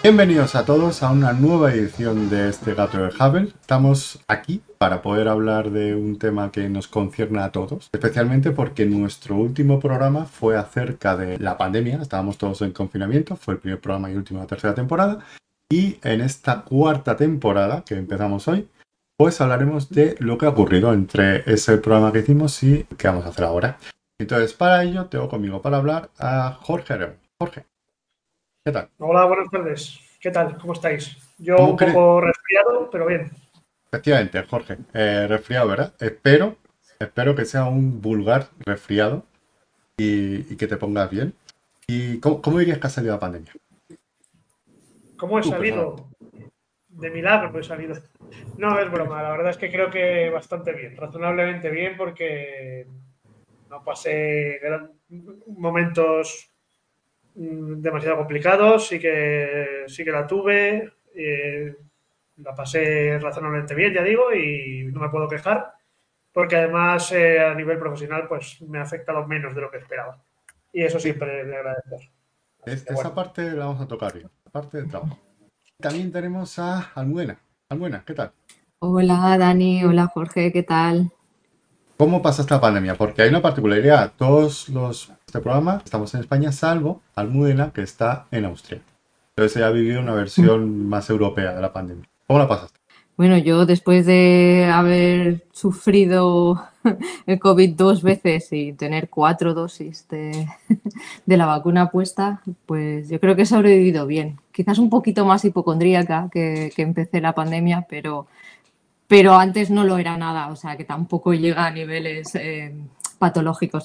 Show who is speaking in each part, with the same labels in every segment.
Speaker 1: Bienvenidos a todos a una nueva edición de este Gato de Hubble. Estamos aquí para poder hablar de un tema que nos concierne a todos, especialmente porque nuestro último programa fue acerca de la pandemia. Estábamos todos en confinamiento, fue el primer programa y último de la tercera temporada. Y en esta cuarta temporada, que empezamos hoy, pues hablaremos de lo que ha ocurrido entre ese programa que hicimos y qué vamos a hacer ahora. Entonces, para ello, tengo conmigo para hablar a Jorge Areu. Jorge, ¿qué tal?
Speaker 2: Hola, buenas tardes. ¿Qué tal? ¿Cómo estáis? Yo
Speaker 1: ¿Cómo
Speaker 2: un
Speaker 1: crees?
Speaker 2: poco resfriado, pero bien.
Speaker 1: Efectivamente, Jorge, resfriado, ¿verdad? Espero que sea un vulgar resfriado y que te pongas bien. ¿Y cómo dirías que ha salido la pandemia?
Speaker 2: ¿Cómo he
Speaker 1: Tú, personal.
Speaker 2: salido? De milagro he salido. No, es broma. La verdad es que creo que bastante bien, razonablemente bien, porque no pasé momentos demasiado complicados. Sí que la tuve. La pasé razonablemente bien, ya digo, y no me puedo quejar, porque además a nivel profesional pues me ha afectado menos de lo que esperaba. Y eso
Speaker 1: Sí,
Speaker 2: siempre de agradecer. Así que
Speaker 1: esa
Speaker 2: bueno.
Speaker 1: parte la vamos a tocar bien, la parte del trabajo. También tenemos a Almudena. Almudena, ¿qué tal?
Speaker 3: Hola Dani, hola Jorge, ¿qué tal?
Speaker 1: ¿Cómo pasa esta pandemia? Porque hay una particularidad. Todos los este programa estamos en España, salvo Almudena, que está en Austria. Entonces ella ha vivido una versión más europea de la pandemia. ¿Cómo la pasaste?
Speaker 3: Bueno, yo después de haber sufrido el COVID 2 veces y tener 4 dosis de la vacuna puesta, pues yo creo que he sobrevivido bien. Quizás un poquito más hipocondríaca que empecé la pandemia, pero antes no lo era nada, o sea que tampoco llega a niveles patológicos.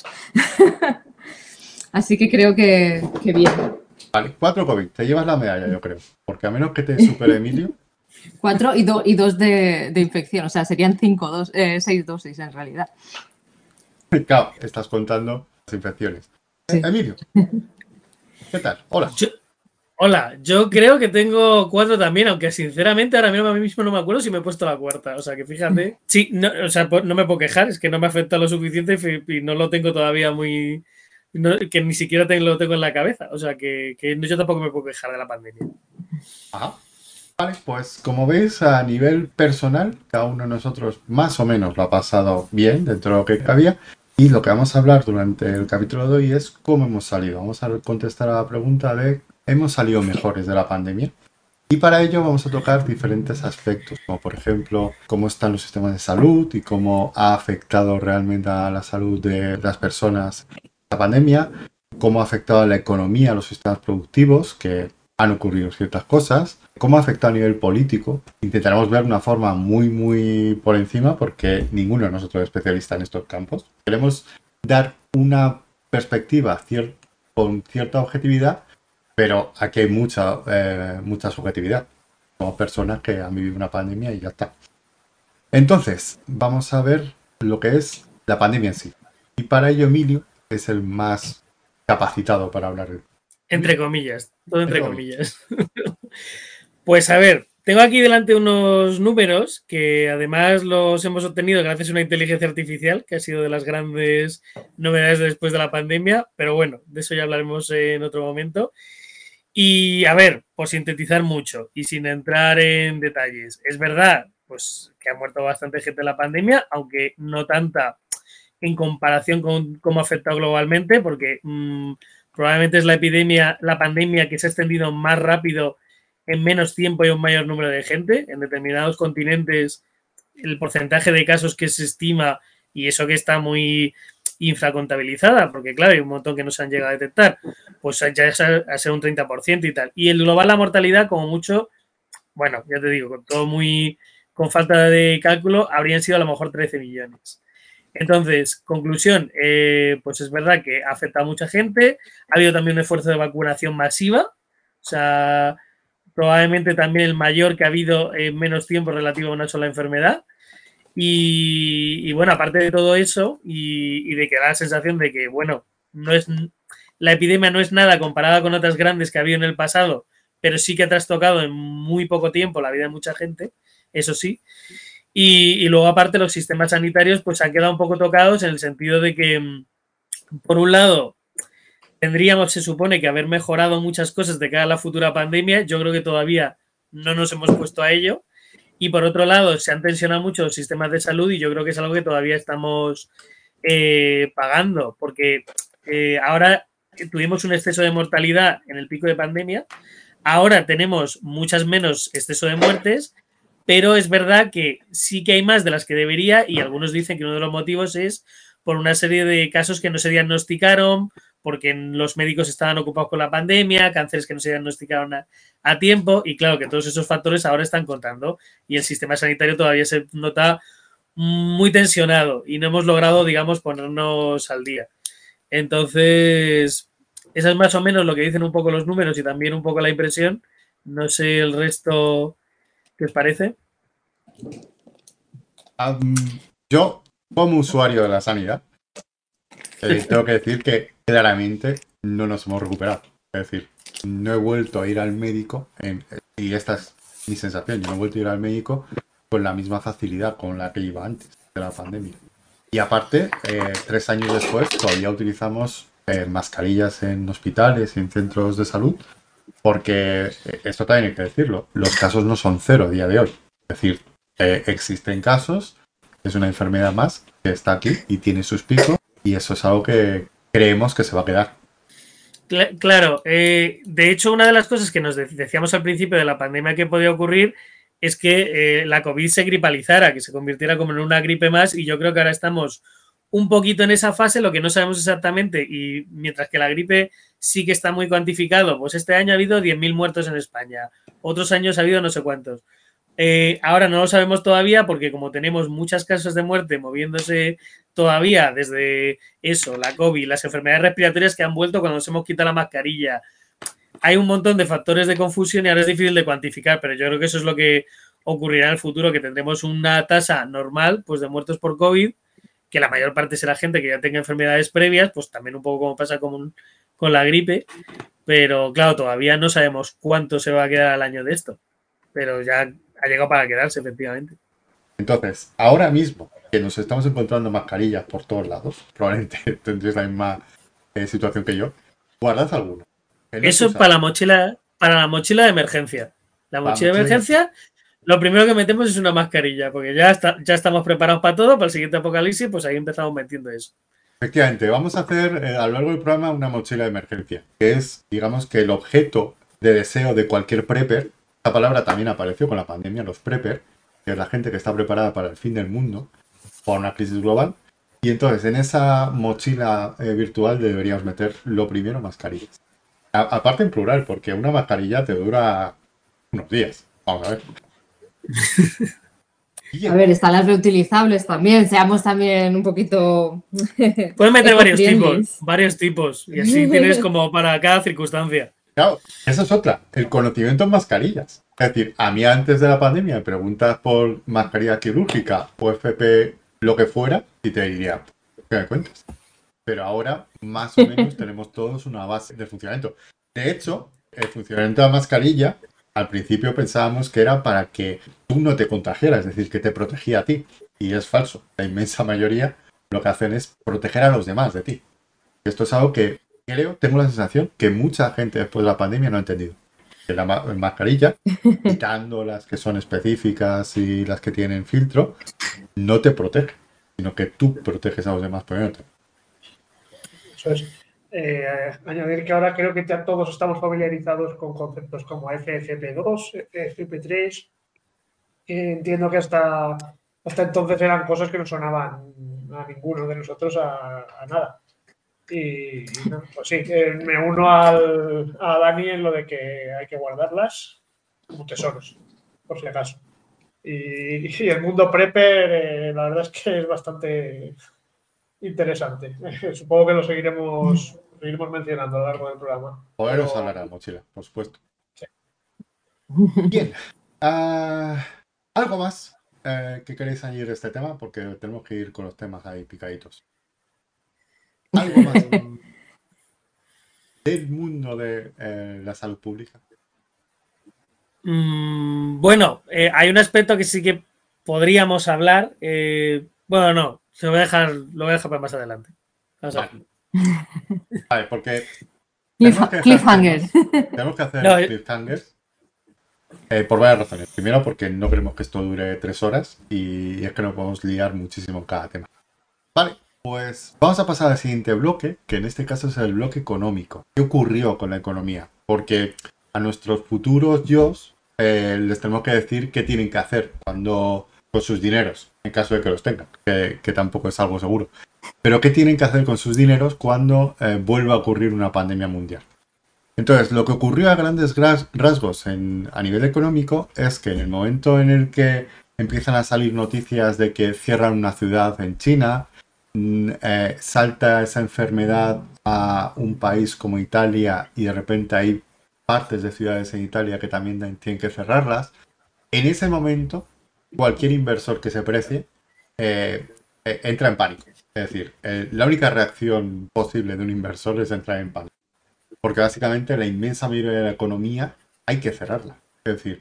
Speaker 3: Así que creo que bien.
Speaker 1: Vale, 4 COVID. Te llevas la medalla, yo creo. Porque a menos que te supere Emilio,
Speaker 3: 4 y dos de infección, o sea, serían 6 dosis en realidad.
Speaker 1: claro, estás contando las infecciones.
Speaker 3: Sí.
Speaker 1: Emilio, ¿qué tal? Hola.
Speaker 4: Yo, hola, yo creo que tengo 4 también, aunque sinceramente ahora mismo a mí mismo no me acuerdo si me he puesto la cuarta. O sea, que fíjate. Sí, no, o sea, no me puedo quejar, es que no me afecta lo suficiente y no lo tengo todavía muy. Que ni siquiera lo tengo en la cabeza. O sea, que yo tampoco me puedo quejar de la pandemia.
Speaker 1: Ajá. Vale, pues como veis, a nivel personal, cada uno de nosotros más o menos lo ha pasado bien dentro de lo que cabía. Y lo que vamos a hablar durante el capítulo de hoy es cómo hemos salido. Vamos a contestar a la pregunta de ¿hemos salido mejores de la pandemia? Y para ello vamos a tocar diferentes aspectos, como por ejemplo cómo están los sistemas de salud y cómo ha afectado realmente a la salud de las personas la pandemia, cómo ha afectado a la economía, a los sistemas productivos, que han ocurrido ciertas cosas, cómo ha afectado a nivel político. Intentaremos ver una forma muy por encima porque ninguno de nosotros es especialista en estos campos. Queremos dar una perspectiva con cierta objetividad, pero aquí hay mucha subjetividad. Somos personas que han vivido una pandemia y ya está. Entonces, vamos a ver lo que es la pandemia en sí. Y para ello, Emilio es el más capacitado para hablar de
Speaker 4: Entre
Speaker 1: Emilio,
Speaker 4: comillas, todo
Speaker 1: entre
Speaker 4: entre
Speaker 1: comillas.
Speaker 4: comillas. Pues a ver, tengo aquí delante unos números que además los hemos obtenido gracias a una inteligencia artificial, que ha sido de las grandes novedades después de la pandemia, pero bueno, de eso ya hablaremos en otro momento. Y a ver, por sintetizar mucho y sin entrar en detalles, es verdad, pues que ha muerto bastante gente en la pandemia, aunque no tanta en comparación con cómo ha afectado globalmente, porque probablemente es la pandemia que se ha extendido más rápido en menos tiempo y un mayor número de gente. En determinados continentes, el porcentaje de casos que se estima, y eso que está muy infracontabilizada, porque claro, hay un montón que no se han llegado a detectar, pues ya es a ser un 30% y tal. Y el global, la mortalidad, como mucho, bueno, ya te digo, con todo muy, con falta de cálculo, habrían sido a lo mejor 13 millones. Entonces, conclusión, pues es verdad que ha afectado a mucha gente, ha habido también un esfuerzo de vacunación masiva, o sea, probablemente también el mayor que ha habido en menos tiempo relativo a una sola enfermedad. Y bueno, aparte de todo eso, y de que da la sensación de que, bueno, no es la epidemia no es nada comparada con otras grandes que ha habido en el pasado, pero sí que ha trastocado en muy poco tiempo la vida de mucha gente, eso sí. Y luego, aparte, los sistemas sanitarios pues han quedado un poco tocados en el sentido de que, por un lado, tendríamos, se supone, que haber mejorado muchas cosas de cara a la futura pandemia. Yo creo que todavía no nos hemos puesto a ello. Y por otro lado, se han tensionado mucho los sistemas de salud y yo creo que es algo que todavía estamos pagando, porque ahora tuvimos un exceso de mortalidad en el pico de pandemia, ahora tenemos muchas menos exceso de muertes, pero es verdad que sí que hay más de las que debería y algunos dicen que uno de los motivos es por una serie de casos que no se diagnosticaron, porque los médicos estaban ocupados con la pandemia, cánceres que no se diagnosticaron a tiempo y claro que todos esos factores ahora están contando y el sistema sanitario todavía se nota muy tensionado y no hemos logrado, digamos, ponernos al día. Entonces, eso es más o menos lo que dicen un poco los números y también un poco la impresión. No sé el resto, ¿qué os parece?
Speaker 1: Yo, como usuario de la sanidad, tengo que decir que claramente no nos hemos recuperado. Es decir, no he vuelto a ir al médico, y esta es mi sensación, yo no he vuelto a ir al médico con la misma facilidad con la que iba antes de la pandemia. Y aparte, 3 años después, todavía utilizamos mascarillas en hospitales y en centros de salud, porque esto también hay que decirlo, los casos no son cero a día de hoy. Es decir, existen casos, es una enfermedad más que está aquí y tiene sus picos, y eso es algo que creemos que se va a quedar.
Speaker 4: Claro, de hecho, una de las cosas que nos decíamos al principio de la pandemia que podía ocurrir es que la COVID se gripalizara, que se convirtiera como en una gripe más y yo creo que ahora estamos un poquito en esa fase, lo que no sabemos exactamente y mientras que la gripe sí que está muy cuantificado, pues este año ha habido 10.000 muertos en España, otros años ha habido no sé cuántos. Ahora no lo sabemos todavía porque como tenemos muchas casos de muerte moviéndose todavía desde eso, la COVID, las enfermedades respiratorias que han vuelto cuando nos hemos quitado la mascarilla, hay un montón de factores de confusión y ahora es difícil de cuantificar, pero yo creo que eso es lo que ocurrirá en el futuro, que tendremos una tasa normal pues de muertos por COVID, que la mayor parte será gente que ya tenga enfermedades previas, pues también un poco como pasa con la gripe, pero claro, todavía no sabemos cuánto se va a quedar al año de esto, pero ya ha llegado para quedarse, efectivamente.
Speaker 1: Entonces, ahora mismo que nos estamos encontrando mascarillas por todos lados, probablemente tendréis la misma situación que yo, guardad alguna.
Speaker 4: Eso para la mochila de emergencia. La mochila de
Speaker 1: Mochila.
Speaker 4: emergencia, lo primero que metemos es una mascarilla, porque ya estamos preparados para todo, para el siguiente apocalipsis, pues ahí empezamos metiendo eso.
Speaker 1: Efectivamente, vamos a hacer a lo largo del programa una mochila de emergencia, que es, digamos, que el objeto de deseo de cualquier prepper. Esta palabra también apareció con la pandemia, los prepper, que es la gente que está preparada para el fin del mundo, por una crisis global. Y entonces, en esa mochila virtual deberíamos meter lo primero mascarillas. Aparte en plural, porque una mascarilla te dura unos días. Vamos a ver.
Speaker 3: A ver, están las reutilizables también, seamos también un poquito...
Speaker 4: Puedes meter
Speaker 3: eco-friendly.
Speaker 4: varios tipos, y así tienes como para cada circunstancia.
Speaker 1: Claro, esa es otra, el conocimiento en mascarillas. Es decir, a mí antes de la pandemia me preguntas por mascarilla quirúrgica o FP, lo que fuera, y te diría, ¿qué me cuentas? Pero ahora, más o menos, tenemos todos una base de funcionamiento. De hecho, el funcionamiento de la mascarilla, al principio pensábamos que era para que tú no te contagiaras, es decir, que te protegía a ti. Y es falso. La inmensa mayoría lo que hacen es proteger a los demás de ti. Esto es algo que tengo la sensación que mucha gente después de la pandemia no ha entendido. Que la mascarilla, quitando las que son específicas y las que tienen filtro, no te protege, sino que tú proteges a los demás poniéndote.
Speaker 2: Eso es. Añadir que ahora creo que ya todos estamos familiarizados con conceptos como FFP2, FFP3. Entiendo que hasta entonces eran cosas que no sonaban a ninguno de nosotros a nada. Y no, pues sí, me uno a Dani en lo de que hay que guardarlas como tesoros, por si acaso. Y el mundo prepper, la verdad es que es bastante interesante. Supongo que lo seguiremos mencionando a lo largo del programa.
Speaker 1: Poderos hablar de la mochila, por supuesto.
Speaker 2: Sí.
Speaker 1: Bien. ¿Algo más que queréis añadir de este tema? Porque tenemos que ir con los temas ahí picaditos. ¿Algo más del mundo de la salud pública?
Speaker 4: Bueno, hay un aspecto que sí que podríamos hablar. Bueno, no, lo voy a dejar para más adelante. Vamos a ver.
Speaker 1: Vale, porque
Speaker 3: Cliffhanger.
Speaker 1: Tenemos que hacer
Speaker 4: No,
Speaker 1: cliffhangers por varias razones. Primero, porque no queremos que esto dure 3 horas y es que nos podemos liar muchísimo en cada tema. Vale, pues vamos a pasar al siguiente bloque, que en este caso es el bloque económico. ¿Qué ocurrió con la economía? Porque a nuestros futuros yos les tenemos que decir qué tienen que hacer cuando con sus dineros, en caso de que los tengan, que tampoco es algo seguro. Pero qué tienen que hacer con sus dineros cuando vuelva a ocurrir una pandemia mundial. Entonces, lo que ocurrió a grandes rasgos a nivel económico es que en el momento en el que empiezan a salir noticias de que cierran una ciudad en China, salta esa enfermedad a un país como Italia y de repente hay partes de ciudades en Italia que también tienen que cerrarlas, en ese momento cualquier inversor que se precie entra en pánico. Es decir, la única reacción posible de un inversor es entrar en pánico. Porque básicamente la inmensa mayoría de la economía hay que cerrarla. Es decir,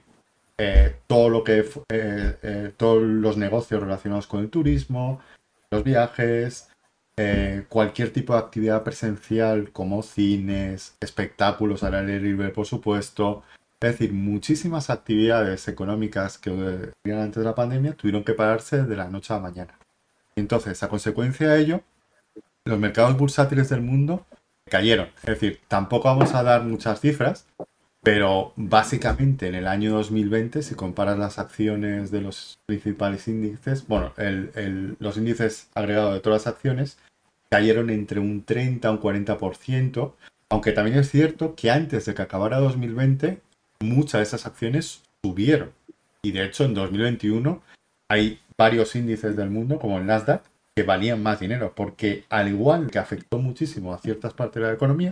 Speaker 1: todos los negocios relacionados con el turismo, los viajes, cualquier tipo de actividad presencial como cines, espectáculos al aire libre, por supuesto. Es decir, muchísimas actividades económicas que habían antes de la pandemia tuvieron que pararse de la noche a la mañana. Entonces, a consecuencia de ello, los mercados bursátiles del mundo cayeron. Es decir, tampoco vamos a dar muchas cifras, pero básicamente en el año 2020, si comparas las acciones de los principales índices, bueno, los índices agregados de todas las acciones cayeron entre un 30 a un 40%, aunque también es cierto que antes de que acabara 2020, muchas de esas acciones subieron. Y de hecho, en 2021 hay varios índices del mundo, como el Nasdaq, que valían más dinero, porque al igual que afectó muchísimo a ciertas partes de la economía,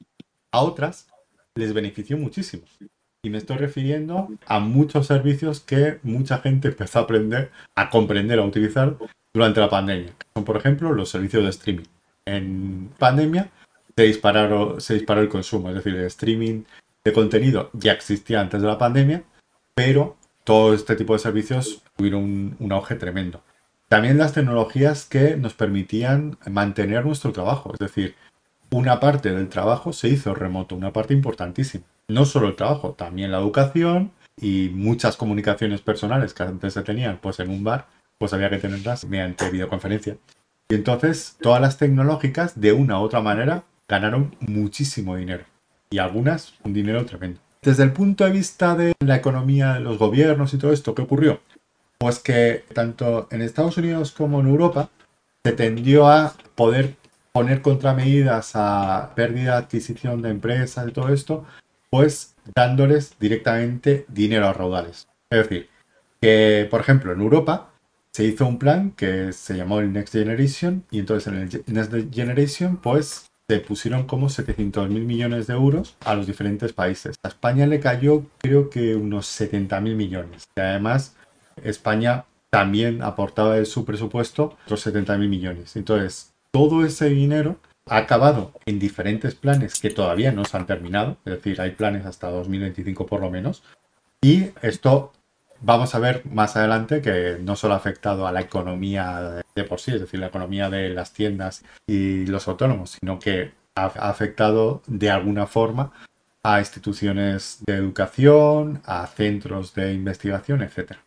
Speaker 1: a otras les benefició muchísimo. Y me estoy refiriendo a muchos servicios que mucha gente empezó a aprender, a comprender, a utilizar durante la pandemia. Son, por ejemplo, los servicios de streaming. En pandemia se disparó el consumo, es decir, el streaming de contenido ya existía antes de la pandemia, pero todo este tipo de servicios tuvieron un auge tremendo. También las tecnologías que nos permitían mantener nuestro trabajo, es decir, una parte del trabajo se hizo remoto, una parte importantísima. No solo el trabajo, también la educación y muchas comunicaciones personales que antes se tenían pues en un bar, pues había que tenerlas mediante videoconferencia. Y entonces todas las tecnológicas de una u otra manera ganaron muchísimo dinero y algunas un dinero tremendo. Desde el punto de vista de la economía de los gobiernos y todo esto, ¿qué ocurrió? Pues que tanto en Estados Unidos como en Europa se tendió a poder poner contramedidas a pérdida de adquisición de empresas y todo esto, pues dándoles directamente dinero a raudales. Es decir, que por ejemplo en Europa se hizo un plan que se llamó el Next Generation y entonces en el Next Generation pues se pusieron como 700.000 millones de euros a los diferentes países. A España le cayó creo que unos 70.000 millones. Y además España también aportaba de su presupuesto otros 70.000 millones. Entonces, todo ese dinero ha acabado en diferentes planes que todavía no se han terminado. Es decir, hay planes hasta 2025 por lo menos. Y esto vamos a ver más adelante que no solo ha afectado a la economía de por sí, es decir, la economía de las tiendas y los autónomos, sino que ha afectado de alguna forma a instituciones de educación, a centros de investigación, etcétera.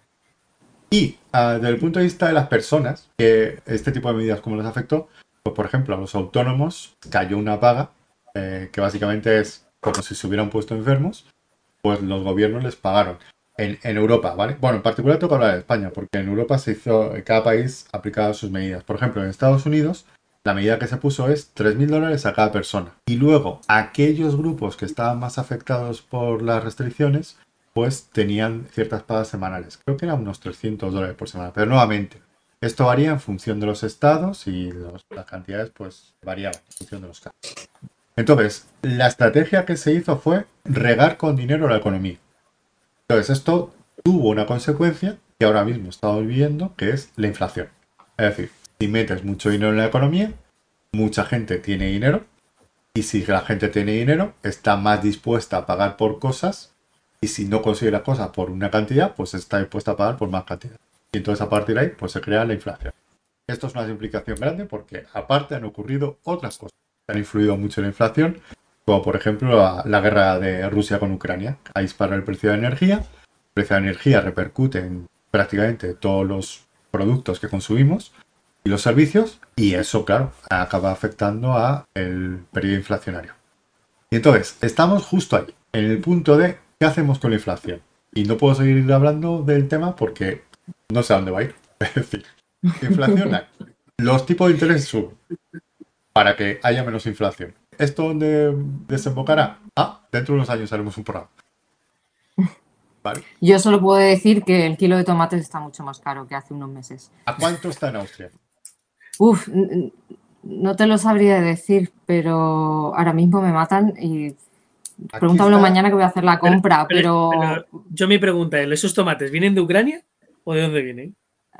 Speaker 1: Y desde el punto de vista de las personas, que este tipo de medidas como les afectó, pues por ejemplo a los autónomos cayó una paga, que básicamente es como si se hubieran puesto enfermos, pues los gobiernos les pagaron. En Europa, ¿vale? Bueno, en particular toca hablar de España, porque en Europa se hizo, cada país aplicaba sus medidas. Por ejemplo, en Estados Unidos, la medida que se puso es $3.000 a cada persona. Y luego, aquellos grupos que estaban más afectados por las restricciones, pues tenían ciertas pagas semanales. Creo que eran unos $300 por semana. Pero nuevamente, esto varía en función de los estados y las cantidades pues variaban en función de los casos. Entonces, la estrategia que se hizo fue regar con dinero la economía. Entonces, esto tuvo una consecuencia que ahora mismo estamos viviendo, que es la inflación. Es decir, si metes mucho dinero en la economía, mucha gente tiene dinero, y si la gente tiene dinero, está más dispuesta a pagar por cosas, y si no consigue las cosas por una cantidad, pues está dispuesta a pagar por más cantidad. Y entonces a partir de ahí, pues se crea la inflación. Esto es una implicación grande porque aparte han ocurrido otras cosas que han influido mucho en la inflación, como por ejemplo la guerra de Rusia con Ucrania. Ahí dispara el precio de energía. El precio de energía repercute en prácticamente todos los productos que consumimos y los servicios, y eso, claro, acaba afectando a el periodo inflacionario. Y entonces, estamos justo ahí, en el punto de ¿qué hacemos con la inflación? Y no puedo seguir hablando del tema porque no sé a dónde va a ir. Es decir, inflación hay. Los tipos de interés suben para que haya menos inflación. ¿Esto dónde desembocará? Dentro de unos años haremos un programa. ¿Vale?
Speaker 3: Yo solo puedo decir que el kilo de tomates está mucho más caro que hace unos meses.
Speaker 1: ¿A cuánto está en Austria?
Speaker 3: Uf, no te lo sabría decir, pero ahora mismo me matan y pregúntamelo mañana que voy a hacer la compra, pero
Speaker 4: yo mi pregunta es, ¿esos tomates vienen de Ucrania o de dónde vienen?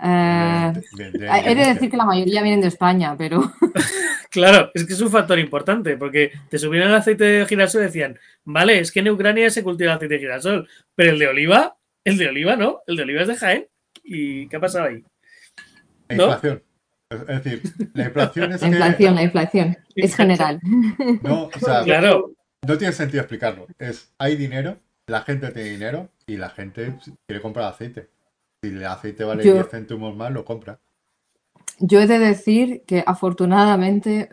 Speaker 3: He de decir que la mayoría vienen de España, pero...
Speaker 4: Claro, es que es un factor importante, porque te subieron el aceite de girasol y decían, vale, es que en Ucrania se cultiva el aceite de girasol, pero el de oliva no, el de oliva es de Jaén. ¿Y qué ha pasado ahí?
Speaker 1: La inflación. Es decir, la inflación es
Speaker 3: La inflación es general.
Speaker 1: No, o sea,
Speaker 4: claro.
Speaker 1: No tiene sentido explicarlo. Hay dinero, la gente tiene dinero y la gente quiere comprar aceite. Si el aceite vale 10 céntimos más, lo compra.
Speaker 3: Yo he de decir que afortunadamente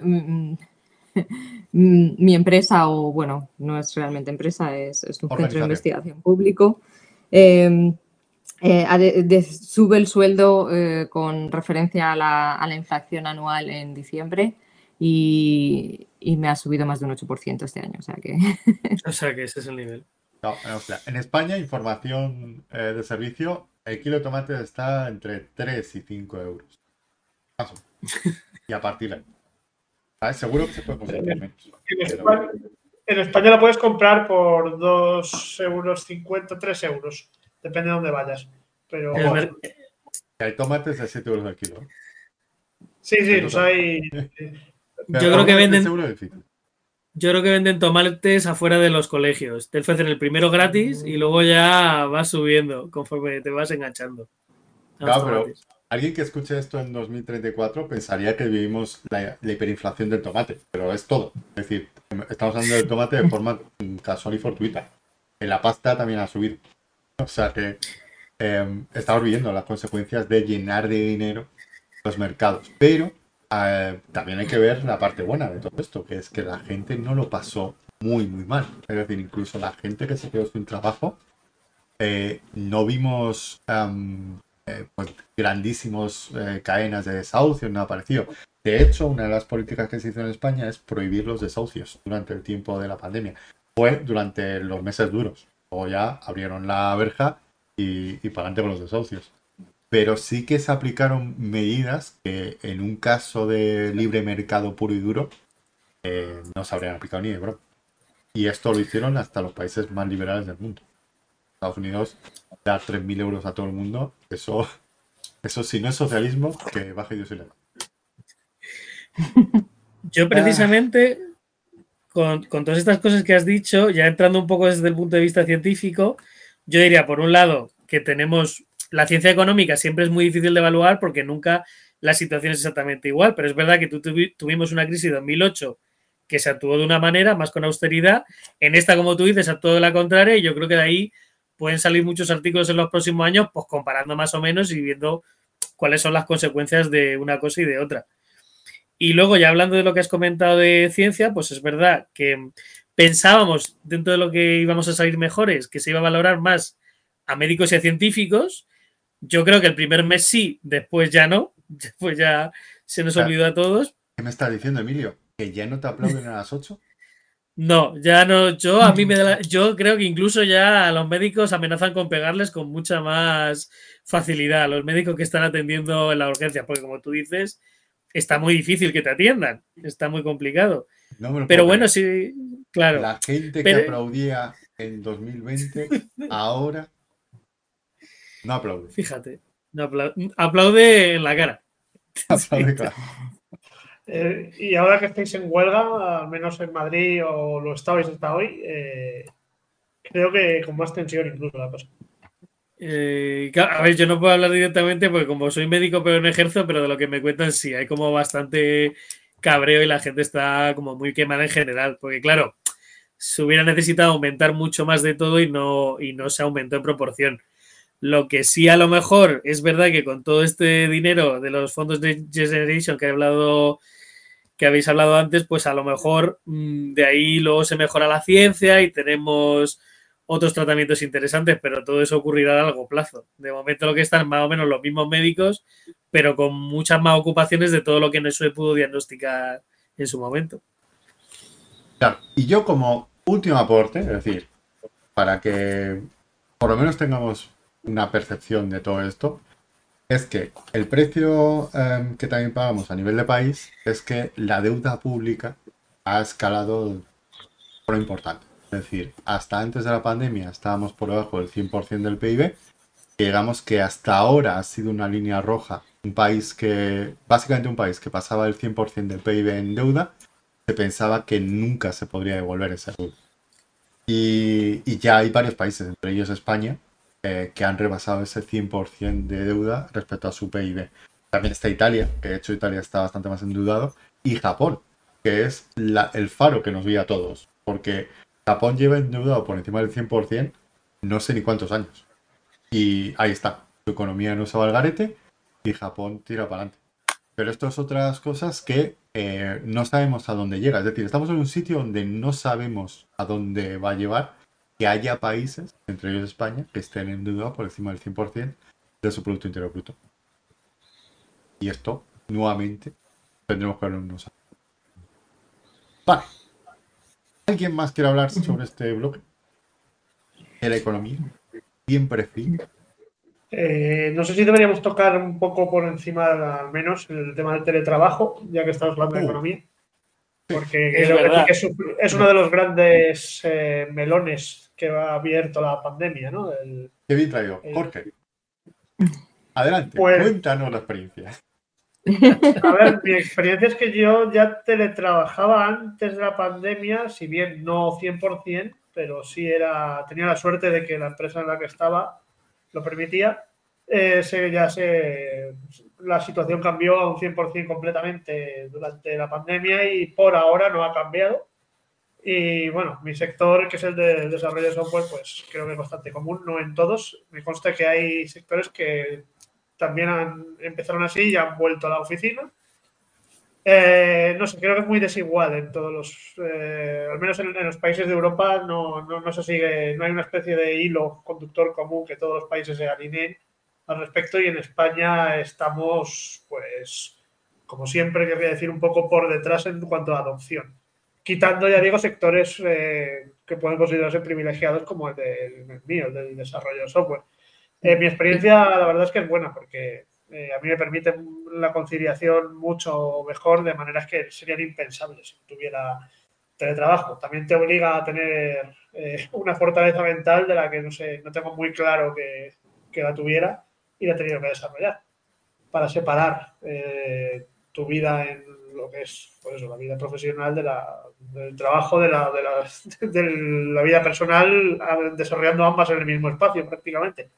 Speaker 3: mi empresa, o bueno, no es realmente empresa, es un centro de investigación público, sube el sueldo con referencia a la inflación anual en diciembre y me ha subido más de un 8% este año.
Speaker 4: O sea que ese es el nivel.
Speaker 1: No, o sea, en España, información de servicio, el kilo de tomate está entre 3 y 5 euros. Y a partir de ahí. Seguro que se puede conseguir menos.
Speaker 2: En España la puedes comprar por 2,50 euros, 3 euros. Depende de dónde vayas. Pero
Speaker 1: hay tomates de 7 euros al kilo.
Speaker 2: Sí, los hay.
Speaker 4: Yo creo que venden tomates afuera de los colegios. Te ofrecen el primero gratis y luego ya vas subiendo conforme te vas enganchando.
Speaker 1: Claro, pero alguien que escuche esto en 2034 pensaría que vivimos la hiperinflación del tomate, pero es todo. Es decir, estamos hablando del tomate de forma casual y fortuita. En la pasta también ha subido. O sea que estamos viviendo las consecuencias de llenar de dinero los mercados. Pero también hay que ver la parte buena de todo esto, que es que la gente no lo pasó muy, muy mal. Es decir, incluso la gente que se quedó sin trabajo, no vimos pues, grandísimos cadenas de desahucios, no ha aparecido. De hecho, una de las políticas que se hizo en España es prohibir los desahucios durante el tiempo de la pandemia. Fue durante los meses duros. Luego ya abrieron la verja y para adelante con los desahucios. Pero sí que se aplicaron medidas que en un caso de libre mercado puro y duro no se habrían aplicado ni de broma. Y esto lo hicieron hasta los países más liberales del mundo. Estados Unidos dar 3.000 euros a todo el mundo, eso si no es socialismo, que baje Dios y le da.
Speaker 4: Yo precisamente, con todas estas cosas que has dicho, ya entrando un poco desde el punto de vista científico, yo diría, por un lado, que tenemos la ciencia económica siempre es muy difícil de evaluar porque nunca la situación es exactamente igual, pero es verdad que tuvimos una crisis de 2008 que se actuó de una manera, más con austeridad. En esta, como tú dices, actuó de la contraria y yo creo que de ahí pueden salir muchos artículos en los próximos años, pues comparando más o menos y viendo cuáles son las consecuencias de una cosa y de otra. Y luego, ya hablando de lo que has comentado de ciencia, pues es verdad que pensábamos, dentro de lo que íbamos a salir mejores, que se iba a valorar más a médicos y a científicos. Yo creo que el primer mes sí, después ya no. Después ya se nos olvidó a todos.
Speaker 1: ¿Qué me estás diciendo, Emilio? ¿Que ya no te aplauden a las 8?
Speaker 4: No, ya no. Yo creo que incluso ya a los médicos amenazan con pegarles con mucha más facilidad. Los médicos que están atendiendo en la urgencia, porque como tú dices, está muy difícil que te atiendan. Está muy complicado.
Speaker 1: No
Speaker 4: pero bueno, sí, claro.
Speaker 1: La gente que aplaudía en 2020, ahora no aplaude.
Speaker 4: Fíjate, no aplaude en la cara.
Speaker 1: Aplaude, claro.
Speaker 2: Y ahora que estáis en huelga, al menos en Madrid o lo estabais hasta hoy, creo que con más tensión incluso la cosa.
Speaker 4: A ver, yo no puedo hablar directamente porque como soy médico pero no ejerzo, pero de lo que me cuentan sí, hay como bastante cabreo y la gente está como muy quemada en general, porque claro, se hubiera necesitado aumentar mucho más de todo y no se aumentó en proporción. Lo que sí a lo mejor es verdad que con todo este dinero de los fondos de Generation que habéis hablado antes, pues a lo mejor de ahí luego se mejora la ciencia y tenemos otros tratamientos interesantes, pero todo eso ocurrirá a largo plazo. De momento lo que están más o menos los mismos médicos, pero con muchas más ocupaciones de todo lo que no se pudo diagnosticar en su momento.
Speaker 1: Claro, y yo como último aporte, es decir, para que por lo menos tengamos una percepción de todo esto, es que el precio que también pagamos a nivel de país es que la deuda pública ha escalado por lo importante. Es decir, hasta antes de la pandemia estábamos por debajo del 100% del PIB, y digamos que hasta ahora ha sido una línea roja, básicamente un país que pasaba el 100% del PIB en deuda, se pensaba que nunca se podría devolver esa deuda. Y ya hay varios países, entre ellos España, que han rebasado ese 100% de deuda respecto a su PIB. También está Italia, que de hecho Italia está bastante más endeudado, y Japón, que es el faro que nos guía a todos, porque Japón lleva endeudado por encima del 100% no sé ni cuántos años. Y ahí está, su economía no se va al garete y Japón tira para adelante. Pero esto es otras cosas que no sabemos a dónde llega. Es decir, estamos en un sitio donde no sabemos a dónde va a llevar que haya países, entre ellos España, que estén endeudados por encima del 100% de su Producto Interior Bruto. Y esto, nuevamente, tendremos que verlo en unos años. Vale. ¿Alguien más quiere hablar sobre este bloque? De la economía. Siempre fin.
Speaker 2: No sé si deberíamos tocar un poco por encima, al menos, el tema del teletrabajo, ya que estamos hablando de economía. Porque
Speaker 4: Es
Speaker 2: creo que
Speaker 4: verdad.
Speaker 2: sí que es uno de los grandes melones que ha abierto la pandemia, ¿no?
Speaker 1: Qué bien traído. Jorge, adelante,
Speaker 2: Pues,
Speaker 1: cuéntanos la experiencia.
Speaker 2: a ver, mi experiencia es que yo ya teletrabajaba antes de la pandemia, si bien no 100%, pero sí tenía la suerte de que la empresa en la que estaba lo permitía. La situación cambió a un 100% completamente durante la pandemia y por ahora no ha cambiado. Y bueno, mi sector, que es el de desarrollo de software, pues creo que es bastante común, no en todos. Me consta que hay sectores que también empezaron así y han vuelto a la oficina. No sé, creo que es muy desigual en todos al menos en los países de Europa no se sigue, no hay una especie de hilo conductor común que todos los países se alineen al respecto y en España estamos, pues, como siempre, querría decir, un poco por detrás en cuanto a adopción. Quitando, ya digo, sectores que pueden considerarse privilegiados como el mío, el del desarrollo de software. Mi experiencia, la verdad es que es buena porque a mí me permite la conciliación mucho mejor de maneras que serían impensables si tuviera teletrabajo. También te obliga a tener una fortaleza mental de la que no tengo muy claro que la tuviera y la he tenido que desarrollar para separar tu vida en lo que es pues eso, la vida profesional del trabajo, de la vida personal, desarrollando ambas en el mismo espacio prácticamente.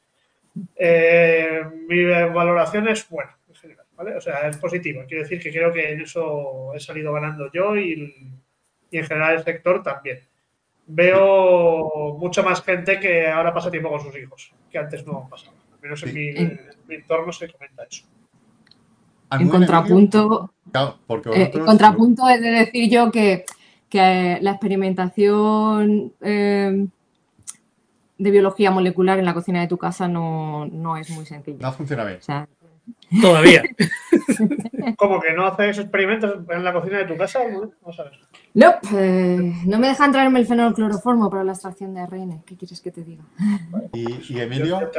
Speaker 2: Mi valoración es buena en general, ¿vale? O sea, es positiva. Quiero decir que creo que en eso he salido ganando yo y en general el sector también. Veo mucha más gente que ahora pasa tiempo con sus hijos, que antes no pasaba. Al menos en mi entorno se comenta eso.
Speaker 3: En contrapunto,
Speaker 1: Claro, porque vosotros...
Speaker 3: contrapunto he de decir yo que la experimentación de biología molecular en la cocina de tu casa no es muy sencilla.
Speaker 1: No funciona bien.
Speaker 3: O sea,
Speaker 4: Todavía.
Speaker 2: ¿Cómo que no haces experimentos en la cocina de tu casa? No sabes.
Speaker 3: No, no me dejan traerme el fenolcloroformo para la extracción de ARN. ¿Qué quieres que te diga?
Speaker 1: Y Emilio,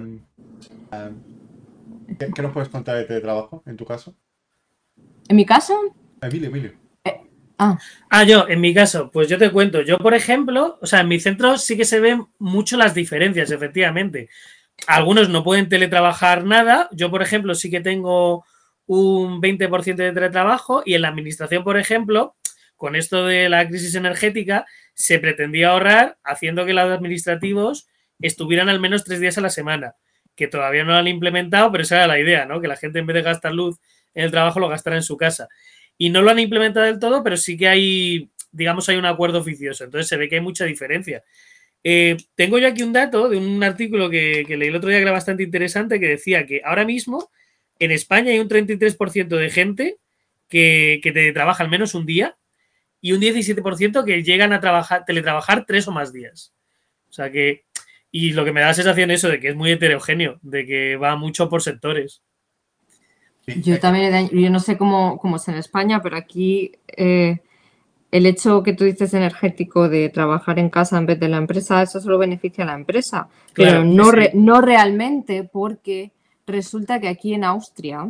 Speaker 1: ¿qué nos puedes contar de teletrabajo en tu caso?
Speaker 3: ¿En mi caso?
Speaker 1: Emilio.
Speaker 4: Yo, en mi caso, pues yo te cuento. Yo, por ejemplo, o sea, en mi centro sí que se ven mucho las diferencias, efectivamente. Algunos no pueden teletrabajar nada. Yo, por ejemplo, sí que tengo un 20% de teletrabajo y en la administración, por ejemplo, con esto de la crisis energética, se pretendía ahorrar haciendo que los administrativos estuvieran al menos 3 días a la semana, que todavía no lo han implementado, pero esa era la idea, ¿no? Que la gente en vez de gastar luz en el trabajo lo gastara en su casa. Y no lo han implementado del todo, pero sí que hay digamos, hay un acuerdo oficioso. Entonces se ve que hay mucha diferencia. Tengo yo aquí un dato de un artículo que leí el otro día que era bastante interesante, que decía que ahora mismo en España hay un 33% de gente que teletrabaja al menos un día y un 17% que llegan a teletrabajar 3 o más días. O sea que, y lo que me da la sensación eso de que es muy heterogéneo, de que va mucho por sectores.
Speaker 1: Sí,
Speaker 3: Yo también, yo no sé cómo es en España, pero aquí el hecho que tú dices energético de trabajar en casa en vez de la empresa, eso solo beneficia a la empresa, pero
Speaker 4: Claro, sí.
Speaker 3: no realmente, porque resulta que aquí en Austria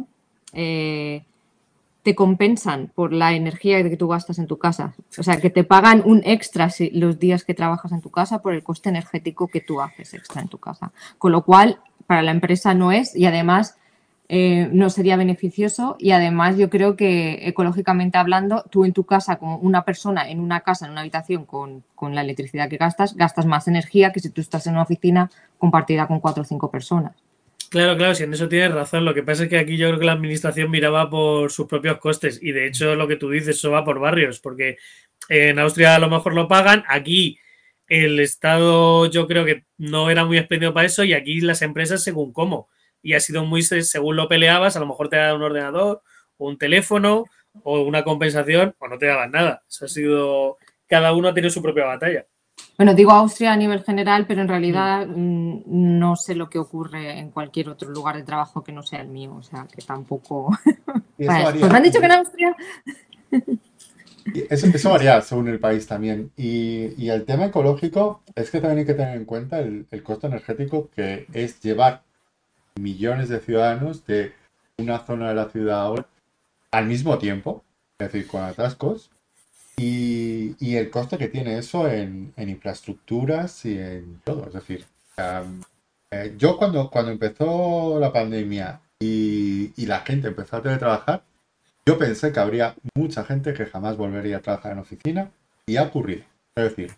Speaker 3: te compensan por la energía que tú gastas en tu casa. O sea, que te pagan un extra los días que trabajas en tu casa por el coste energético que tú haces extra en tu casa. Con lo cual, para la empresa no es, y además no sería beneficioso, y además yo creo que ecológicamente hablando, tú en tu casa, como una persona en una casa, en una habitación con la electricidad que gastas más energía que si tú estás en una oficina compartida con 4 o 5 personas.
Speaker 4: Claro, si en eso tienes razón. Lo que pasa es que aquí yo creo que la administración miraba por sus propios costes y de hecho lo que tú dices, eso va por barrios, porque en Austria a lo mejor lo pagan, aquí el Estado yo creo que no era muy expedido para eso y aquí las empresas según cómo. Y ha sido muy, según lo peleabas, a lo mejor te daban un ordenador o un teléfono o una compensación o no te daban nada. Eso ha sido, cada uno ha tenido su propia batalla.
Speaker 3: Bueno, digo Austria a nivel general, pero en realidad no sé lo que ocurre en cualquier otro lugar de trabajo que no sea el mío, o sea, que tampoco...
Speaker 1: y eso
Speaker 3: Pues
Speaker 1: varía.
Speaker 3: me han dicho que en Austria...
Speaker 1: Eso varía según el país también. Y el tema ecológico es que también hay que tener en cuenta el costo energético que es llevar millones de ciudadanos de una zona de la ciudad a otra al mismo tiempo, es decir, con atascos, y el coste que tiene eso en infraestructuras y en todo. Es decir, yo cuando empezó la pandemia y la gente empezó a teletrabajar, yo pensé que habría mucha gente que jamás volvería a trabajar en oficina y ha ocurrido. Es decir,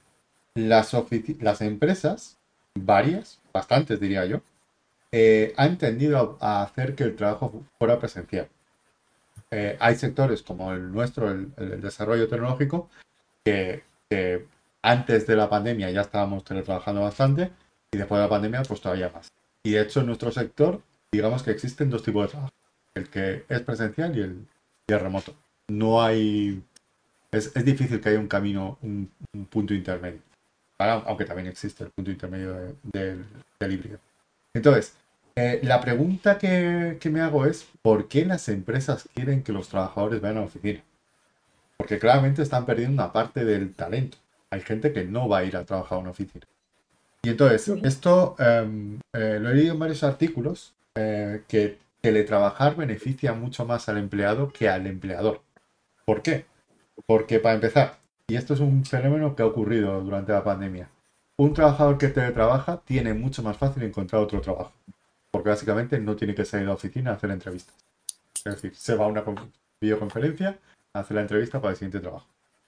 Speaker 1: las empresas, varias, bastantes diría yo, han tendido a hacer que el trabajo fuera presencial. Hay sectores como el nuestro, el desarrollo tecnológico, que antes de la pandemia ya estábamos teletrabajando bastante y después de la pandemia pues todavía más. Y de hecho en nuestro sector, digamos que existen dos tipos de trabajo, el que es presencial y el remoto. No hay... Es difícil que haya un camino, un punto intermedio. Aunque también existe el punto intermedio del híbrido. Entonces, la pregunta que me hago es, ¿por qué las empresas quieren que los trabajadores vayan a la oficina? Porque claramente están perdiendo una parte del talento. Hay gente que no va a ir a trabajar a una oficina. Y entonces, esto lo he leído en varios artículos, que teletrabajar beneficia mucho más al empleado que al empleador. ¿Por qué? Porque para empezar, y esto es un fenómeno que ha ocurrido durante la pandemia, un trabajador que teletrabaja tiene mucho más fácil encontrar otro trabajo. Porque básicamente no tiene que salir a la oficina a hacer entrevistas. Es decir, se va a una videoconferencia a hacer la entrevista para el siguiente trabajo.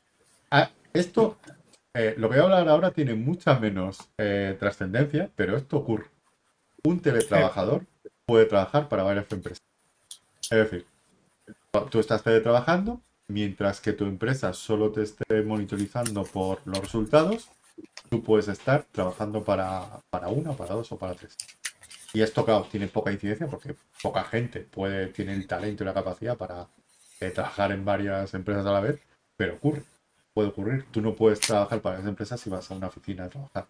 Speaker 1: Esto, lo que voy a hablar ahora tiene mucha menos trascendencia, pero esto ocurre. Un teletrabajador puede trabajar para varias empresas. Es decir, tú estás teletrabajando, mientras que tu empresa solo te esté monitorizando por los resultados, tú puedes estar trabajando para una, para dos o para tres. Y esto, claro, tiene poca incidencia porque poca gente tiene el talento y la capacidad para trabajar en varias empresas a la vez, pero ocurre, puede ocurrir. Tú no puedes trabajar para esas empresas si vas a una oficina a trabajar.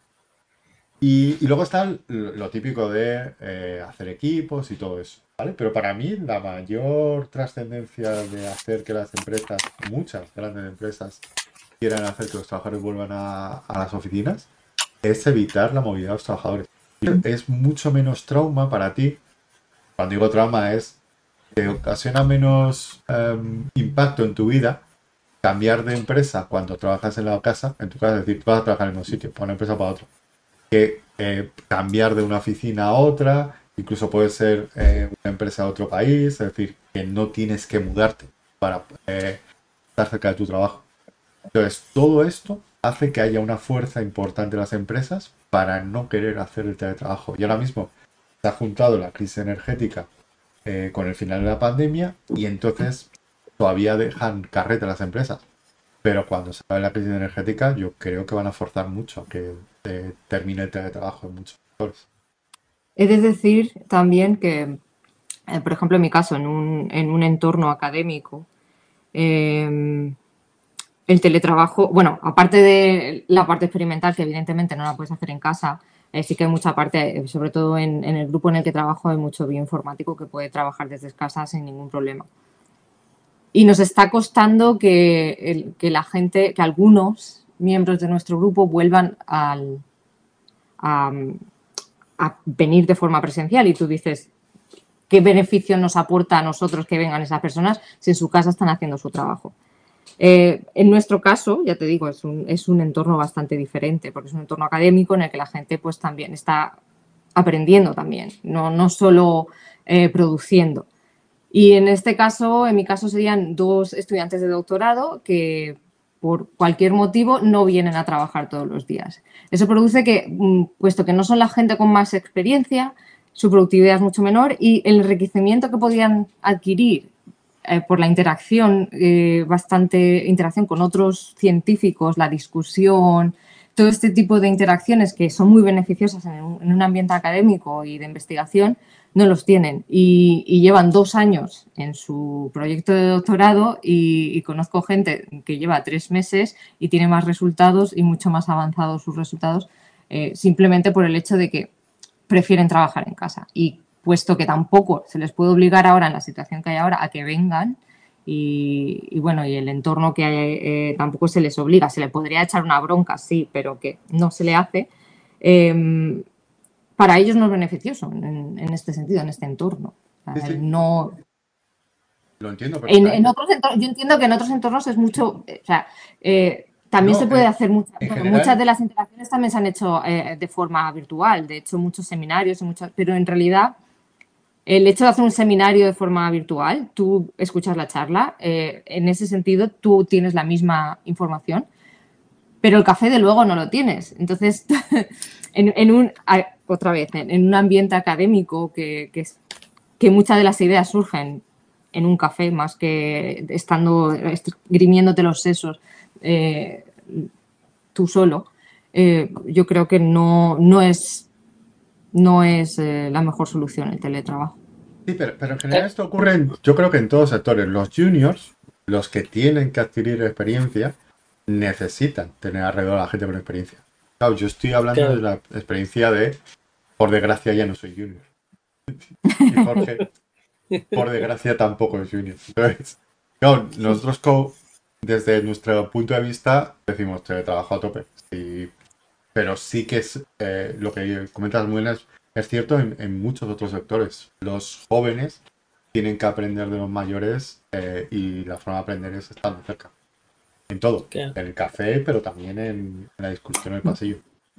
Speaker 1: Y luego está lo típico de hacer equipos y todo eso, ¿vale? Pero para mí la mayor trascendencia de hacer que las empresas, muchas grandes empresas, quieran hacer que los trabajadores vuelvan a las oficinas, es evitar la movilidad de los trabajadores. Es mucho menos trauma para ti. Cuando digo trauma es que ocasiona menos impacto en tu vida cambiar de empresa cuando trabajas en la casa, en tu casa, es decir, vas a trabajar en un sitio, para una empresa para otro, que cambiar de una oficina a otra, incluso puede ser una empresa a otro país, es decir, que no tienes que mudarte para estar cerca de tu trabajo. Entonces, todo esto hace que haya una fuerza importante en las empresas para no querer hacer el teletrabajo. Y ahora mismo se ha juntado la crisis energética con el final de la pandemia y entonces todavía dejan carreta las empresas. pero cuando se acabe la crisis energética, yo creo que van a forzar mucho a que termine el teletrabajo en muchos sectores.
Speaker 3: He de decir también que, por ejemplo, en mi caso, en un entorno académico, el teletrabajo, bueno, aparte de la parte experimental, que evidentemente no la puedes hacer en casa, sí que hay mucha parte, sobre todo en el grupo en el que trabajo, hay mucho bioinformático que puede trabajar desde casa sin ningún problema. Y nos está costando que la gente, que algunos miembros de nuestro grupo vuelvan a venir de forma presencial. Y tú dices, ¿qué beneficio nos aporta a nosotros que vengan esas personas si en su casa están haciendo su trabajo? En nuestro caso, ya te digo, es un entorno bastante diferente, porque es un entorno académico en el que la gente pues también está aprendiendo también, no solo produciendo. Y en este caso, en mi caso, serían 2 estudiantes de doctorado que por cualquier motivo no vienen a trabajar todos los días. Eso produce que, puesto que no son la gente con más experiencia, su productividad es mucho menor y el enriquecimiento que podían adquirir por la interacción, interacción con otros científicos, la discusión, todo este tipo de interacciones que son muy beneficiosas en un ambiente académico y de investigación, no los tienen y llevan 2 años en su proyecto de doctorado y conozco gente que lleva 3 meses y tiene más resultados y mucho más avanzados sus resultados simplemente por el hecho de que prefieren trabajar en casa. Y puesto que tampoco se les puede obligar ahora en la situación que hay ahora a que vengan y bueno, y el entorno que hay, tampoco se les obliga, se le podría echar una bronca, sí, pero que no se le hace, para ellos no es beneficioso en este sentido, en este entorno. O sea,
Speaker 1: Sí, sí,
Speaker 3: no,
Speaker 1: lo entiendo perfectamente.
Speaker 3: yo entiendo que en otros entornos es mucho, o sea, también
Speaker 1: No,
Speaker 3: se puede hacer
Speaker 1: en
Speaker 3: bueno,
Speaker 1: general,
Speaker 3: muchas de las interacciones también se han hecho de forma virtual, de hecho muchos seminarios, pero en realidad el hecho de hacer un seminario de forma virtual, tú escuchas la charla, en ese sentido tú tienes la misma información, pero el café de luego no lo tienes. Entonces, otra vez, en un ambiente académico que muchas de las ideas surgen en un café más que estando grimiéndote los sesos tú solo, yo creo que no es la mejor solución el teletrabajo.
Speaker 1: sí, pero en general esto ocurre, yo creo que en todos sectores. Los juniors, los que tienen que adquirir experiencia, necesitan tener alrededor a la gente con experiencia. Claro, yo estoy hablando de
Speaker 4: Claro.
Speaker 1: la experiencia de, por desgracia, ya no soy junior. Y Jorge, por desgracia, tampoco es junior. Entonces, claro, nosotros desde nuestro punto de vista decimos teletrabajo a tope. Sí, pero sí que es lo que comentas muy bien es cierto en muchos otros sectores. Los jóvenes tienen que aprender de los mayores y la forma de aprender es estando cerca. En todo.
Speaker 4: Claro.
Speaker 1: En el café, pero también en la discusión en el pasillo.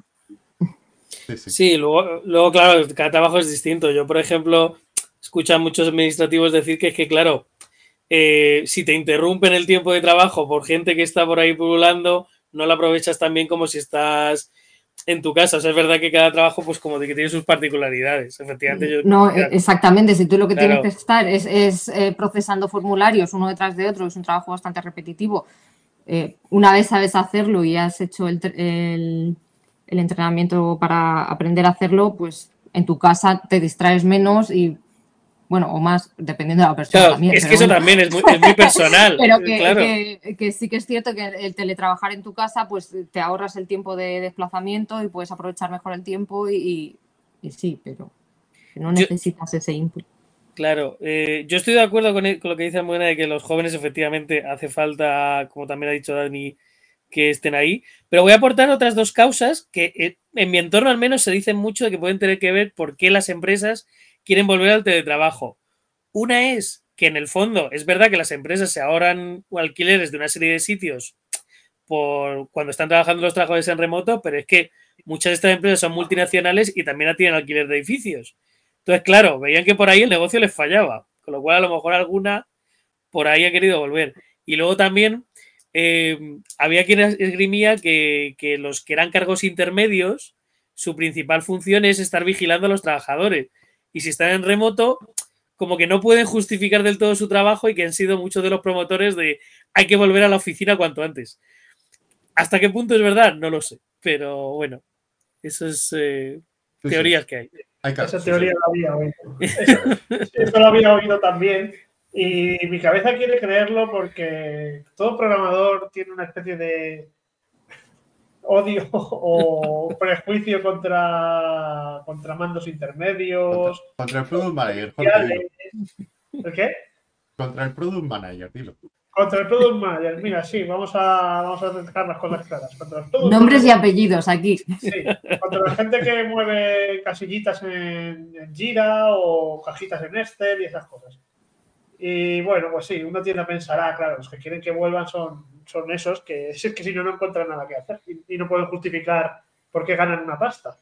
Speaker 1: Sí, sí.
Speaker 4: Sí, luego, claro, cada trabajo es distinto. Yo, por ejemplo, escucho a muchos administrativos decir que es que, claro, si te interrumpen el tiempo de trabajo por gente que está por ahí pululando, no lo aprovechas tan bien como si estás en tu casa. O sea, es verdad que cada trabajo, pues como de que tiene sus particularidades. Efectivamente, yo...
Speaker 3: No, exactamente. Si tú lo que tienes
Speaker 4: Claro.
Speaker 3: que estar es procesando formularios uno detrás de otro, es un trabajo bastante repetitivo. Una vez sabes hacerlo y has hecho el entrenamiento para aprender a hacerlo, pues en tu casa te distraes menos y, bueno, o más, dependiendo de la persona
Speaker 4: Claro,
Speaker 3: también.
Speaker 4: es que
Speaker 3: Pero
Speaker 4: eso
Speaker 3: bueno,
Speaker 4: también es muy personal.
Speaker 3: pero
Speaker 4: Claro.
Speaker 3: que sí que es cierto que el teletrabajar en tu casa, pues te ahorras el tiempo de desplazamiento y puedes aprovechar mejor el tiempo y sí, pero no
Speaker 4: Yo,
Speaker 3: necesitas ese input.
Speaker 4: claro, yo estoy de acuerdo con lo que dice Almudena de que los jóvenes efectivamente hace falta, como también ha dicho Dani, que estén ahí. Pero voy a aportar otras 2 causas que en mi entorno al menos se dicen mucho de que pueden tener que ver por qué las empresas quieren volver al teletrabajo. Una es que en el fondo es verdad que las empresas se ahorran alquileres de una serie de sitios por cuando están trabajando los trabajadores en remoto, pero es que muchas de estas empresas son multinacionales y también tienen alquiler de edificios. Entonces, claro, veían que por ahí el negocio les fallaba, con lo cual a lo mejor alguna por ahí ha querido volver. Y luego también había quien esgrimía que los que eran cargos intermedios, su principal función es estar vigilando a los trabajadores. Y si están en remoto, como que no pueden justificar del todo su trabajo y que han sido muchos de los promotores de hay que volver a la oficina cuanto antes. ¿Hasta qué punto es verdad? No lo sé. Pero bueno, eso es teorías que hay.
Speaker 2: Esa teoría la había oído. Eso lo había oído también. Y mi cabeza quiere creerlo porque todo programador tiene una especie de odio o prejuicio contra mandos intermedios.
Speaker 1: Contra el Product Manager,
Speaker 2: ¿El qué?
Speaker 1: Contra el Product Manager, dilo.
Speaker 2: Contra el Product Manager. Mira, sí, vamos a dejar las cosas claras. Contra el Product
Speaker 3: Nombres y
Speaker 2: Manager,
Speaker 3: apellidos aquí.
Speaker 2: sí, contra la gente que mueve casillitas en Jira o cajitas en Excel y esas cosas. Y bueno, pues sí, uno tiende a pensar, claro, los que quieren que vuelvan son esos que es que si no, no encuentran nada que hacer y no pueden justificar por qué ganan una pasta.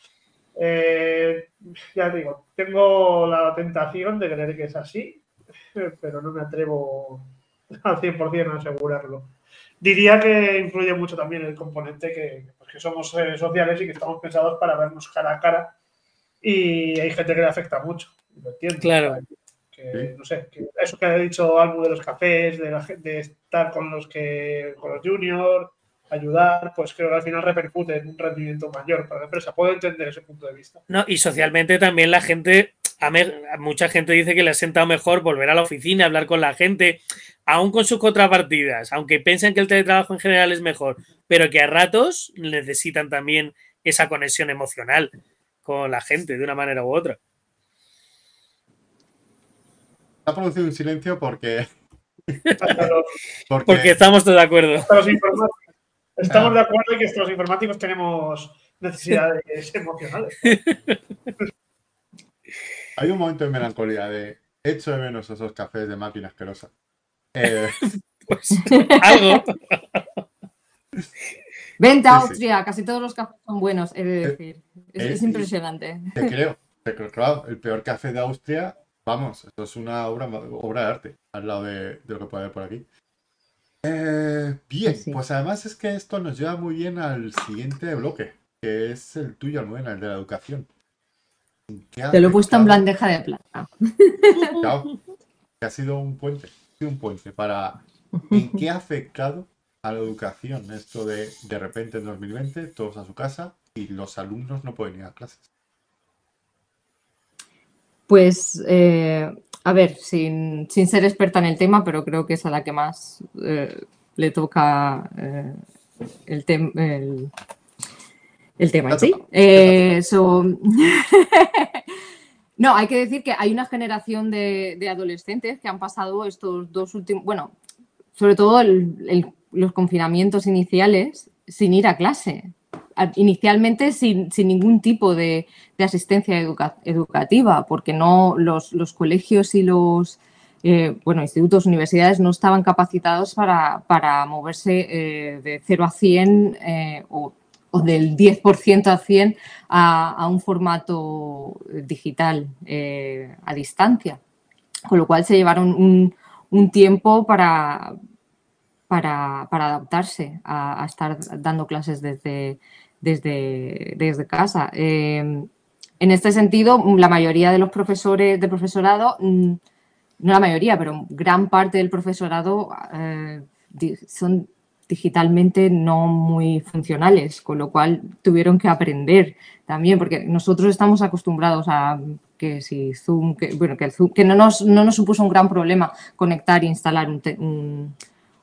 Speaker 2: Ya digo, tengo la tentación de creer que es así, pero no me atrevo al 100% a asegurarlo. Diría que influye mucho también el componente que somos seres sociales y que estamos pensados para vernos cara a cara y hay gente que le afecta mucho, lo entiendo.
Speaker 4: Claro.
Speaker 2: No sé, eso que ha dicho Almu de los cafés, de estar con los juniors, ayudar, pues creo que al final repercute en un rendimiento mayor para la empresa. Puedo entender ese punto de vista.
Speaker 4: No, y socialmente también la gente, mucha gente dice que le ha sentado mejor volver a la oficina, hablar con la gente, aún con sus contrapartidas, aunque piensan que el teletrabajo en general es mejor, pero que a ratos necesitan también esa conexión emocional con la gente de una manera u otra.
Speaker 1: Ha producido un silencio porque
Speaker 4: estamos todos de acuerdo.
Speaker 2: Estamos de acuerdo en que los informáticos tenemos necesidades emocionales.
Speaker 1: Hay un momento de melancolía de echo de menos esos cafés de máquina asquerosa.
Speaker 4: Pues algo.
Speaker 3: Vente a Austria, casi todos los cafés son buenos, he de decir. Es impresionante.
Speaker 1: Te creo, claro, el peor café de Austria, vamos, esto es una obra de arte al lado de lo que puede haber por aquí. Bien, pues además es que esto nos lleva muy bien al siguiente bloque, que es el tuyo, Almudena, el de la educación.
Speaker 3: Te lo he puesto en bandeja de plata.
Speaker 1: Claro, que ha sido un puente para ¿en qué ha afectado a la educación esto de repente en 2020 todos a su casa y los alumnos no pueden ir a clases?
Speaker 3: Pues, a ver, sin ser experta en el tema, pero creo que es a la que más le toca el tema en sí. No, hay que decir que hay una generación de adolescentes que han pasado estos dos últimos, bueno, sobre todo los confinamientos iniciales sin ir a clase. Inicialmente sin ningún tipo de asistencia educativa, porque no los colegios y los institutos, universidades no estaban capacitados para moverse de 0 a 100 o del 10% a 100 a un formato digital a distancia. Con lo cual se llevaron un tiempo para adaptarse a estar dando clases desde casa. En este sentido, la mayoría de los profesores del profesorado, no la mayoría, pero gran parte del profesorado son digitalmente no muy funcionales, con lo cual tuvieron que aprender también, porque nosotros estamos acostumbrados a que si Zoom, que el Zoom, que no nos supuso un gran problema conectar e instalar un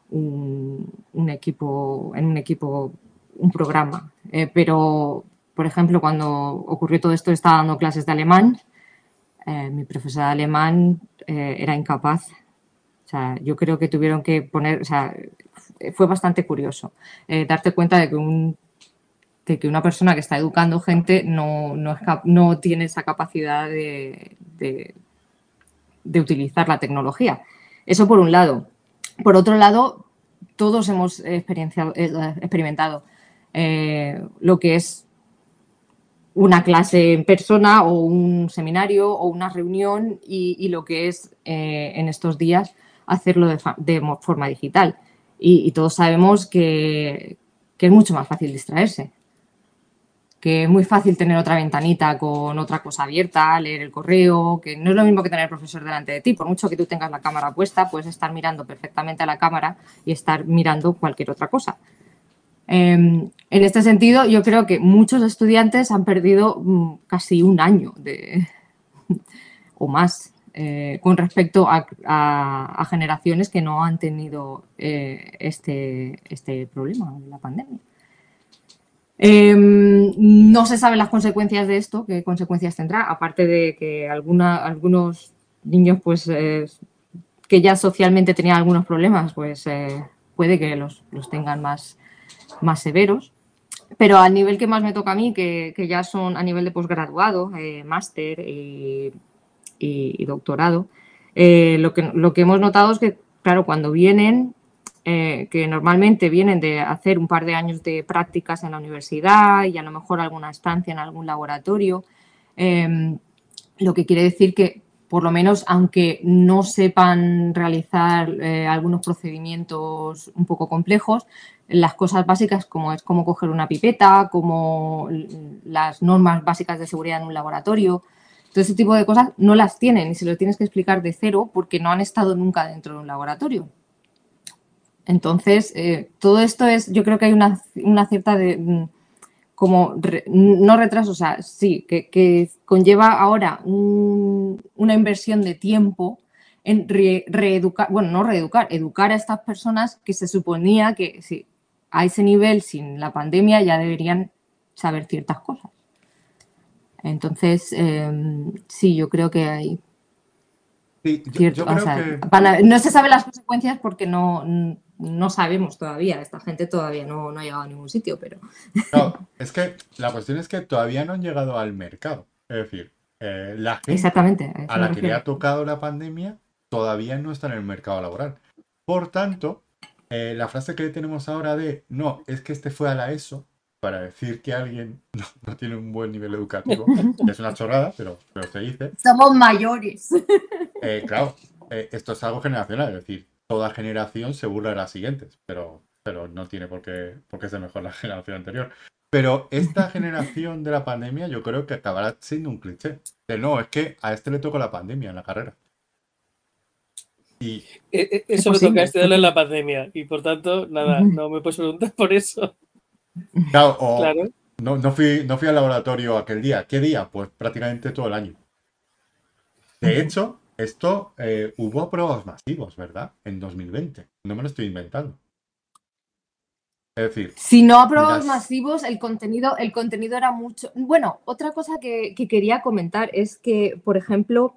Speaker 3: equipo, un programa. Pero, por ejemplo, cuando ocurrió todo esto, estaba dando clases de alemán. Mi profesora de alemán era incapaz. O sea, yo creo que tuvieron que poner, o sea, fue bastante curioso darte cuenta de que una persona que está educando gente no tiene esa capacidad de utilizar la tecnología. Eso por un lado. Por otro lado, todos hemos experimentado lo que es una clase en persona o un seminario o una reunión y lo que es en estos días hacerlo de forma digital. Y todos sabemos que es mucho más fácil distraerse. que es muy fácil tener otra ventanita con otra cosa abierta, leer el correo, que no es lo mismo que tener el profesor delante de ti. Por mucho que tú tengas la cámara puesta, puedes estar mirando perfectamente a la cámara y estar mirando cualquier otra cosa. En este sentido, yo creo que muchos estudiantes han perdido casi un año o más con respecto a generaciones que no han tenido este problema, la pandemia. No se saben las consecuencias de esto, qué consecuencias tendrá, aparte de que algunos niños pues que ya socialmente tenían algunos problemas, pues puede que los tengan más severos. Pero al nivel que más me toca a mí, que ya son a nivel de posgraduado, máster y doctorado, lo que hemos notado es que, claro, cuando vienen, que normalmente vienen de hacer un par de años de prácticas en la universidad y a lo mejor alguna estancia en algún laboratorio, lo que quiere decir que, por lo menos, aunque no sepan realizar algunos procedimientos un poco complejos, las cosas básicas como es cómo coger una pipeta, como las normas básicas de seguridad en un laboratorio, todo ese tipo de cosas no las tienen y se lo tienes que explicar de cero porque no han estado nunca dentro de un laboratorio. Entonces, todo esto es, yo creo que hay una cierta como no retraso, o sea, sí, que conlleva ahora una inversión de tiempo en reeducar, bueno, no reeducar, educar a estas personas que se suponía que sí, a ese nivel, sin la pandemia, ya deberían saber ciertas cosas. Entonces, sí, yo creo que hay
Speaker 1: Sí,
Speaker 3: cierto,
Speaker 1: yo creo
Speaker 3: o sea,
Speaker 1: que
Speaker 3: no se saben las consecuencias porque no sabemos todavía, esta gente todavía no ha llegado a ningún sitio, pero...
Speaker 1: no, es que la cuestión es que todavía no han llegado al mercado. Es decir, la gente
Speaker 3: Exactamente, a
Speaker 1: a
Speaker 3: eso me
Speaker 1: la que le
Speaker 3: refiero.
Speaker 1: ha tocado la pandemia todavía no está en el mercado laboral. Por tanto, la frase que tenemos ahora de no, es que este fue a la ESO para decir que alguien no tiene un buen nivel educativo, es una chorrada, pero se dice.
Speaker 3: Somos mayores.
Speaker 1: Claro, esto es algo generacional, es decir, toda generación se burla de las siguientes, pero no tiene por qué ser mejor la generación anterior. Pero esta generación de la pandemia yo creo que acabará siendo un cliché. De no, es que a este le tocó la pandemia en la carrera. Y
Speaker 3: Es
Speaker 4: Eso me toca
Speaker 3: posible, es
Speaker 4: estudiarlo en la
Speaker 3: posible.
Speaker 4: pandemia y por tanto, nada, no me puedes preguntar por eso.
Speaker 1: claro, o
Speaker 4: Claro.
Speaker 1: no fui al laboratorio aquel día. ¿Qué día? Pues prácticamente todo el año. De hecho, esto hubo pruebas masivos, ¿verdad? En 2020. No me lo estoy inventando. Es decir,
Speaker 3: Si no aprobamos
Speaker 1: las...
Speaker 3: masivos, el contenido era mucho. Bueno, otra cosa que quería comentar es que, por ejemplo,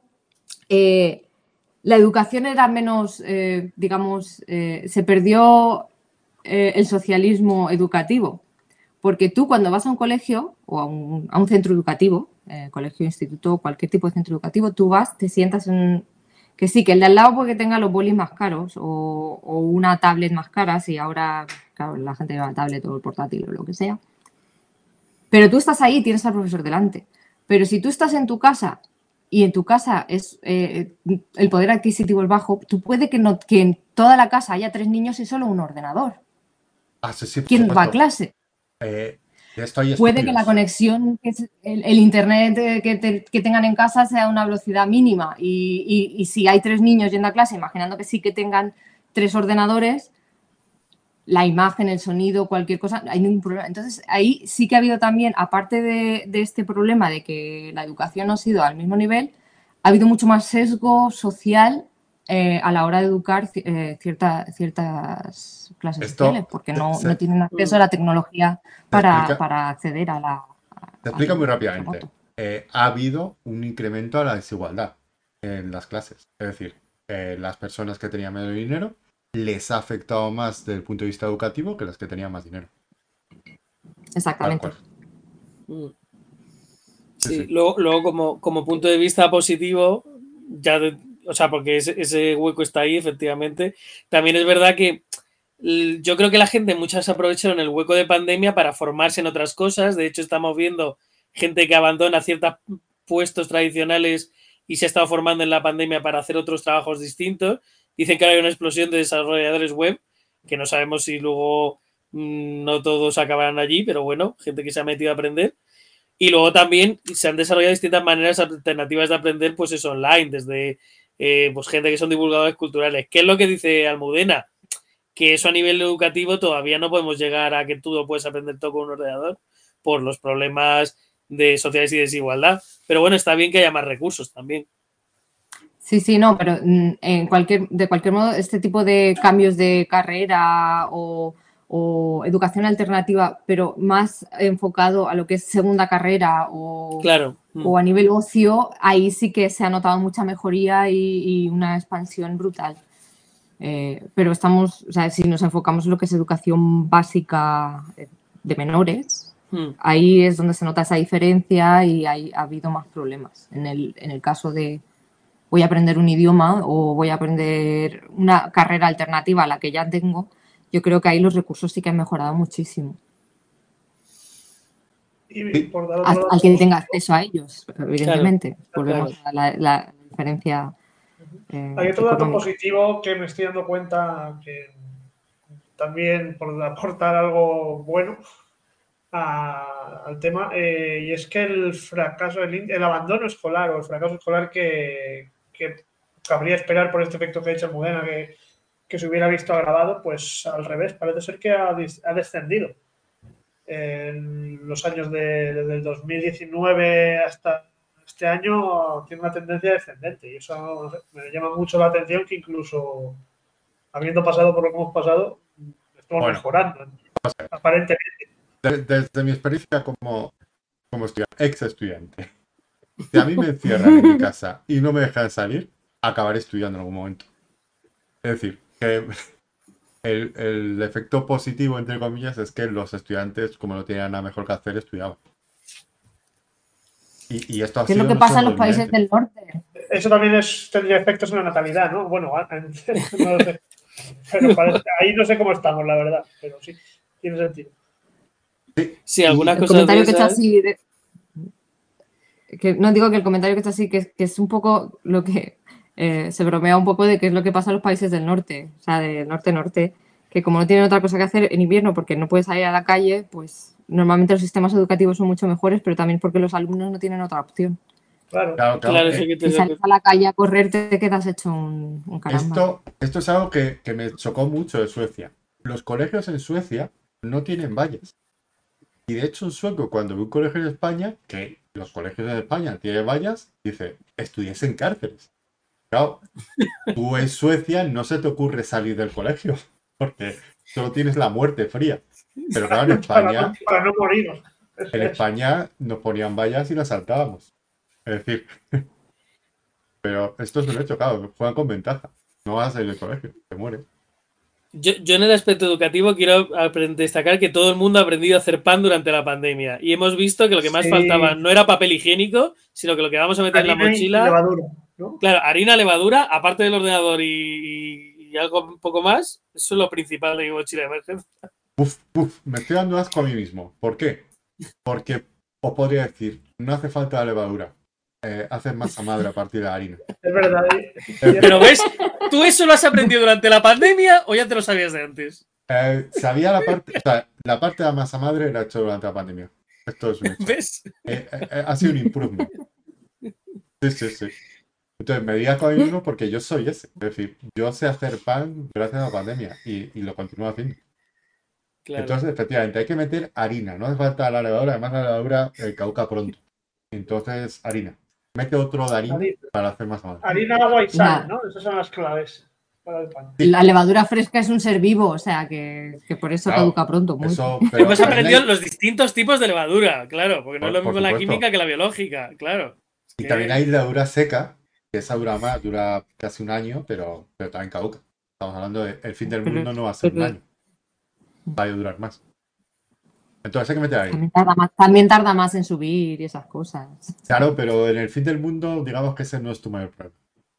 Speaker 3: la educación era menos, digamos, se perdió el socialismo educativo. Porque tú cuando vas a un colegio o a un centro educativo, colegio, instituto, cualquier tipo de centro educativo, tú vas, te sientas en... Que sí, que el de al lado puede que tenga los bolis más caros o una tablet más cara, si ahora, claro, la gente lleva la tablet o el portátil o lo que sea. Pero tú estás ahí y tienes al profesor delante. Pero si tú estás en tu casa y en tu casa es el poder adquisitivo es bajo, tú puede que en toda la casa haya 3 niños y solo un ordenador.
Speaker 1: Ah, sí, sí, por
Speaker 3: ¿Quién va a
Speaker 1: supuesto.
Speaker 3: clase?
Speaker 1: De esto hay
Speaker 3: Puede que la
Speaker 1: estudios.
Speaker 3: conexión, que es el internet que tengan en casa sea una velocidad mínima y si hay 3 niños yendo a clase, imaginando que sí que tengan 3 ordenadores, la imagen, el sonido, cualquier cosa, no hay ningún problema. Entonces, ahí sí que ha habido también, aparte de este problema de que la educación no ha sido al mismo nivel, ha habido mucho más sesgo social a la hora de educar ciertas clases sociales,
Speaker 1: Esto
Speaker 3: porque
Speaker 1: te,
Speaker 3: no tienen acceso a la tecnología
Speaker 1: te explica,
Speaker 3: para acceder
Speaker 1: te
Speaker 3: al
Speaker 1: explica muy rápidamente.
Speaker 3: remoto.
Speaker 1: Ha habido un incremento a la desigualdad en las clases. Es decir, las personas que tenían menos dinero les ha afectado más desde el punto de vista educativo que las que tenían más dinero. Tal
Speaker 3: Exactamente.
Speaker 1: cual.
Speaker 4: Mm.
Speaker 1: Sí,
Speaker 4: Sí,
Speaker 1: sí.
Speaker 4: luego como punto de vista positivo, o sea, porque ese hueco está ahí, efectivamente. También es verdad que yo creo que la gente, muchas aprovecharon el hueco de pandemia para formarse en otras cosas. De hecho, estamos viendo gente que abandona ciertos puestos tradicionales y se ha estado formando en la pandemia para hacer otros trabajos distintos. Dicen que ahora hay una explosión de desarrolladores web, que no sabemos si luego no todos acabarán allí, pero bueno, gente que se ha metido a aprender. Y luego también se han desarrollado distintas maneras alternativas de aprender, pues eso, online, desde pues gente que son divulgadores culturales. ¿Qué es lo que dice Almudena? Que eso a nivel educativo todavía no podemos llegar a que tú lo puedes aprender todo con un ordenador por los problemas de sociales y desigualdad. Pero bueno, está bien que haya más recursos también.
Speaker 3: Sí, no, pero de cualquier modo, este tipo de cambios de carrera o educación alternativa, pero más enfocado a lo que es segunda carrera
Speaker 4: Claro.
Speaker 3: o a nivel ocio, ahí sí que se ha notado mucha mejoría y una expansión brutal. Pero o sea, si nos enfocamos en lo que es educación básica de menores, ahí es donde se nota esa diferencia y ha habido más problemas. En el caso de voy a aprender un idioma o voy a aprender una carrera alternativa a la que ya tengo, yo creo que ahí los recursos sí que han mejorado muchísimo.
Speaker 2: Y por dar
Speaker 3: Al que tenga acceso a ellos, evidentemente.
Speaker 2: Claro,
Speaker 3: volvemos a la diferencia.
Speaker 2: Hay otro dato positivo que me estoy dando cuenta que también por aportar algo bueno al tema, y es que el fracaso, el abandono escolar o el fracaso escolar que cabría esperar por este efecto que ha hecho Almudena, que se hubiera visto agravado, pues al revés, parece ser que ha descendido. En los años desde el 2019 hasta este año tiene una tendencia descendente y eso no sé, me llama mucho la atención que incluso habiendo pasado por lo que hemos pasado, estamos mejorando, aparentemente.
Speaker 1: Desde mi experiencia como ex estudiante, si a mí me encierran en mi casa y no me dejan salir, acabaré estudiando en algún momento. Es decir, que el efecto positivo, entre comillas, es que los estudiantes, como no tenían nada mejor que hacer, estudiaban. Y esto ha
Speaker 3: ¿Qué es
Speaker 1: sido
Speaker 3: lo que pasa en los países del norte?
Speaker 2: Eso también tendría efectos en la natalidad, ¿no? Bueno, no lo sé. Pero ahí no sé cómo estamos, la verdad. Pero sí, tiene sentido.
Speaker 4: Sí, algunas cosas.
Speaker 3: El comentario que está así. No digo que el comentario que está así, que es un poco lo que se bromea un poco de qué es lo que pasa en los países del norte, o sea, del norte-norte, que como no tienen otra cosa que hacer en invierno porque no puedes salir a la calle, pues normalmente los sistemas educativos son mucho mejores, pero también porque los alumnos no tienen otra opción.
Speaker 2: Claro.
Speaker 3: Si sales a la calle a correr, te quedas hecho un caramba.
Speaker 1: Esto es algo que me chocó mucho de Suecia. Los colegios en Suecia no tienen vallas. Y de hecho, un sueco, cuando ve un colegio en España, que los colegios en España tienen vallas, dice: estudies en cárceles. Claro, tú en Suecia no se te ocurre salir del colegio, porque solo tienes la muerte fría. Pero claro, en España,
Speaker 2: para no morir.
Speaker 1: en España nos ponían vallas y las saltábamos. Es decir, pero esto es un hecho, claro, juegan con ventaja. No vas a salir del colegio, te mueres.
Speaker 4: Yo en el aspecto educativo quiero destacar que todo el mundo ha aprendido a hacer pan durante la pandemia y hemos visto que lo que más faltaba no era papel higiénico, sino que lo que vamos a meter en la mochila,
Speaker 2: levadura, ¿no?
Speaker 4: Claro, harina, levadura, aparte del ordenador y algo un poco más, eso es lo principal de mi mochila de emergencia.
Speaker 1: Me estoy dando asco a mí mismo. ¿Por qué? Porque os podría decir, no hace falta la levadura, haces masa madre a partir de la harina.
Speaker 2: Es verdad.
Speaker 4: Pero ves, ¿tú eso lo has aprendido durante la pandemia o ya te lo sabías de antes?
Speaker 1: Sabía la parte, o sea, la parte de la masa madre la he hecho durante la pandemia. Esto es un hecho.
Speaker 4: ¿Ves?
Speaker 1: Ha sido un improvement. Sí. Entonces me di asco a mí mismo porque yo soy ese. Es decir, yo sé hacer pan gracias a la pandemia y lo continúo haciendo. Claro. Entonces, efectivamente, hay que meter harina. No hace falta la levadura. Además, la levadura caduca pronto. Entonces, harina. Mete otro de harina para hacer más madre.
Speaker 2: Harina, agua y sal, ¿no? Esas son las claves para el pan.
Speaker 3: La levadura fresca es un ser vivo, o sea, que por eso caduca pronto.
Speaker 4: Hemos aprendido los distintos tipos de levadura, claro, porque no es lo mismo la química que la biológica, claro.
Speaker 1: Y también hay levadura seca, que esa dura más, dura casi un año, pero también caduca. Estamos hablando de el fin del mundo no va a ser un año. Va a durar más. Entonces hay que meter ahí.
Speaker 3: También tarda más en subir y esas cosas.
Speaker 1: Claro, pero en el fin del mundo, digamos que ese no es tu mayor problema.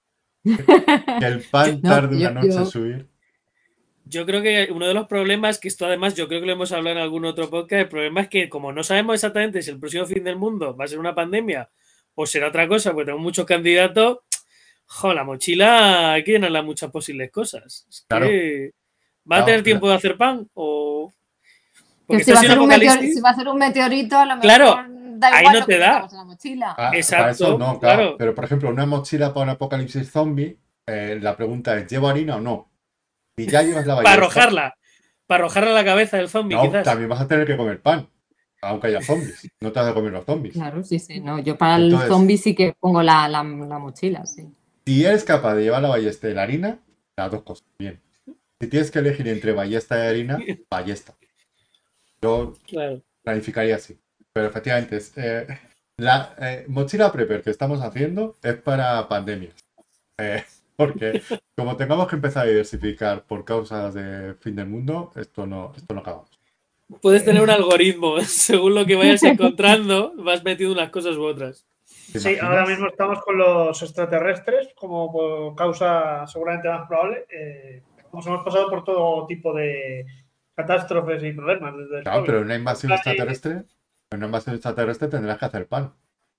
Speaker 1: Que el pan tarde una noche en subir.
Speaker 4: Yo creo que uno de los problemas, que esto además yo creo que lo hemos hablado en algún otro podcast, el problema es que como no sabemos exactamente si el próximo fin del mundo va a ser una pandemia o será otra cosa, porque tenemos muchos candidatos, la mochila hay que llenarla muchas posibles cosas. Es
Speaker 1: claro.
Speaker 4: Que ¿va a tener tiempo de hacer pan? O...
Speaker 3: Que si va a ser un meteorito, a lo mejor...
Speaker 4: Claro,
Speaker 3: da
Speaker 4: Ahí
Speaker 3: igual
Speaker 4: no
Speaker 3: lo
Speaker 4: te
Speaker 3: que
Speaker 4: da.
Speaker 3: tengamos en la mochila.
Speaker 1: Para
Speaker 4: Exacto,
Speaker 1: eso no,
Speaker 4: claro.
Speaker 1: claro. Pero, por ejemplo, una mochila para un apocalipsis zombie, la pregunta es, ¿llevo harina o no? Si ya llevas la ballesta,
Speaker 4: Para arrojarla a la cabeza del zombie,
Speaker 1: no,
Speaker 4: quizás.
Speaker 1: también vas a tener que comer pan, aunque haya zombies. No te vas a comer los zombies.
Speaker 3: Claro, sí, sí. No, yo para el
Speaker 1: Entonces,
Speaker 3: zombie sí que pongo la mochila, sí.
Speaker 1: si eres capaz de llevar la ballesta y la harina, las dos cosas, bien. Si tienes que elegir entre ballesta y harina, ballesta. Yo
Speaker 4: Claro.
Speaker 1: planificaría así. Pero efectivamente, la mochila prepper que estamos haciendo es para pandemias. Porque como tengamos que empezar a diversificar por causas de fin del mundo, esto no acaba.
Speaker 4: Puedes tener un algoritmo. Según lo que vayas encontrando, vas metiendo unas cosas u otras.
Speaker 1: ¿Te
Speaker 2: Sí, ahora
Speaker 1: imaginas?
Speaker 2: mismo estamos con los extraterrestres como por causa seguramente más probable. Nos hemos pasado por todo tipo de catástrofes y problemas desde el
Speaker 1: Claro,
Speaker 2: COVID.
Speaker 1: pero en una invasión extraterrestre tendrás que hacer pan.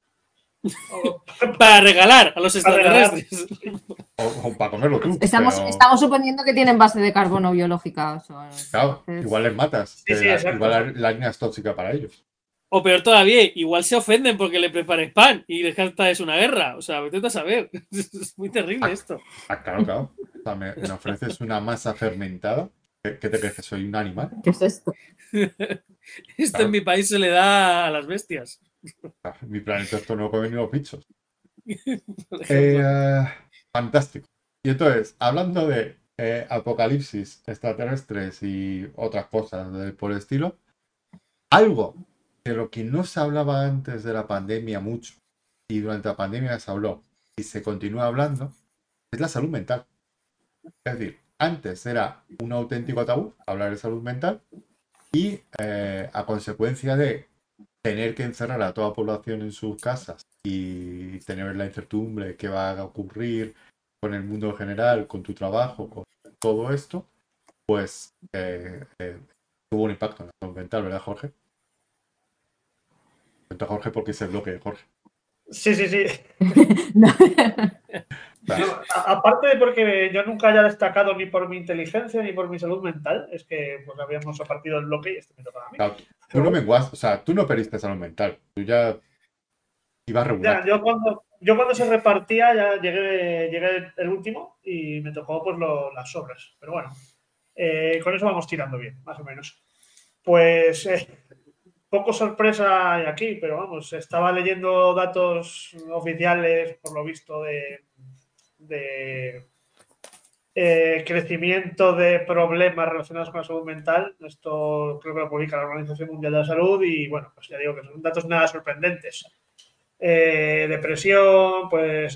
Speaker 4: Para regalar a los
Speaker 2: Para regalar.
Speaker 4: extraterrestres.
Speaker 1: O para comerlo tú.
Speaker 3: Estamos suponiendo que tienen base de carbono biológica.
Speaker 1: Claro,
Speaker 3: Entonces,
Speaker 1: igual les matas.
Speaker 2: Sí, sí, exacto.
Speaker 1: Igual la harina es tóxica para ellos.
Speaker 4: O peor todavía, igual se ofenden porque le prepares pan y les canta es una guerra. O sea, intenta saber. Es muy terrible esto.
Speaker 1: Claro, claro. O sea, me ofreces una masa fermentada. ¿Qué te crees que soy un animal?
Speaker 3: ¿qué es esto?
Speaker 4: Esto
Speaker 1: Claro.
Speaker 4: en mi país se le da a las bestias.
Speaker 1: Mi planeta esto no come ni los bichos.
Speaker 4: Por ejemplo.
Speaker 1: Fantástico. Y entonces, hablando de apocalipsis extraterrestres y otras cosas por el estilo, algo de lo que no se hablaba antes de la pandemia mucho y durante la pandemia se habló y se continúa hablando es la salud mental. Es decir, antes era un auténtico tabú hablar de salud mental y a consecuencia de tener que encerrar a toda la población en sus casas y tener la incertidumbre de qué va a ocurrir con el mundo en general, con tu trabajo, con todo esto, pues tuvo un impacto en la salud mental, ¿verdad, Jorge? Cuento a Jorge porque es el bloque de Jorge.
Speaker 2: Sí, sí, sí.
Speaker 3: No.
Speaker 2: No, aparte de porque yo nunca haya destacado ni por mi inteligencia ni por mi salud mental, es que pues habíamos partido el bloque y este me toca a mí.
Speaker 1: Claro, tú
Speaker 2: Pero
Speaker 1: no
Speaker 2: bueno,
Speaker 1: menguaste, o sea, tú no perdiste salud mental, tú ya ibas regular.
Speaker 2: ya, yo cuando se repartía ya llegué el último y me tocó pues las sobras. Pero bueno, con eso vamos tirando bien, más o menos. Pues poco sorpresa hay aquí, pero vamos, estaba leyendo datos oficiales, por lo visto, de crecimiento de problemas relacionados con la salud mental. Esto creo que lo publica la Organización Mundial de la Salud y bueno, pues ya digo que son datos nada sorprendentes. Depresión, pues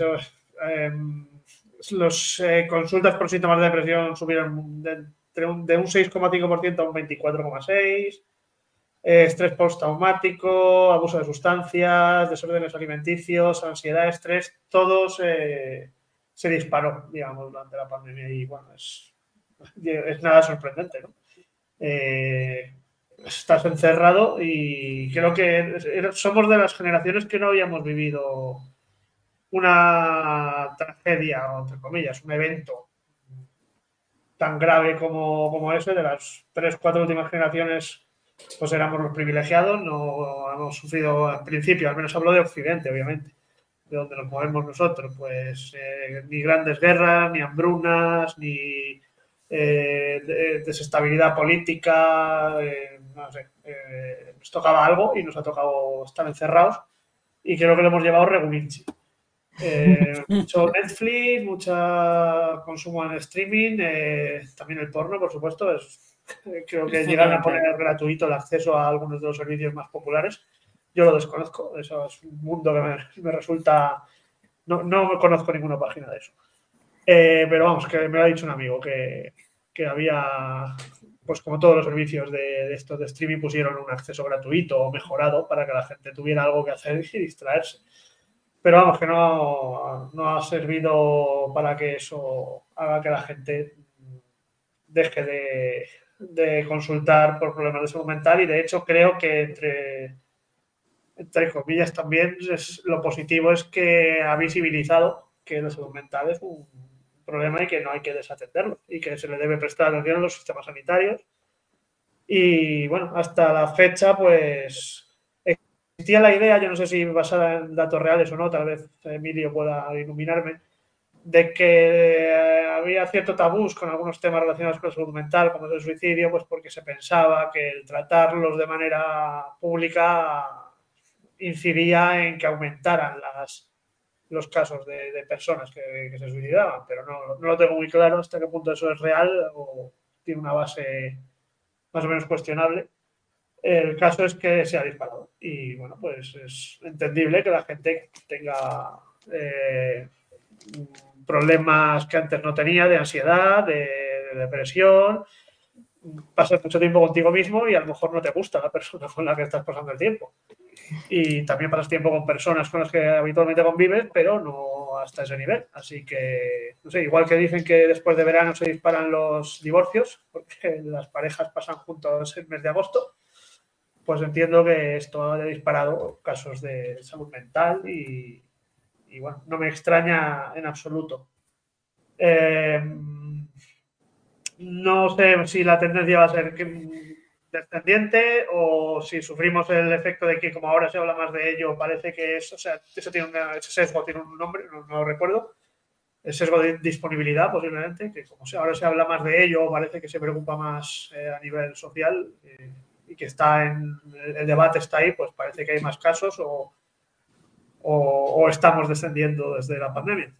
Speaker 2: los consultas por síntomas de depresión subieron de un 6,5% a un 24,6%. Estrés postraumático, abuso de sustancias, desórdenes alimenticios, ansiedad, estrés, todos se disparó, digamos, durante la pandemia y bueno, es nada sorprendente, ¿no? Estás encerrado y creo que somos de las generaciones que no habíamos vivido una tragedia, o entre comillas, un evento tan grave como ese, de las 3, 4 últimas generaciones, pues éramos los privilegiados, no hemos sufrido al principio, al menos hablo de Occidente, obviamente, de donde nos movemos nosotros, pues ni grandes guerras, ni hambrunas, ni desestabilidad política, no sé, nos tocaba algo y nos ha tocado estar encerrados y creo que lo hemos llevado regulinchi. Mucho Netflix, mucho consumo en streaming, también el porno, por supuesto. Creo que
Speaker 4: Es
Speaker 2: llegan a
Speaker 4: fundamental.
Speaker 2: poner gratuito el acceso a algunos de los servicios más populares. Yo lo desconozco, eso es un mundo que me resulta. No conozco ninguna página de eso. Pero vamos, que me lo ha dicho un amigo que había, pues como todos los servicios de estos de streaming, pusieron un acceso gratuito o mejorado para que la gente tuviera algo que hacer y distraerse. Pero vamos, que no ha servido para que eso haga que la gente deje de consultar por problemas de salud mental y de hecho creo que entre comillas también lo positivo es que ha visibilizado que la salud mental es un problema y que no hay que desatenderlo y que se le debe prestar atención a los sistemas sanitarios y bueno, hasta la fecha pues existía la idea, yo no sé si basada en datos reales o no, tal vez Emilio pueda iluminarme, de que había cierto tabús con algunos temas relacionados con la salud mental, como el suicidio, pues porque se pensaba que el tratarlos de manera pública incidiría en que aumentaran los casos de personas que se suicidaban, pero no lo tengo muy claro hasta qué punto eso es real o tiene una base más o menos cuestionable. El caso es que se ha disparado y bueno, pues es entendible que la gente tenga problemas que antes no tenía, de ansiedad, de depresión, pasas mucho tiempo contigo mismo y a lo mejor no te gusta la persona con la que estás pasando el tiempo. Y también pasas tiempo con personas con las que habitualmente convives, pero no hasta ese nivel. Así que, no sé, igual que dicen que después de verano se disparan los divorcios, porque las parejas pasan juntos el mes de agosto, pues entiendo que esto haya disparado casos de salud mental y bueno, no me extraña en absoluto. No sé si la tendencia va a ser descendiente o si sufrimos el efecto de que como ahora se habla más de ello, parece que es, o sea, eso tiene ese sesgo tiene un nombre, no lo recuerdo, el sesgo de disponibilidad posiblemente, que como ahora se habla más de ello, parece que se preocupa más a nivel social y que está en el debate está ahí, pues parece que hay más casos o estamos descendiendo desde la pandemia,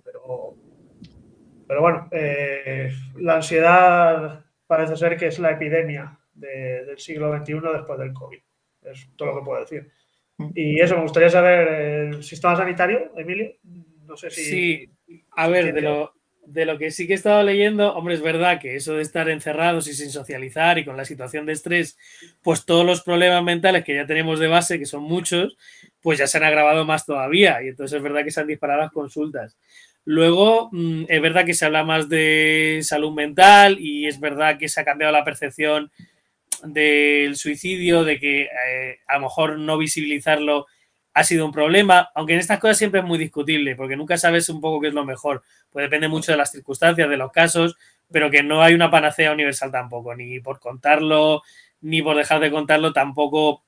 Speaker 2: pero bueno, la ansiedad parece ser que es la epidemia del siglo XXI después del COVID. Es todo lo que puedo decir. Y eso, me gustaría saber el sistema sanitario, Emilio. No sé
Speaker 4: Sí, a
Speaker 2: si
Speaker 4: ver,
Speaker 2: tiene...
Speaker 4: de lo que sí que he estado leyendo, hombre, es verdad que eso de estar encerrados y sin socializar y con la situación de estrés, pues todos los problemas mentales que ya tenemos de base, que son muchos, pues ya se han agravado más todavía. Y entonces es verdad que se han disparado las consultas. Luego, es verdad que se habla más de salud mental y es verdad que se ha cambiado la percepción del suicidio, de que a lo mejor no visibilizarlo ha sido un problema, aunque en estas cosas siempre es muy discutible, porque nunca sabes un poco qué es lo mejor, pues depende mucho de las circunstancias, de los casos, pero que no hay una panacea universal tampoco, ni por contarlo, ni por dejar de contarlo tampoco,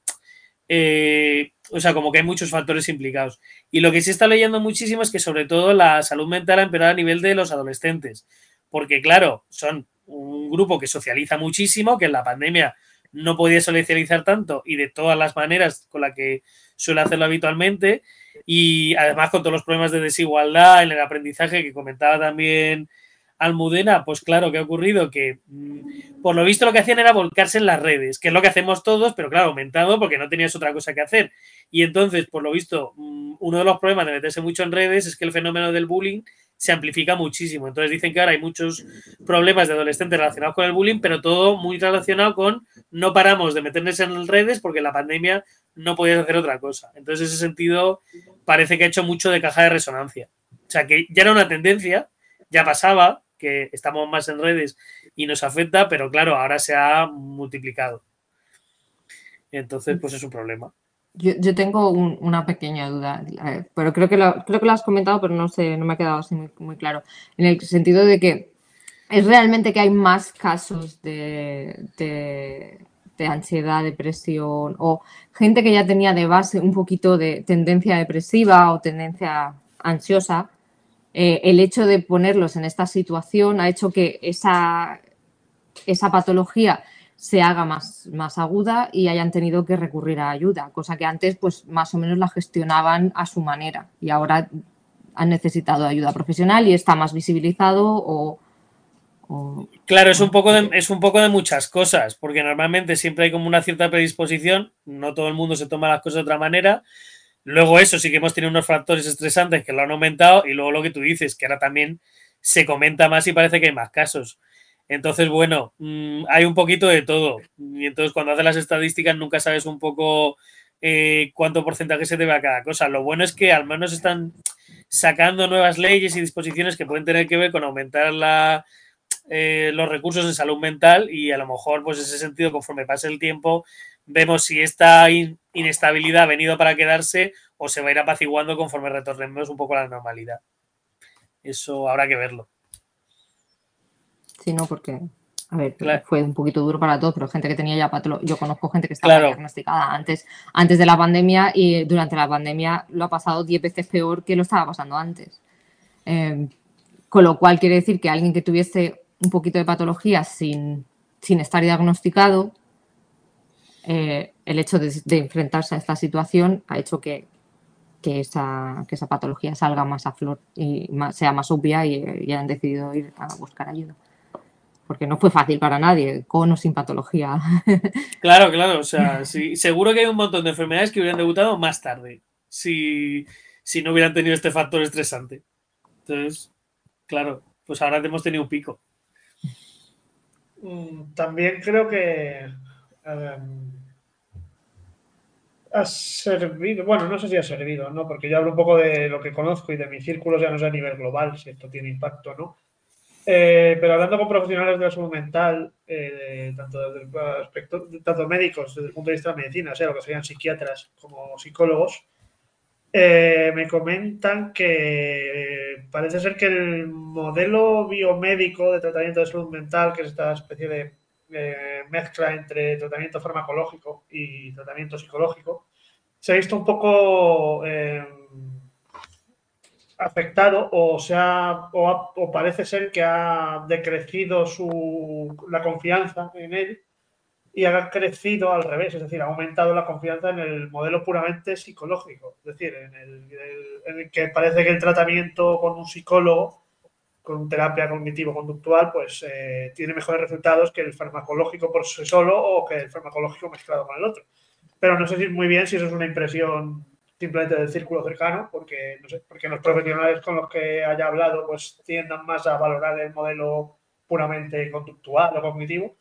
Speaker 4: o sea, como que hay muchos factores implicados. Y lo que sí está leyendo muchísimo es que sobre todo la salud mental ha empeorado a nivel de los adolescentes, porque claro, son un grupo que socializa muchísimo, que en la pandemia no podía socializar tanto y de todas las maneras con la que suele hacerlo habitualmente, y además con todos los problemas de desigualdad en el aprendizaje que comentaba también Almudena, pues claro, ¿qué ha ocurrido? Que por lo visto lo que hacían era volcarse en las redes, que es lo que hacemos todos, pero claro, aumentado porque no tenías otra cosa que hacer. Y entonces, por lo visto, uno de los problemas de meterse mucho en redes es que el fenómeno del bullying se amplifica muchísimo. Entonces dicen que ahora hay muchos problemas de adolescentes relacionados con el bullying, pero todo muy relacionado con no paramos de meternos en redes porque en la pandemia no podías hacer otra cosa. Entonces, en ese sentido, parece que ha hecho mucho de caja de resonancia. O sea, que ya era una tendencia, ya pasaba, que estamos más en redes y nos afecta, pero claro, ahora se ha multiplicado. Entonces, pues es un problema.
Speaker 3: Yo tengo una pequeña duda, pero creo que lo has comentado, pero no sé, no me ha quedado así muy claro. En el sentido de que es realmente que hay más casos de ansiedad, depresión o gente que ya tenía de base un poquito de tendencia depresiva o tendencia ansiosa. El hecho de ponerlos en esta situación ha hecho que esa patología se haga más aguda y hayan tenido que recurrir a ayuda, cosa que antes pues más o menos la gestionaban a su manera y ahora han necesitado ayuda profesional y está más visibilizado
Speaker 4: Claro,
Speaker 3: bueno,
Speaker 4: es un poco de muchas cosas, porque normalmente siempre hay como una cierta predisposición, no todo el mundo se toma las cosas de otra manera. Luego eso sí que hemos tenido unos factores estresantes que lo han aumentado y luego lo que tú dices, que ahora también se comenta más y parece que hay más casos. Entonces, bueno, hay un poquito de todo. Y entonces cuando haces las estadísticas nunca sabes un poco cuánto porcentaje se debe a cada cosa. Lo bueno es que al menos están sacando nuevas leyes y disposiciones que pueden tener que ver con aumentar los recursos de salud mental y a lo mejor, pues en ese sentido, conforme pase el tiempo, vemos si esta inestabilidad ha venido para quedarse o se va a ir apaciguando conforme retornemos un poco a la normalidad. Eso habrá que verlo.
Speaker 3: sí, no, porque A ver,
Speaker 4: Claro.
Speaker 3: fue un poquito duro para todos, pero gente que tenía ya patología. Yo conozco gente que estaba
Speaker 4: Claro.
Speaker 3: diagnosticada antes de la pandemia y durante la pandemia lo ha pasado 10 veces peor que lo estaba pasando antes. Con lo cual quiere decir que alguien que tuviese un poquito de patología sin estar diagnosticado, el hecho de enfrentarse a esta situación ha hecho que esa patología salga más a flor y sea más obvia y hayan decidido ir a buscar ayuda. Porque no fue fácil para nadie, con o sin patología.
Speaker 4: Claro, claro, o sea, sí, seguro que hay un montón de enfermedades que hubieran debutado más tarde si no hubieran tenido este factor estresante. Entonces, claro, pues ahora hemos tenido un pico.
Speaker 2: También creo que ha servido, bueno, no sé si ha servido, ¿no? Porque yo hablo un poco de lo que conozco y de mis círculos, ya no sé a nivel global si esto tiene impacto o no. Pero hablando con profesionales de la salud mental, tanto desde el aspecto, tanto médicos desde el punto de vista de la medicina, sea lo que sean psiquiatras como psicólogos, me comentan que parece ser que el modelo biomédico de tratamiento de salud mental, que es esta especie de mezcla entre tratamiento farmacológico y tratamiento psicológico, se ha visto un poco afectado o parece ser que ha decrecido la confianza en él y ha crecido al revés, es decir, ha aumentado la confianza en el modelo puramente psicológico, es decir, en el que parece que el tratamiento con un psicólogo, con terapia cognitivo-conductual, pues tiene mejores resultados que el farmacológico por sí solo o que el farmacológico mezclado con el otro. Pero no sé si muy bien si eso es una impresión simplemente del círculo cercano, porque no sé, porque los profesionales con los que haya hablado pues tiendan más a valorar el modelo puramente conductual o cognitivo,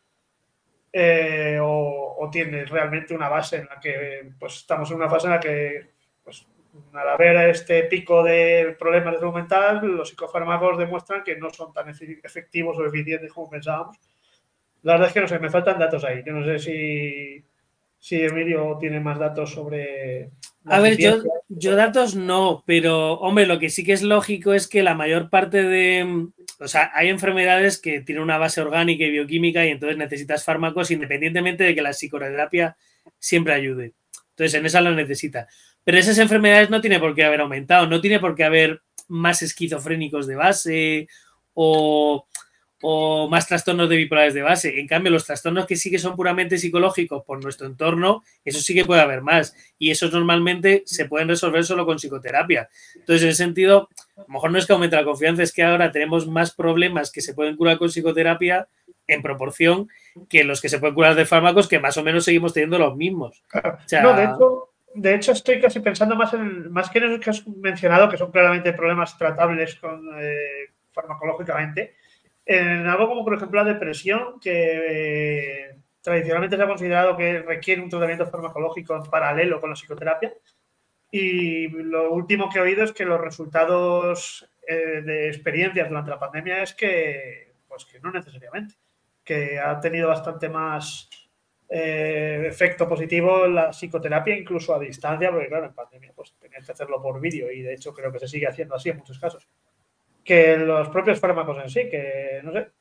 Speaker 2: o tiene realmente una base en la que pues estamos en una fase en la que pues, al haber este pico de problemas de salud mental, los psicofármacos demuestran que no son tan efectivos o eficientes como pensábamos. La verdad es que no sé, me faltan datos ahí. Yo no sé si Emilio tiene más datos sobre la
Speaker 4: A ver,
Speaker 2: eficiencia.
Speaker 4: yo datos no, pero hombre, lo que sí que es lógico es que la mayor parte de... O sea, hay enfermedades que tienen una base orgánica y bioquímica y entonces necesitas fármacos independientemente de que la psicoterapia siempre ayude. Entonces, en esa lo necesita. Pero esas enfermedades no tiene por qué haber aumentado, no tiene por qué haber más esquizofrénicos de base o más trastornos de bipolares de base. En cambio, los trastornos que sí que son puramente psicológicos por nuestro entorno, eso sí que puede haber más. Y esos normalmente se pueden resolver solo con psicoterapia. Entonces, en ese sentido, a lo mejor no es que aumente la confianza, es que ahora tenemos más problemas que se pueden curar con psicoterapia en proporción que los que se pueden curar de fármacos, que más o menos seguimos teniendo los mismos.
Speaker 2: Claro.
Speaker 4: O
Speaker 2: No,
Speaker 4: sea,
Speaker 2: de hecho estoy casi pensando más que en esos que has mencionado, que son claramente problemas tratables farmacológicamente, en algo como, por ejemplo, la depresión, que tradicionalmente se ha considerado que requiere un tratamiento farmacológico en paralelo con la psicoterapia. Y lo último que he oído es que los resultados de experiencias durante la pandemia es pues que no necesariamente, que ha tenido bastante más efecto positivo la psicoterapia, incluso a distancia, porque claro, en pandemia pues tenías que hacerlo por vídeo y de hecho creo que se sigue haciendo así en muchos casos, que los propios fármacos en sí, que no sé,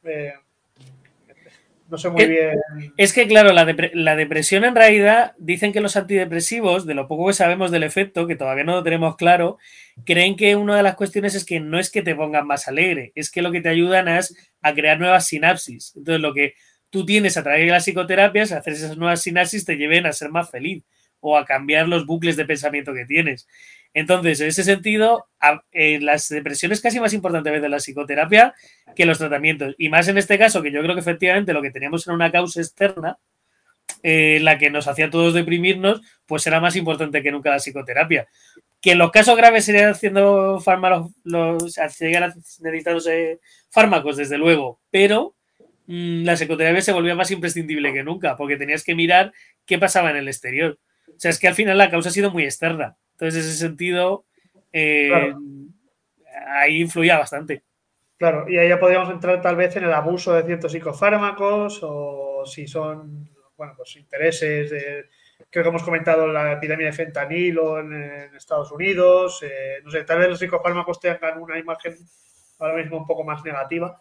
Speaker 2: no sé muy bien.
Speaker 4: es que, claro, la depresión en realidad dicen que los antidepresivos, de lo poco que sabemos del efecto, que todavía no lo tenemos claro, creen que una de las cuestiones es que no es que te pongan más alegre, es que lo que te ayudan es a crear nuevas sinapsis. Entonces, lo que tú tienes a través de las psicoterapias, hacer esas nuevas sinapsis te lleven a ser más feliz o a cambiar los bucles de pensamiento que tienes. Entonces, en ese sentido, las depresiones es casi más importante a veces la psicoterapia que los tratamientos. Y más en este caso, que yo creo que efectivamente lo que teníamos era una causa externa, la que nos hacía a todos deprimirnos, pues era más importante que nunca la psicoterapia. Que en los casos graves serían haciendo fármacos, seguían necesitándose fármacos, desde luego, pero la psicoterapia se volvía más imprescindible que nunca, porque tenías que mirar qué pasaba en el exterior. O sea, es que al final la causa ha sido muy externa. Entonces, en ese sentido, eh,
Speaker 2: Claro,
Speaker 4: ahí influía bastante.
Speaker 2: claro, y ahí ya podríamos entrar tal vez en el abuso de ciertos psicofármacos o si son, bueno, pues intereses creo que hemos comentado la epidemia de fentanilo en Estados Unidos, no sé, tal vez los psicofármacos tengan una imagen ahora mismo un poco más negativa,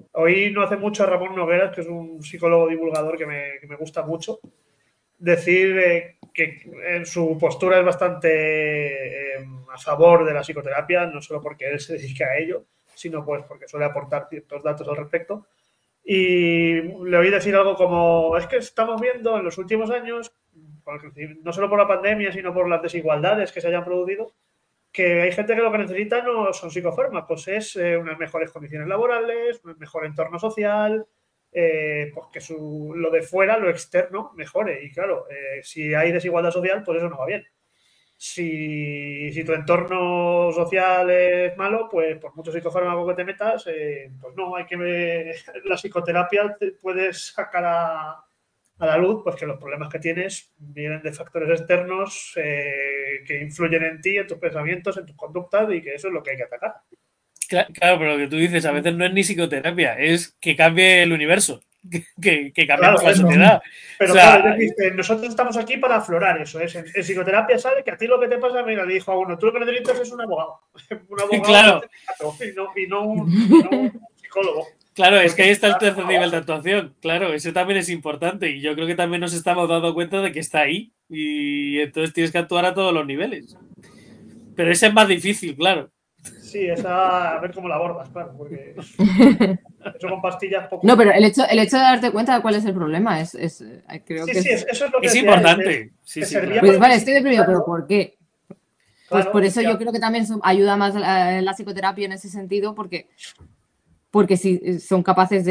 Speaker 2: Oí no hace mucho a Ramón Nogueras, que es un psicólogo divulgador que me gusta mucho, decir que en su postura es bastante a favor de la psicoterapia, no solo porque él se dedica a ello, sino pues porque suele aportar ciertos datos al respecto. Y le oí decir algo como, es que estamos viendo en los últimos años, no solo por la pandemia, sino por las desigualdades que se hayan producido, que hay gente que lo que necesita no son psicofármacos, es unas mejores condiciones laborales, un mejor entorno social, pues que lo de fuera, lo externo, mejore. Y claro, si hay desigualdad social, pues eso no va bien. Si tu entorno social es malo, pues por mucho psicofármaco que te metas, pues no, hay que ver, la psicoterapia te puedes sacar a la luz, pues que los problemas que tienes vienen de factores externos que influyen en ti, en tus pensamientos, en tus conductas y que eso es lo que hay que atacar.
Speaker 4: Claro, pero lo que tú dices a veces no es ni psicoterapia, es que cambie el universo, que cambiemos
Speaker 2: Claro,
Speaker 4: la
Speaker 2: eso.
Speaker 4: sociedad. O
Speaker 2: Pero claro,
Speaker 4: sea,
Speaker 2: nosotros estamos aquí para aflorar eso. En psicoterapia sabe que a ti lo que te pasa, mira, le dijo a uno, tú lo que necesitas es un abogado. Un abogado
Speaker 4: claro,
Speaker 2: y no un psicólogo.
Speaker 4: claro, es que
Speaker 2: Porque
Speaker 4: ahí está el
Speaker 2: está
Speaker 4: tercer
Speaker 2: a
Speaker 4: nivel de
Speaker 2: base.
Speaker 4: actuación. Claro, eso también es importante y yo creo que también nos estamos dando cuenta de que está ahí y entonces tienes que actuar a todos los niveles. Pero ese es más difícil, claro.
Speaker 2: Sí, esa, a ver cómo la abordas, claro, porque eso con pastillas
Speaker 3: No,
Speaker 2: poco.
Speaker 3: pero el hecho de darte cuenta de cuál es el problema creo
Speaker 2: Sí,
Speaker 3: que
Speaker 2: sí,
Speaker 3: es.
Speaker 2: eso es lo que
Speaker 4: Es
Speaker 2: decía él.
Speaker 4: importante, sí,
Speaker 2: Te
Speaker 4: sí,
Speaker 2: servía
Speaker 4: claro.
Speaker 3: Pues
Speaker 2: para
Speaker 3: vale, estoy deprimido, pero
Speaker 2: visibilizarlo,
Speaker 3: ¿por qué? Pues por
Speaker 2: claro,
Speaker 3: eso yo creo que también ayuda más la psicoterapia en ese sentido, porque si son capaces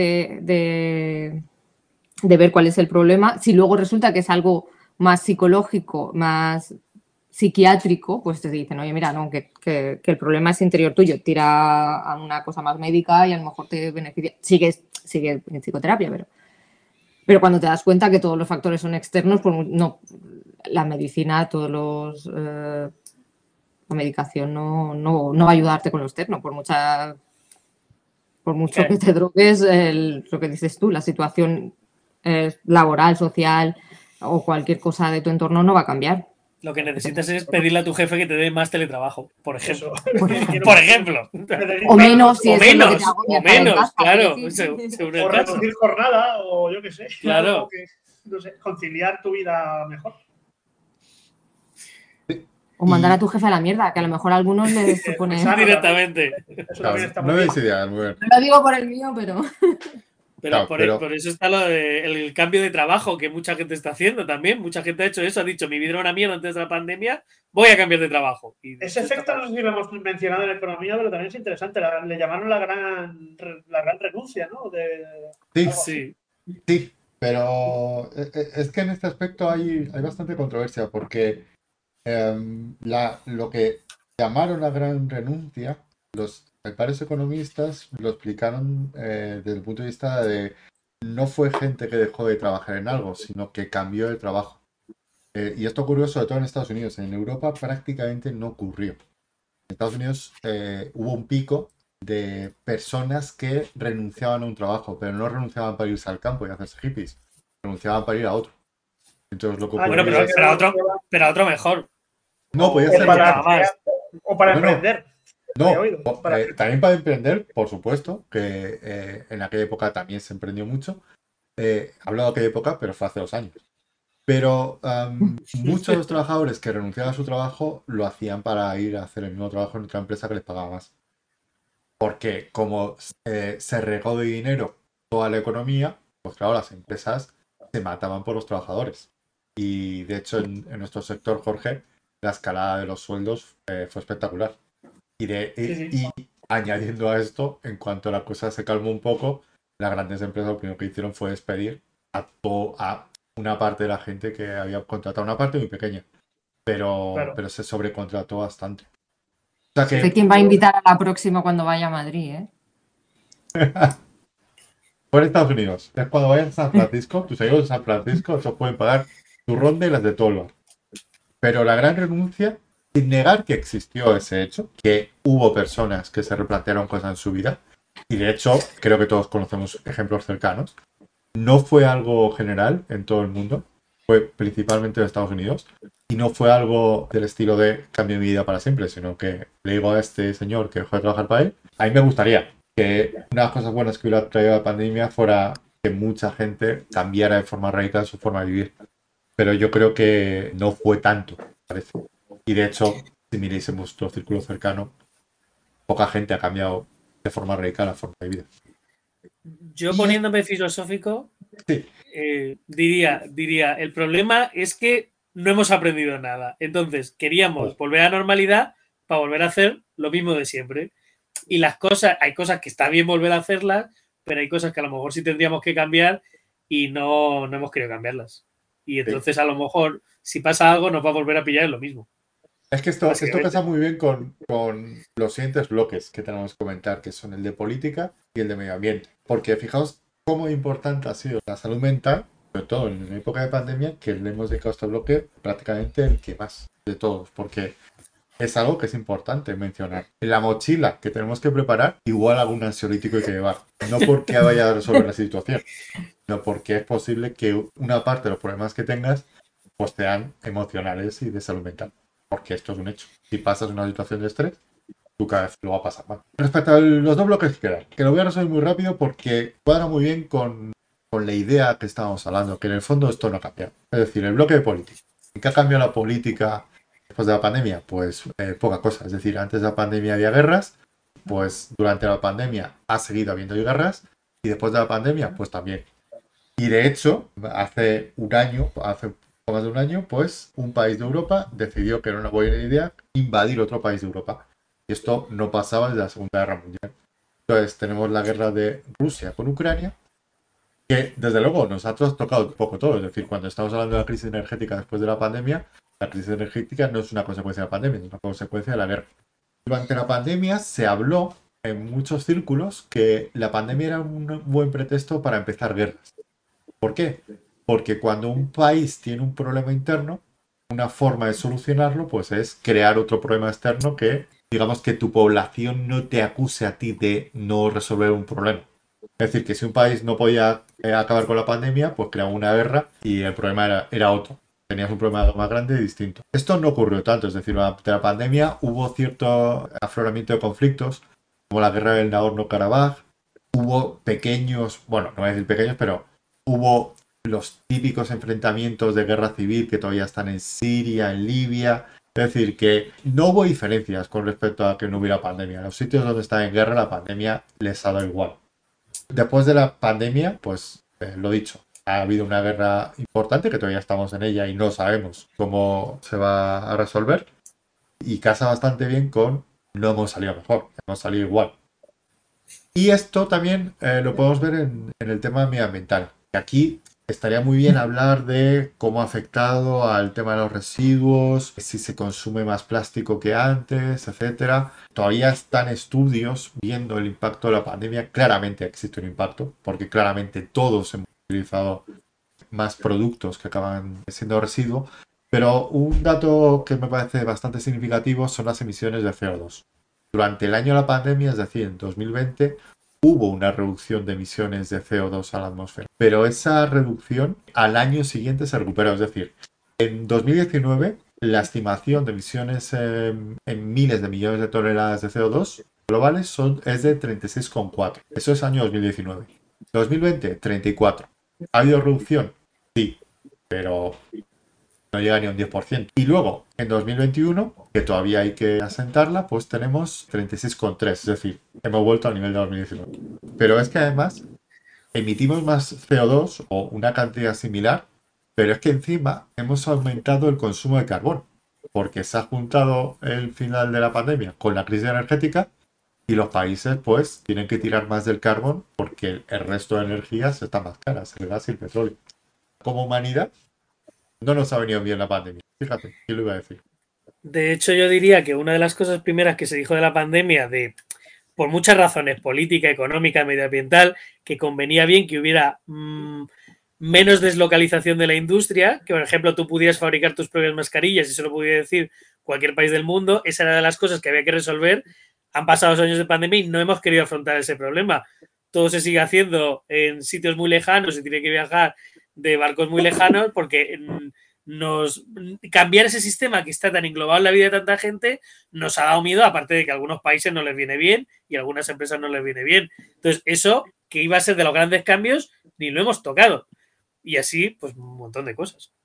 Speaker 3: de ver cuál es el problema, si luego resulta que es algo más psicológico, más psiquiátrico, pues te dicen, oye, mira, no, que el problema es interior tuyo, tira a una cosa más médica y a lo mejor te beneficia. Sigue en psicoterapia, pero cuando te das cuenta que todos los factores son externos, pues no, la medicina, la medicación no va a ayudarte con lo externo, por mucho que te drogues, lo que dices tú, la situación laboral, social o cualquier cosa de tu entorno no va a cambiar.
Speaker 4: Lo que necesitas es pedirle a tu jefe que te dé más teletrabajo, por ejemplo.
Speaker 2: eso.
Speaker 3: Por ejemplo.
Speaker 4: Por ejemplo.
Speaker 2: Me
Speaker 3: O
Speaker 2: dedico
Speaker 3: menos, si
Speaker 4: O
Speaker 3: eso es lo que te
Speaker 4: menos,
Speaker 3: agobia,
Speaker 4: o
Speaker 3: estar en
Speaker 4: menos,
Speaker 3: casa, quiero
Speaker 4: claro,
Speaker 3: decir.
Speaker 4: según
Speaker 2: O
Speaker 4: el caso.
Speaker 2: reducir jornada, o yo qué sé, algo
Speaker 4: Claro.
Speaker 2: que, no sé, conciliar tu vida mejor.
Speaker 3: O mandar a
Speaker 1: Y
Speaker 3: tu jefe a la mierda, que a lo mejor a algunos les supone.
Speaker 2: Es sano también.
Speaker 4: Directamente.
Speaker 2: Eso también
Speaker 1: claro,
Speaker 2: está muy
Speaker 1: no
Speaker 2: bien.
Speaker 1: es ideal, muy bien.
Speaker 3: No lo digo por el mío, pero.
Speaker 4: Pero
Speaker 1: Claro, pero
Speaker 4: por eso está lo el cambio de trabajo que mucha gente está haciendo también. Mucha gente ha hecho eso, ha dicho, mi vida era una mierda antes de la pandemia, voy a cambiar de trabajo. Y de
Speaker 2: Ese
Speaker 4: hecho está
Speaker 2: efecto no sé si lo hemos mencionado en economía, pero también es interesante. Le llamaron la gran renuncia, ¿no?
Speaker 1: sí,
Speaker 2: Algo así.
Speaker 4: Sí.
Speaker 1: sí, pero es que en este aspecto hay bastante controversia porque lo que llamaron la gran renuncia, los pares economistas lo explicaron desde el punto de vista de no fue gente que dejó de trabajar en algo, sino que cambió de trabajo. Y esto ocurrió sobre todo en Estados Unidos. En Europa prácticamente no ocurrió. En Estados Unidos hubo un pico de personas que renunciaban a un trabajo, pero no renunciaban para irse al campo y hacerse hippies, renunciaban para ir a otro. Entonces lo que
Speaker 2: Ah, yo
Speaker 4: Bueno,
Speaker 1: ocurría
Speaker 2: pensé que
Speaker 1: es,
Speaker 4: pero a otro mejor.
Speaker 1: no, podía
Speaker 2: o
Speaker 1: ser
Speaker 4: Que
Speaker 2: para
Speaker 4: paga
Speaker 1: otro.
Speaker 4: más.
Speaker 2: crear, o para
Speaker 1: No, no,
Speaker 2: emprender. Había
Speaker 1: no.
Speaker 2: oído. Para
Speaker 1: También para emprender, por supuesto, que en aquella época también se emprendió mucho. Hablo de aquella época, pero fue hace 2 años. Pero muchos de los trabajadores que renunciaban a su trabajo lo hacían para ir a hacer el mismo trabajo en otra empresa que les pagaba más. Porque como se regó de dinero toda la economía, pues claro, las empresas se mataban por los trabajadores. Y de hecho en nuestro sector, Jorge, la escalada de los sueldos fue espectacular.
Speaker 2: sí, sí.
Speaker 1: Y añadiendo a esto, en cuanto la cosa se calmó un poco, las grandes empresas lo primero que hicieron fue despedir a una parte de la gente que había contratado, una parte muy pequeña,
Speaker 2: Claro.
Speaker 1: pero se sobrecontrató bastante. O sea
Speaker 2: Sí.
Speaker 3: Sé
Speaker 1: que
Speaker 3: quién va a invitar a la próxima cuando vaya a Madrid, ¿eh?
Speaker 1: por Estados Unidos, es cuando vayas a San Francisco, tus amigos de San Francisco, esos pueden pagar tu ronda y las de todo el bar. Pero la gran renuncia, sin negar que existió ese hecho, que hubo personas que se replantearon cosas en su vida, y de hecho creo que todos conocemos ejemplos cercanos, no fue algo general en todo el mundo, fue principalmente en Estados Unidos, y no fue algo del estilo de cambio mi vida para siempre, sino que le digo a este señor que dejó de trabajar para él, a mí me gustaría que una de las cosas buenas que hubiera traído la pandemia fuera que mucha gente cambiara de forma radical su forma de vivir. Pero yo creo que no fue tanto, parece. Y de hecho, si miréis en vuestro círculo cercano, poca gente ha cambiado de forma radical la forma de vida.
Speaker 4: Yo
Speaker 1: Y es,
Speaker 4: poniéndome filosófico,
Speaker 1: sí,
Speaker 4: diría, el problema es que no hemos aprendido nada. Entonces, queríamos
Speaker 1: oh,
Speaker 4: volver a la normalidad para volver a hacer lo mismo de siempre. Y las cosas, hay cosas que está bien volver a hacerlas, pero hay cosas que a lo mejor sí tendríamos que cambiar y no hemos querido cambiarlas. Y
Speaker 1: sí.
Speaker 4: entonces, a lo mejor, si pasa algo, nos va a volver a pillar en lo mismo,
Speaker 1: Es que esto casa
Speaker 4: básicamente.
Speaker 1: muy bien con los siguientes bloques que tenemos que comentar, que son el de política y el de medio ambiente. Porque fijaos cómo importante ha sido la salud mental, sobre todo en la época de pandemia, que le hemos dedicado a este bloque prácticamente el que más de todos. Porque es algo que es importante mencionar. En la mochila que tenemos que preparar, igual algún ansiolítico hay que llevar. No porque vaya a resolver la situación, sino porque es posible que una parte de los problemas que tengas pues sean emocionales y de salud mental. Porque esto es un hecho. Si pasas una situación de estrés, tú cada vez lo va a pasar mal. Respecto a los dos bloques que quedan, que lo voy a resolver muy rápido porque cuadra muy bien con la idea que estábamos hablando, que en el fondo esto no ha cambiado. Es decir, el bloque de política. ¿En qué ha cambiado la política después de la pandemia? Pues poca cosa. Es decir, antes de la pandemia había guerras, pues durante la pandemia ha seguido habiendo guerras y después de la pandemia, pues también. Y de hecho, hace poco más de un año, pues un país de Europa decidió que era una buena idea invadir otro país de Europa. Y esto no pasaba desde la Segunda Guerra Mundial. Entonces tenemos la guerra de Rusia con Ucrania, que desde luego nos ha tocado un poco todo. Es decir, cuando estamos hablando de la crisis energética después de la pandemia, la crisis energética no es una consecuencia de la pandemia, es una consecuencia de la guerra. Durante la pandemia se habló en muchos círculos que la pandemia era un buen pretexto para empezar guerras. ¿Por qué? Porque cuando un país tiene un problema interno, una forma de solucionarlo, pues es crear otro problema externo que, digamos, que tu población no te acuse a ti de no resolver un problema. Es decir, que si un país no podía acabar con la pandemia, pues creaba una guerra y el problema era otro. Tenías un problema más grande y distinto. Esto no ocurrió tanto, es decir, durante la pandemia hubo cierto afloramiento de conflictos, como la guerra del Nagorno-Karabaj, hubo pequeños, bueno, no voy a decir pequeños, pero hubo los típicos enfrentamientos de guerra civil que todavía están en Siria, en Libia. Es decir, que no hubo diferencias con respecto a que no hubiera pandemia. En los sitios donde están en guerra, la pandemia les ha dado igual. Después de la pandemia, pues lo dicho, ha habido una guerra importante que todavía estamos en ella y no sabemos cómo se va a resolver. Y casa bastante bien con no hemos salido mejor, hemos salido igual. Y esto también lo podemos ver en el tema medioambiental. Aquí estaría muy bien hablar de cómo ha afectado al tema de los residuos, si se consume más plástico que antes, etcétera. Todavía están estudios viendo el impacto de la pandemia. Claramente existe un impacto, porque claramente todos hemos utilizado más productos que acaban siendo residuos. Pero un dato que me parece bastante significativo son las emisiones de CO2. Durante el año de la pandemia, es decir, en 2020, hubo una reducción de emisiones de CO2 a la atmósfera, pero esa reducción al año siguiente se recuperó. Es decir, en 2019 la estimación de emisiones en miles de millones de toneladas de CO2 globales es de 36,4. Eso es año 2019. 2020, 34. ¿Ha habido reducción? Sí, pero no llega ni a un 10%. Y luego, en 2021, que todavía hay que asentarla, pues tenemos 36,3. Es decir, hemos vuelto al nivel de 2019. Pero es que además emitimos más CO2 o una cantidad similar, pero es que encima hemos aumentado el consumo de carbón, porque se ha juntado el final de la pandemia con la crisis energética y los países pues tienen que tirar más del carbón porque el resto de energías están más caras, el gas y el petróleo. Como humanidad no nos ha venido bien la pandemia. Fíjate, ¿qué lo iba a decir?
Speaker 4: De hecho, yo diría que una de las cosas primeras que se dijo de la pandemia, por muchas razones, política, económica, medioambiental, que convenía bien que hubiera menos deslocalización de la industria, que por ejemplo tú pudieras fabricar tus propias mascarillas y eso lo pudiera decir cualquier país del mundo, esa era de las cosas que había que resolver. Han pasado 2 años de pandemia y no hemos querido afrontar ese problema. Todo se sigue haciendo en sitios muy lejanos y tiene que viajar de barcos muy lejanos porque cambiar ese sistema que está tan englobado en la vida de tanta gente nos ha dado miedo, aparte de que a algunos países no les viene bien y a algunas empresas no les viene bien. Entonces, eso que iba a ser de los grandes cambios, ni lo hemos tocado. Y así, pues un montón de cosas.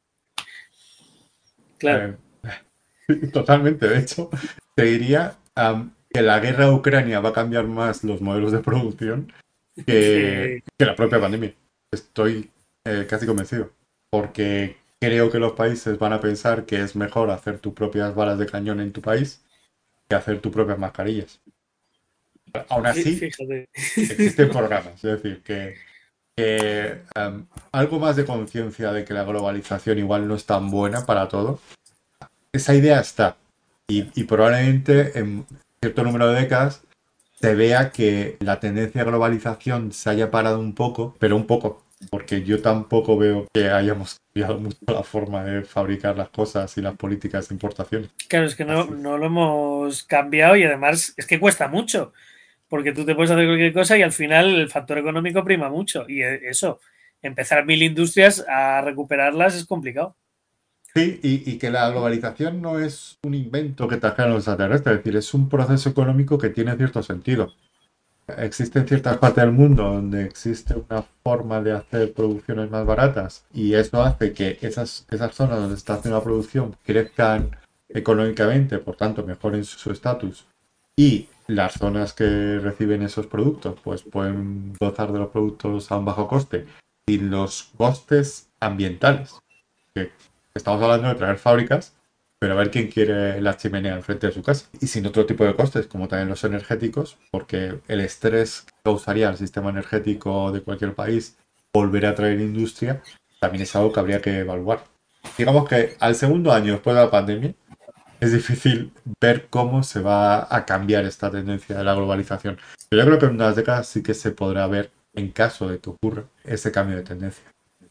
Speaker 4: Claro.
Speaker 1: Totalmente. De hecho, te diría que la guerra de Ucrania va a cambiar más los modelos de producción que la propia pandemia. Estoy casi convencido. Porque creo que los países van a pensar que es mejor hacer tus propias balas de cañón en tu país que hacer tus propias mascarillas. Aún así,
Speaker 4: Fíjate.
Speaker 1: existen programas. Es decir, que algo más de conciencia de que la globalización igual no es tan buena para todo. Esa idea está. Y probablemente en cierto número de décadas se vea que la tendencia a globalización se haya parado un poco, pero un poco, porque yo tampoco veo que hayamos cambiado mucho la forma de fabricar las cosas y las políticas de importación.
Speaker 4: Claro, es que no lo hemos cambiado y además es que cuesta mucho, porque tú te puedes hacer cualquier cosa y al final el factor económico prima mucho. Y eso, empezar 1000 industrias a recuperarlas es complicado.
Speaker 1: Sí, y que la globalización no es un invento que trajeron los extraterrestres, es decir, es un proceso económico que tiene cierto sentido. Existen ciertas partes del mundo donde existe una forma de hacer producciones más baratas y eso hace que esas zonas donde se está haciendo la producción crezcan económicamente, por tanto mejoren su estatus y las zonas que reciben esos productos pues pueden gozar de los productos a un bajo coste y los costes ambientales, que estamos hablando de traer fábricas pero a ver quién quiere la chimenea enfrente de su casa. Y sin otro tipo de costes, como también los energéticos, porque el estrés que causaría el sistema energético de cualquier país volver a traer industria, también es algo que habría que evaluar. Digamos que al segundo año después de la pandemia, es difícil ver cómo se va a cambiar esta tendencia de la globalización. Pero yo creo que en unas décadas sí que se podrá ver, en caso de que ocurra, ese cambio de tendencia.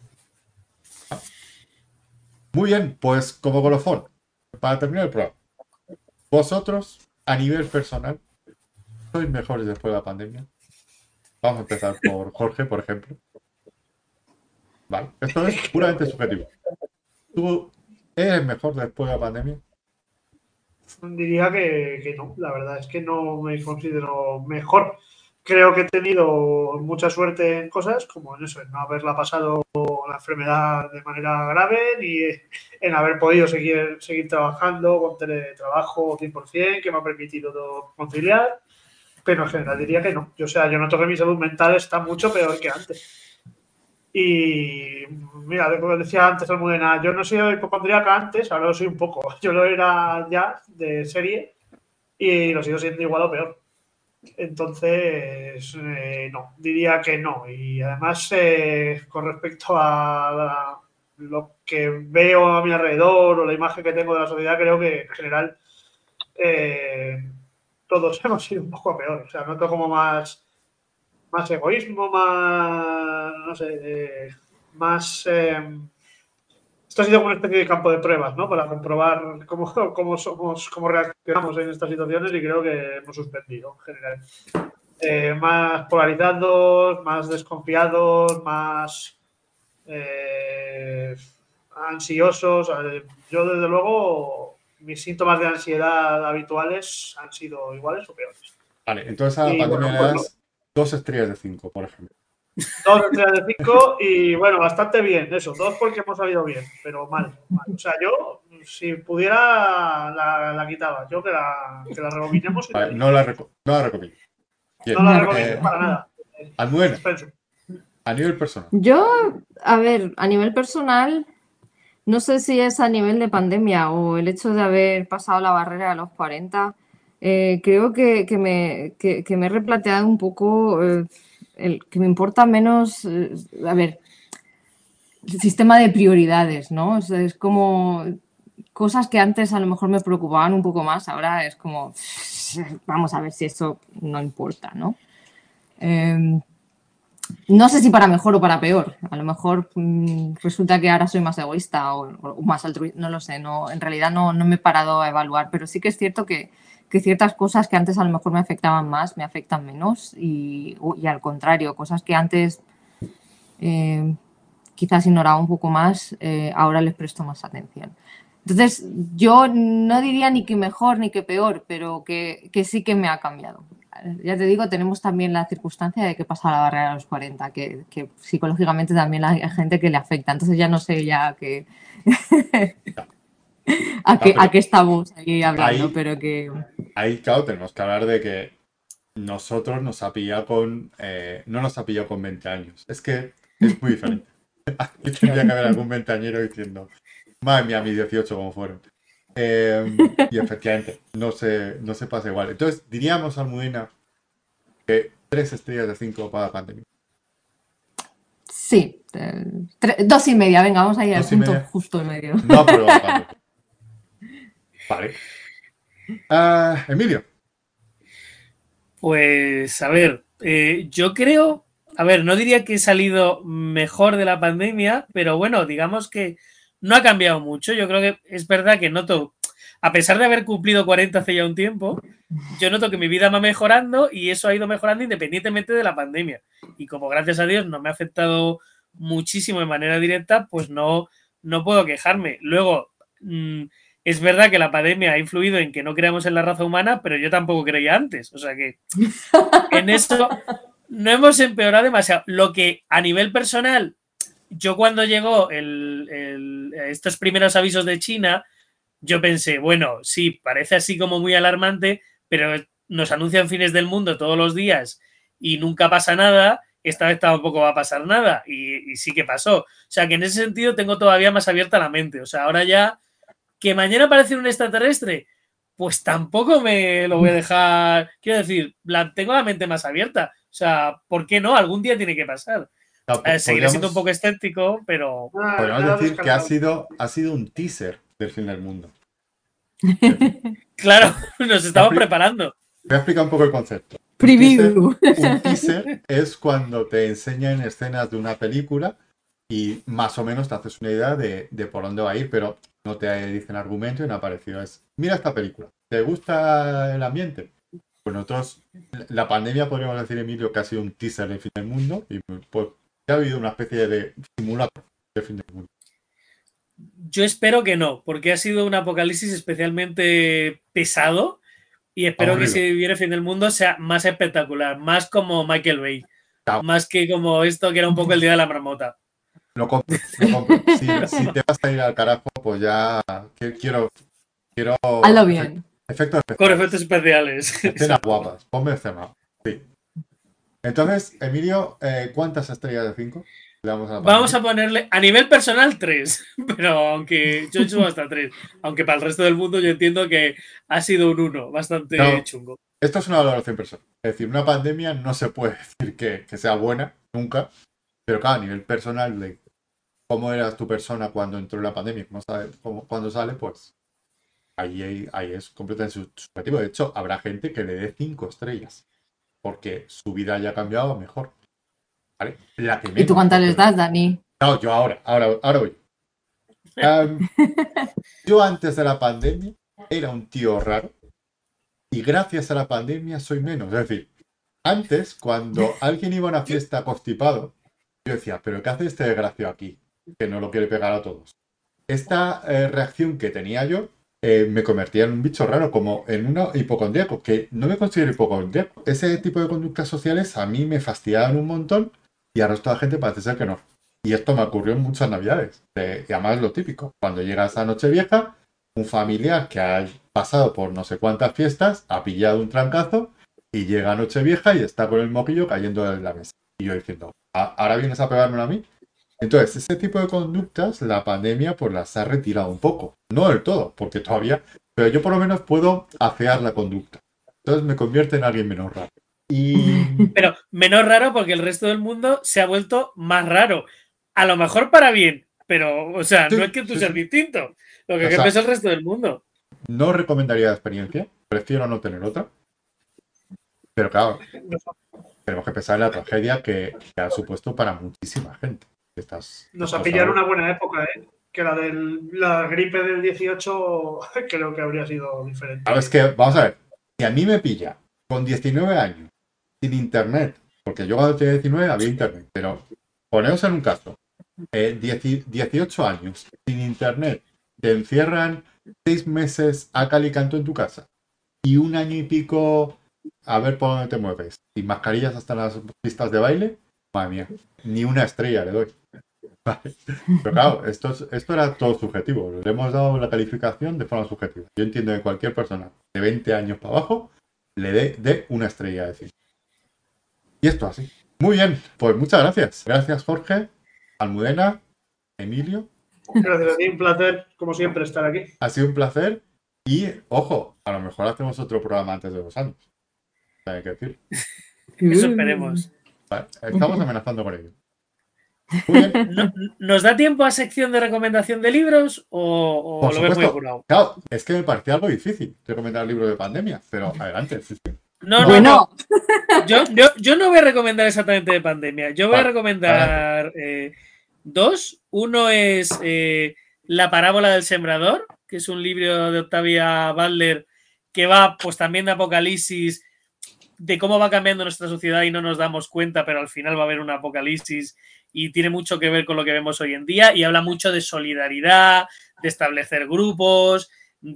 Speaker 1: Muy bien, pues como colofón, para terminar el programa. Vosotros, a nivel personal, sois mejores después de la pandemia. Vamos a empezar por Jorge, por ejemplo. Vale, esto es puramente subjetivo. ¿Tú eres mejor después de la pandemia?
Speaker 2: Diría que no, la verdad es que no me considero mejor. Creo que he tenido mucha suerte en cosas, como en eso, en no haberla pasado la enfermedad de manera grave, ni en haber podido seguir trabajando con teletrabajo 100%, que me ha permitido conciliar, pero en general diría que no. Yo noto que mi salud mental está mucho peor que antes. Y mira, como decía antes Almudena, yo no soy hipocondríaca antes, ahora lo soy un poco. Yo lo era ya de serie y lo sigo siendo igual o peor. Entonces, no, diría que no. Y además, con respecto a lo que veo a mi alrededor o la imagen que tengo de la sociedad, creo que en general todos hemos ido un poco a peor. O sea, noto como más egoísmo, más, no sé, más... esto ha sido como una especie de campo de pruebas, ¿no? Para comprobar cómo somos, cómo reaccionamos en estas situaciones y creo que hemos suspendido en general. Más polarizados, más desconfiados, más ansiosos. Yo, desde luego, mis síntomas de ansiedad habituales han sido iguales o peores.
Speaker 1: Vale, entonces a la
Speaker 2: Y
Speaker 1: pandemia
Speaker 2: bueno,
Speaker 1: le
Speaker 2: pues
Speaker 1: das 2 estrellas de 5, por ejemplo.
Speaker 2: 2 estrellas de 5 y bueno, bastante bien, eso, 2 porque hemos salido bien, pero mal. O sea, yo, si pudiera, la quitaba. Yo que la rebobinemos y la
Speaker 1: Vale,
Speaker 2: quito.
Speaker 1: no la recomiendo. Bien.
Speaker 2: No la recomiendo para nada.
Speaker 1: Almudena,
Speaker 2: Suspenso.
Speaker 1: a nivel personal.
Speaker 3: Yo, a ver, a nivel personal, no sé si es a nivel de pandemia o el hecho de haber pasado la barrera de los 40, creo que me he replanteado un poco que me importa menos, a ver, el sistema de prioridades, ¿no? O sea, es como cosas que antes a lo mejor me preocupaban un poco más, ahora es como, vamos a ver si eso no importa, ¿no? No sé si para mejor o para peor. A lo mejor resulta que ahora soy más egoísta o más altruista, no lo sé. No, en realidad no me he parado a evaluar, pero sí que es cierto que ciertas cosas que antes a lo mejor me afectaban más, me afectan menos y al contrario, cosas que antes quizás ignoraba un poco más, ahora les presto más atención. Entonces, yo no diría ni que mejor ni que peor, pero que sí que me ha cambiado. Ya te digo, tenemos también la circunstancia de que pasa la barrera a los 40, que psicológicamente también hay gente que le afecta. Entonces ya no sé ya que a qué estamos ahí hablando, pero que...
Speaker 1: Ahí, claro, tenemos que hablar de que nosotros nos ha pillado no nos ha pillado con 20 años. Es que es muy diferente. Aquí tendría que haber algún veinteañero diciendo, madre mía, mis 18 como fueron. Y efectivamente, no se pasa igual. Entonces, diríamos, Almudena, que 3 estrellas de 5 para la pandemia.
Speaker 3: Sí, 2,5, venga, vamos a ir al
Speaker 1: 2,5.
Speaker 3: punto justo en medio.
Speaker 1: No apruebo la pandemia. Vale. Emilio.
Speaker 4: Pues a ver, yo creo, a ver, no diría que he salido mejor de la pandemia, pero bueno, digamos que no ha cambiado mucho. Yo creo que es verdad que noto, a pesar de haber cumplido 40 hace ya un tiempo, yo noto que mi vida va mejorando y eso ha ido mejorando independientemente de la pandemia. Y como gracias a Dios no me ha afectado muchísimo de manera directa, pues no puedo quejarme. Luego, es verdad que la pandemia ha influido en que no creamos en la raza humana, pero yo tampoco creía antes. O sea que en eso no hemos empeorado demasiado. Lo que a nivel personal, yo cuando llegó estos primeros avisos de China, yo pensé, bueno, sí, parece así como muy alarmante, pero nos anuncian fines del mundo todos los días y nunca pasa nada. Esta vez tampoco va a pasar nada y sí que pasó. O sea que en ese sentido tengo todavía más abierta la mente. O sea, ahora ya que mañana aparece un extraterrestre, pues tampoco me lo voy a dejar. Quiero decir, tengo la mente más abierta. O sea, ¿por qué no? Algún día tiene que pasar.
Speaker 1: No,
Speaker 4: Seguiré siendo un poco escéptico, pero.
Speaker 1: podríamos
Speaker 2: Nada
Speaker 1: decir que ha
Speaker 2: descartado.
Speaker 1: sido un teaser del fin del mundo.
Speaker 4: Claro, nos estamos preparando.
Speaker 1: Voy a explicar un poco el concepto.
Speaker 3: Preview.
Speaker 1: Un teaser es cuando te enseñan escenas de una película y más o menos te haces una idea de por dónde va a ir, pero no te dicen argumento y no ha aparecido. Es, mira esta película, ¿te gusta el ambiente? Pues nosotros, la pandemia podríamos decir, Emilio, que ha sido un teaser del fin del mundo y pues ha habido una especie de simulacro del fin del mundo.
Speaker 4: Yo espero que no, porque ha sido un apocalipsis especialmente pesado y espero
Speaker 1: Aburrido.
Speaker 4: que si viene el fin del mundo sea más espectacular, más como Michael Bay,
Speaker 1: Chao.
Speaker 4: más que como esto que era un poco el día de la marmota.
Speaker 1: Lo compro, lo compro. Si te vas a ir al carajo, pues ya quiero
Speaker 3: Hazlo bien.
Speaker 1: efectos
Speaker 4: Con
Speaker 1: especiales.
Speaker 4: efectos especiales.
Speaker 1: Escenas
Speaker 4: Exacto.
Speaker 1: guapas. Ponme escena. Sí. Entonces, Emilio, ¿cuántas estrellas de 5 le damos a la
Speaker 4: Vamos
Speaker 1: pandemia?
Speaker 4: a ponerle a nivel personal 3, pero aunque yo he hecho hasta 3, aunque para el resto del mundo yo entiendo que ha sido un 1, bastante
Speaker 1: Claro,
Speaker 4: chungo.
Speaker 1: esto es una valoración personal. Es decir, una pandemia no se puede decir que sea buena, nunca, pero claro, a nivel personal, de cómo eras tu persona cuando entró la pandemia, cuando sale, pues ahí es completamente subjetivo. De hecho, habrá gente que le dé 5 estrellas, porque su vida haya cambiado a mejor. ¿Vale? La que
Speaker 3: ¿Y tú
Speaker 1: menos.
Speaker 3: cuántas
Speaker 1: Porque
Speaker 3: les das, Dani?
Speaker 1: no, yo ahora voy. Yo antes de la pandemia era un tío raro y gracias a la pandemia soy menos. Es decir, antes, cuando alguien iba a una fiesta constipado, yo decía, ¿pero qué hace este desgraciado aquí? Que no lo quiere pegar a todos. Esta reacción que tenía yo me convertía en un bicho raro, como en un hipocondríaco, que no me considero hipocondríaco. Ese tipo de conductas sociales a mí me fastidiaban un montón y al resto de la gente parece ser que no. Y esto me ocurrió en muchas navidades. Y además lo típico, cuando llegas a Nochevieja, un familiar que ha pasado por no sé cuántas fiestas ha pillado un trancazo y llega a Nochevieja y está con el moquillo cayendo en la mesa. Y yo diciendo, ¿ahora vienes a pegármelo a mí? Entonces, ese tipo de conductas, la pandemia pues las ha retirado un poco. No del todo, porque todavía, pero yo por lo menos puedo afear la conducta. Entonces me convierte en alguien menos raro. Y
Speaker 4: Pero menos raro porque el resto del mundo se ha vuelto más raro. A lo mejor para bien, pero, o sea, no es
Speaker 1: sí,
Speaker 4: que tú
Speaker 1: sí,
Speaker 4: seas
Speaker 1: sí.
Speaker 4: distinto. Lo que
Speaker 1: O
Speaker 4: cambia
Speaker 1: sea,
Speaker 4: es el resto del mundo.
Speaker 1: no recomendaría la experiencia, prefiero no tener otra. Pero claro, tenemos que pensar en la tragedia que ha supuesto para muchísima gente.
Speaker 2: Nos ha pillado una buena época, ¿eh? Que la gripe del 18 creo que habría sido diferente.
Speaker 1: Claro, es que, vamos a ver, si a mí me pilla con 19 años, sin internet, porque yo cuando tenía 19 había internet, pero poneos en un caso, 18 años, sin internet, te encierran 6 meses a cal y canto en tu casa y un año y pico a ver por dónde te mueves, sin mascarillas hasta las pistas de baile, madre mía, ni una estrella le doy. Vale. Pero claro, esto era todo subjetivo. Le hemos dado la calificación de forma subjetiva. Yo entiendo que cualquier persona de 20 años para abajo le dé una estrella de cine. Y esto así. Muy bien, pues muchas gracias. Gracias, Jorge, Almudena, Emilio.
Speaker 2: Gracias a ti, un placer, como siempre, estar aquí.
Speaker 1: Ha sido un placer. Y, ojo, a lo mejor hacemos otro programa antes de 2 años. Hay que decir.
Speaker 4: Eso esperemos.
Speaker 1: Vale, estamos amenazando con ello. Muy bien.
Speaker 4: ¿Nos da tiempo a sección de recomendación de libros o
Speaker 1: Por
Speaker 4: lo ves muy
Speaker 1: supuesto.
Speaker 4: apurado?
Speaker 1: Claro, es que me parecía algo difícil recomendar libros de pandemia, pero adelante. Sí, sí.
Speaker 4: No,
Speaker 3: Bueno,
Speaker 4: Yo no voy a recomendar exactamente de pandemia. Yo voy a
Speaker 1: Vale,
Speaker 4: recomendar dos. Uno es La parábola del sembrador, que es un libro de Octavia Butler que va pues también de apocalipsis, de cómo va cambiando nuestra sociedad y no nos damos cuenta, pero al final va a haber un apocalipsis y tiene mucho que ver con lo que vemos hoy en día y habla mucho de solidaridad, de establecer grupos,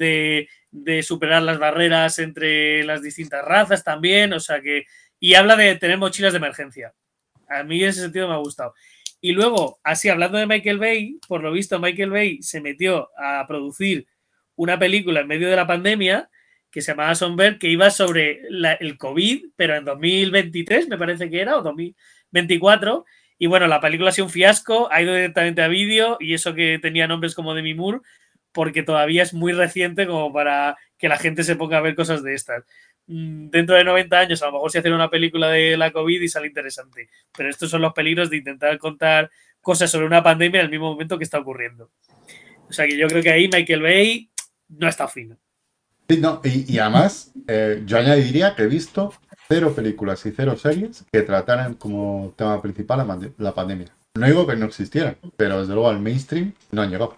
Speaker 4: de superar las barreras entre las distintas razas también, o sea que, y habla de tener mochilas de emergencia. A mí en ese sentido me ha gustado. Y luego, así hablando de Michael Bay, por lo visto Michael Bay se metió a producir una película en medio de la pandemia que se llamaba Songbird, que iba sobre el COVID, pero en 2023 me parece que era, o 2024. Y bueno, la película ha sido un fiasco, ha ido directamente a vídeo, y eso que tenía nombres como Demi Moore, porque todavía es muy reciente como para que la gente se ponga a ver cosas de estas. Dentro de 90 años a lo mejor se hace una película de la COVID y sale interesante, pero estos son los peligros de intentar contar cosas sobre una pandemia en el mismo momento que está ocurriendo. O sea que yo creo que ahí Michael Bay no está fino.
Speaker 1: Sí, no, y además, yo añadiría que he visto 0 películas y 0 series que trataran como tema principal la pandemia. No digo que no existieran, pero desde luego al mainstream no han llegado.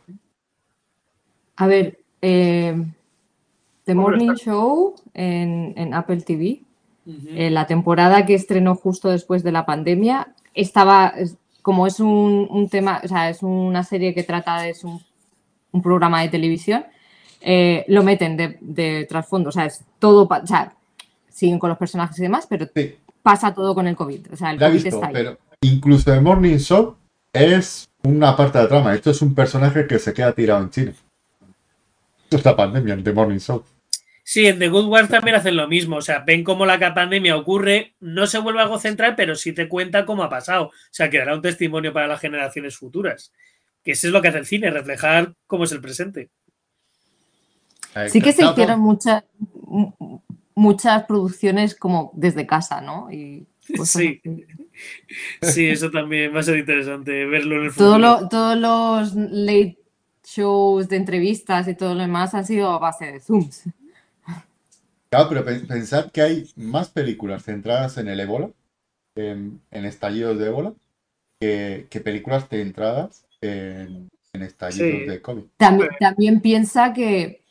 Speaker 3: a ver, The
Speaker 2: Hombre,
Speaker 3: Morning
Speaker 2: está-
Speaker 3: Show en Apple TV, la temporada que estrenó justo después de la pandemia, como es un tema, o sea, es una serie que trata, es un programa de televisión, lo meten de trasfondo, o sea, es todo, o sea, siguen con los personajes y demás, pero
Speaker 1: Sí,
Speaker 3: pasa todo con el COVID, o sea, el
Speaker 1: la he
Speaker 3: COVID está
Speaker 1: visto,
Speaker 3: ahí.
Speaker 1: pero incluso The Morning Show es una parte de la trama. Esto es un personaje que se queda tirado en China. Esto es la pandemia, el The Morning Show.
Speaker 4: Sí, en The Good Wife también hacen lo mismo. O sea, ven cómo la pandemia ocurre, no se vuelve algo central, pero sí te cuenta cómo ha pasado. O sea, que dará un testimonio para las generaciones futuras. Que eso es lo que hace el cine, reflejar cómo es el presente.
Speaker 3: Sí que se
Speaker 1: Claro,
Speaker 3: hicieron
Speaker 1: claro.
Speaker 3: muchas producciones como desde casa, ¿no? Y cosas
Speaker 4: Sí,
Speaker 3: así.
Speaker 4: sí, eso también va a ser interesante verlo en el futuro.
Speaker 3: Todos los late shows de entrevistas y todo lo demás han sido a base de Zooms.
Speaker 1: Claro, pero pensad que hay más películas centradas en el ébola, en estallidos de ébola, que películas centradas en estallidos
Speaker 2: Sí.
Speaker 1: de COVID.
Speaker 3: También piensa que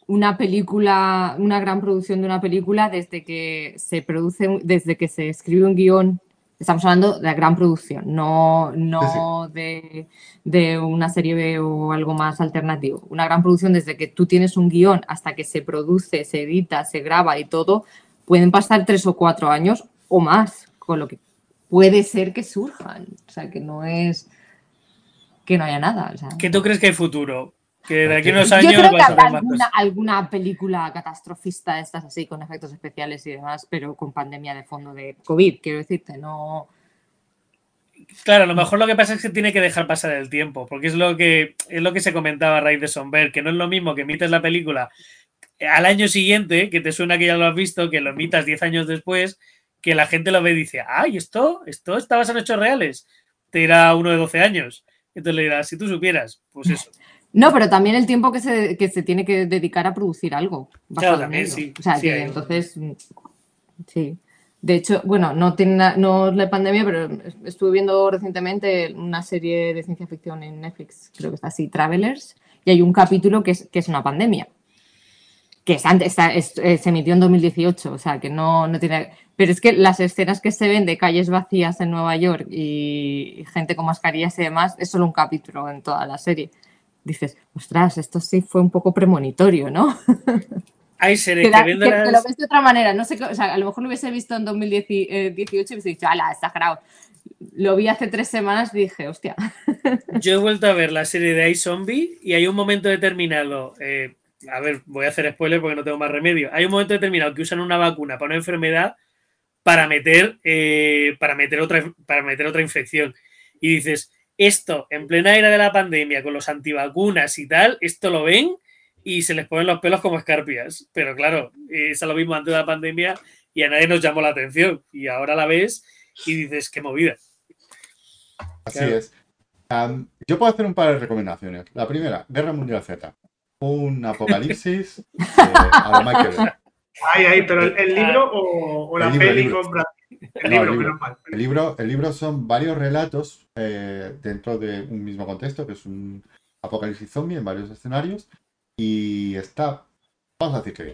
Speaker 3: una gran producción de una película, desde que se escribe un guión, estamos hablando de la gran producción, no,
Speaker 1: Sí, sí.
Speaker 3: no de una serie B o algo más alternativo. Una gran producción, desde que tú tienes un guión hasta que se produce, se edita, se graba y todo, pueden pasar 3 o 4 años o más, con lo que puede ser que surjan. O sea, que no es que no haya nada. O sea,
Speaker 4: ¿Qué tú crees que hay futuro? Que de aquí a
Speaker 1: Que-
Speaker 4: unos
Speaker 3: yo
Speaker 4: años
Speaker 3: creo que
Speaker 4: vas a
Speaker 3: habrá
Speaker 4: ver más cosas.
Speaker 3: alguna película catastrofista de estas así, con efectos especiales y demás, pero con pandemia de fondo de COVID, quiero decirte, no.
Speaker 4: Claro, a lo mejor lo que pasa es que tiene que dejar pasar el tiempo, porque es lo que se comentaba a raíz de Sonber, que no es lo mismo que emites la película al año siguiente, que te suena que ya lo has visto, que lo emitas 10 años después, que la gente lo ve y dice, ay, esto está basado en hechos reales. Te dirá uno de 12 años. Entonces le dirás, si tú supieras, pues eso.
Speaker 3: No, pero también el tiempo que se tiene que dedicar a producir algo
Speaker 4: Claro,
Speaker 3: basado en
Speaker 4: también
Speaker 3: ello.
Speaker 4: sí.
Speaker 3: O sea,
Speaker 4: Sí,
Speaker 3: que entonces, sí. De hecho, bueno, no es la pandemia, pero estuve viendo recientemente una serie de ciencia ficción en Netflix, creo que está así, Travelers, y hay un capítulo que es una pandemia. que se emitió en 2018, o sea, que no tiene... Pero es que las escenas que se ven de calles vacías en Nueva York y gente con mascarillas y demás, es solo un capítulo en toda la serie. Dices, ostras, esto sí fue un poco premonitorio, ¿no?
Speaker 4: Hay series que viendo
Speaker 3: que lo ves de otra manera, no sé, o sea, a lo mejor lo hubiese visto en 2018 y hubiese dicho, ¡hala, exagerado! Lo vi hace 3 semanas y dije, hostia.
Speaker 4: Yo he vuelto a ver la serie de iZombie y hay un momento determinado, a ver, voy a hacer spoiler porque no tengo más remedio. Hay un momento determinado que usan una vacuna para una enfermedad para meter otra infección. Y dices, esto en plena era de la pandemia, con los antivacunas y tal, esto lo ven y se les ponen los pelos como escarpias. Pero claro, eso lo mismo antes de la pandemia y a nadie nos llamó la atención. Y ahora la ves y dices, qué movida.
Speaker 1: Así
Speaker 4: Claro.
Speaker 1: es. Yo puedo hacer un par de recomendaciones. La primera, Guerra Mundial Z. Un apocalipsis a lo Michael Bay.
Speaker 2: Ahí, pero ¿el libro o
Speaker 1: El
Speaker 2: la
Speaker 1: libro, el
Speaker 2: peli
Speaker 1: libro.
Speaker 2: con Brad Pitt? El
Speaker 1: No, el
Speaker 2: libro,
Speaker 1: libro.
Speaker 2: menos mal.
Speaker 1: El libro son varios relatos dentro de un mismo contexto, que es un apocalipsis zombie en varios escenarios. Y está, vamos a decir que bien.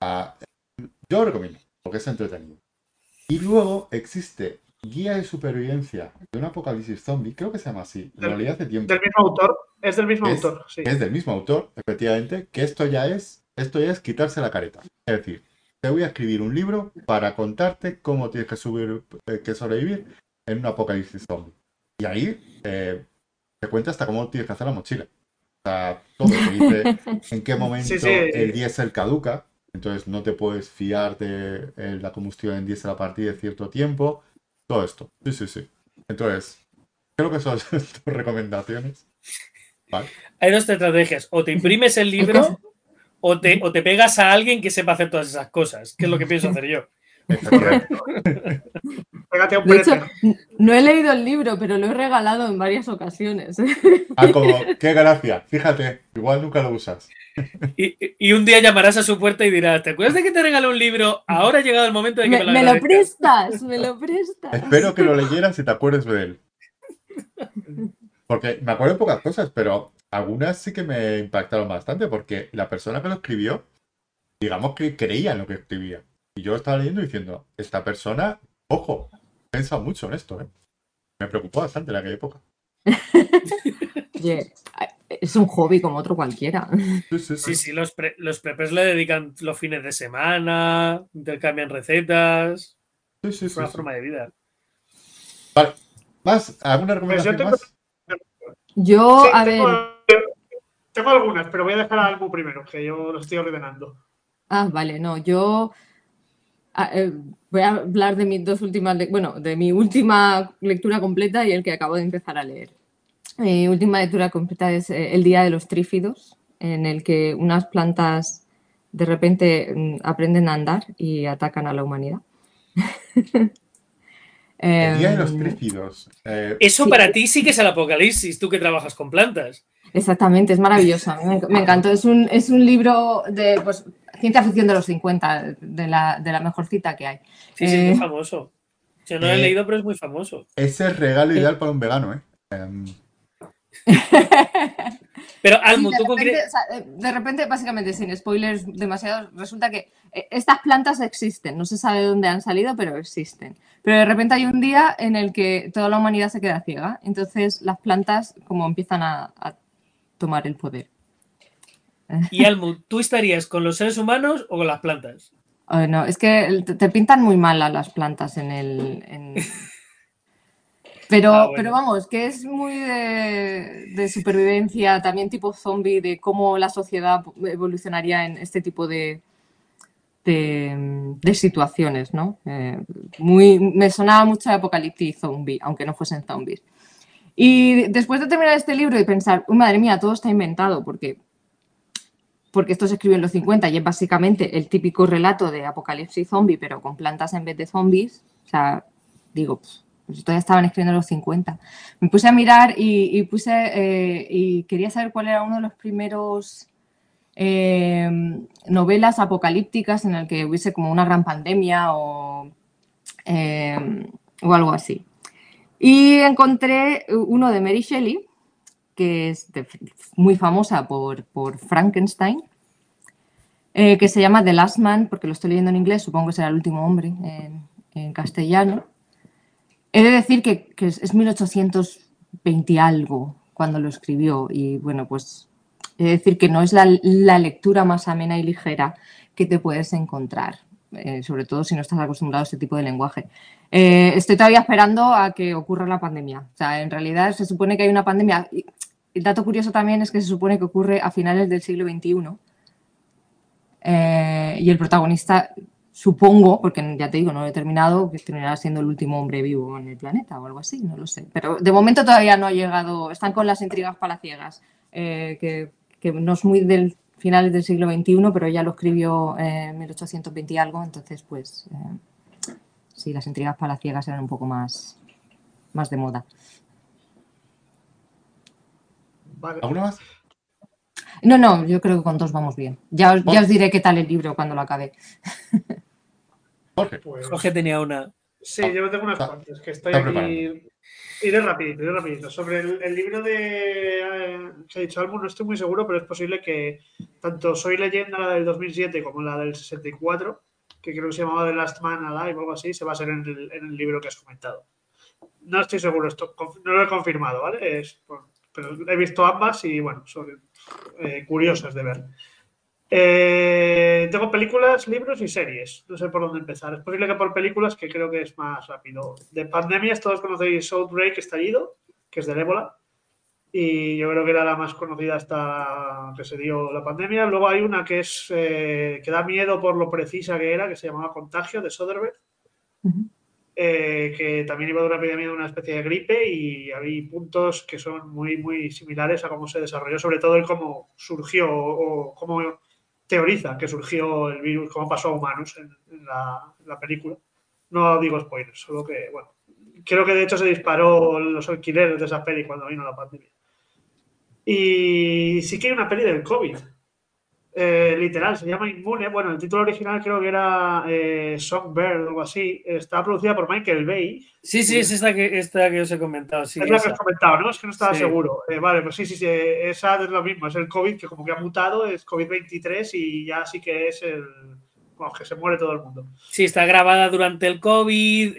Speaker 1: Yo lo recomiendo, porque es entretenido. Y luego existe Guía de Supervivencia de un apocalipsis zombie, creo que se llama así, lo leí hace tiempo.
Speaker 2: Del mismo autor, es del mismo autor, sí.
Speaker 1: Es del mismo autor, efectivamente, que esto ya es quitarse la careta. Es decir, te voy a escribir un libro para contarte cómo tienes que sobrevivir en un apocalipsis zombie. Y ahí te cuenta hasta cómo tienes que hacer la mochila. O sea, todo te dice en qué momento el diésel caduca, entonces no te puedes fiar de la combustión en diésel a partir de cierto tiempo. Todo esto. Sí. Entonces, creo que son tus recomendaciones. Vale.
Speaker 4: Hay dos estrategias. O te imprimes el libro o te pegas a alguien que sepa hacer todas esas cosas, que es lo que pienso hacer yo.
Speaker 2: Pégate a un
Speaker 3: De hecho,
Speaker 2: pretero.
Speaker 3: no he leído el libro, pero lo he regalado en varias ocasiones.
Speaker 1: Como, qué gracia. Fíjate, igual nunca lo usas.
Speaker 4: Y un día llamarás a su puerta y dirás, ¿te acuerdas de que te regalé un libro? Ahora ha llegado el momento de que me lo agradezcas.
Speaker 3: Me lo prestas.
Speaker 1: Espero que lo leyeras y te acuerdes de él. Porque me acuerdo de pocas cosas, pero algunas sí que me impactaron bastante, porque la persona que lo escribió, digamos que creía en lo que escribía. Y yo estaba leyendo diciendo, esta persona, ojo, piensa mucho en esto, ¿eh? Me preocupó bastante en aquella época.
Speaker 3: Oye, es un hobby como otro cualquiera.
Speaker 4: Sí, los preppers le dedican los fines de semana, intercambian recetas. Es una forma de vida.
Speaker 1: Vale. ¿Más? ¿Alguna recomendación más?
Speaker 3: Yo,
Speaker 2: sí,
Speaker 3: a ver...
Speaker 2: Tengo algunas, pero voy a dejar algo primero, que yo lo estoy ordenando.
Speaker 3: Vale, no, yo voy a hablar de mis dos últimas, de mi última lectura completa y el que acabo de empezar a leer. Mi última lectura completa es El Día de los Trífidos, en el que unas plantas de repente aprenden a andar y atacan a la humanidad.
Speaker 1: El Día de los Trífidos.
Speaker 4: Eso sí. Para ti sí que es el apocalipsis, tú que trabajas con plantas.
Speaker 3: Exactamente, es maravilloso. Me encantó. Es un libro de ciencia ficción de los 50, de la mejor cita que hay.
Speaker 4: Sí, es muy famoso. Yo no lo he leído, pero es muy famoso.
Speaker 1: Es el regalo ideal para un vegano, ¿eh?
Speaker 4: Pero Almu,
Speaker 3: de repente, básicamente, sin spoilers demasiados, resulta que estas plantas existen. No se sabe de dónde han salido, pero existen. Pero de repente hay un día en el que toda la humanidad se queda ciega. Entonces las plantas como empiezan a tomar el poder.
Speaker 4: Y Almu, ¿tú estarías con los seres humanos o con las plantas?
Speaker 3: No, es que te pintan muy mal a las plantas en el... Pero vamos, que es muy de supervivencia, también tipo zombie, de cómo la sociedad evolucionaría en este tipo de situaciones, ¿no? Me sonaba mucho de Apocalipsis zombie, aunque no fuesen zombies. Y después de terminar este libro y pensar, madre mía, todo está inventado, porque esto se escribió en los 50 y es básicamente el típico relato de apocalipsis zombie, pero con plantas en vez de zombies. O sea, digo, pues esto ya estaban escribiendo en los 50. Me puse a mirar y quería saber cuál era uno de los primeros novelas apocalípticas en el que hubiese como una gran pandemia o algo así. Y encontré uno de Mary Shelley, que es muy famosa por Frankenstein, que se llama The Last Man, porque lo estoy leyendo en inglés, supongo que será El último hombre en castellano. He de decir que es 1820 y algo cuando lo escribió y bueno, pues he de decir que no es la lectura más amena y ligera que te puedes encontrar, sobre todo si no estás acostumbrado a este tipo de lenguaje. Estoy todavía esperando a que ocurra la pandemia. O sea, en realidad se supone que hay una pandemia. El dato curioso también es que se supone que ocurre a finales del siglo XXI. Y el protagonista, supongo, porque ya te digo, no lo he terminado, que terminará siendo el último hombre vivo en el planeta o algo así, no lo sé. Pero de momento todavía no ha llegado, están con las intrigas palaciegas, que no es muy del finales del siglo XXI, pero ya lo escribió en 1820 y algo, entonces pues sí, las intrigas palaciegas eran un poco más de moda.
Speaker 2: Vale.
Speaker 1: ¿Alguna más?
Speaker 3: No, yo creo que con 2 vamos bien. Ya os diré qué tal el libro cuando lo acabe.
Speaker 1: Jorge.
Speaker 2: Pues,
Speaker 4: Jorge tenía una.
Speaker 2: sí, yo tengo unas cuantas, que estoy
Speaker 1: está
Speaker 2: aquí.
Speaker 1: preparando.
Speaker 2: Iré rapidito. Sobre el libro que ha dicho Almu, no estoy muy seguro, pero es posible que tanto Soy Leyenda, la del 2007, como la del 64, que creo que se llamaba The Last Man Alive o algo así, se va a ser en el libro que has comentado. No estoy seguro, no lo he confirmado, ¿vale? Pero he visto ambas y, bueno, son curiosas de ver. Tengo películas, libros y series. No sé por dónde empezar. Es posible que por películas, que creo que es más rápido. De pandemias, todos conocéis Outbreak, Estallido, que es del ébola. Y yo creo que era la más conocida hasta que se dio la pandemia. Luego hay una que es que da miedo por lo precisa que era, que se llamaba Contagio, de Soderbergh. Que también iba de una epidemia de una especie de gripe y había puntos que son muy, muy similares a cómo se desarrolló, sobre todo el cómo surgió o cómo teoriza que surgió el virus, cómo pasó a humanos en la película. No digo spoilers, solo que, bueno, creo que de hecho se disparó los alquileres de esa peli cuando vino la pandemia. Y sí que hay una peli del COVID, literal, se llama Inmune. Bueno, el título original creo que era Songbird o algo así. Está producida por Michael Bay.
Speaker 4: Sí, es esta que os he comentado. Sí,
Speaker 2: Es la que
Speaker 4: esa.
Speaker 2: has comentado, ¿no? Es que no estaba
Speaker 4: Sí.
Speaker 2: seguro. Vale, pues sí, esa es lo mismo. Es el COVID que como que ha mutado, es COVID-23 y ya sí que es bueno, que se muere todo el mundo.
Speaker 4: Sí, está grabada durante el COVID,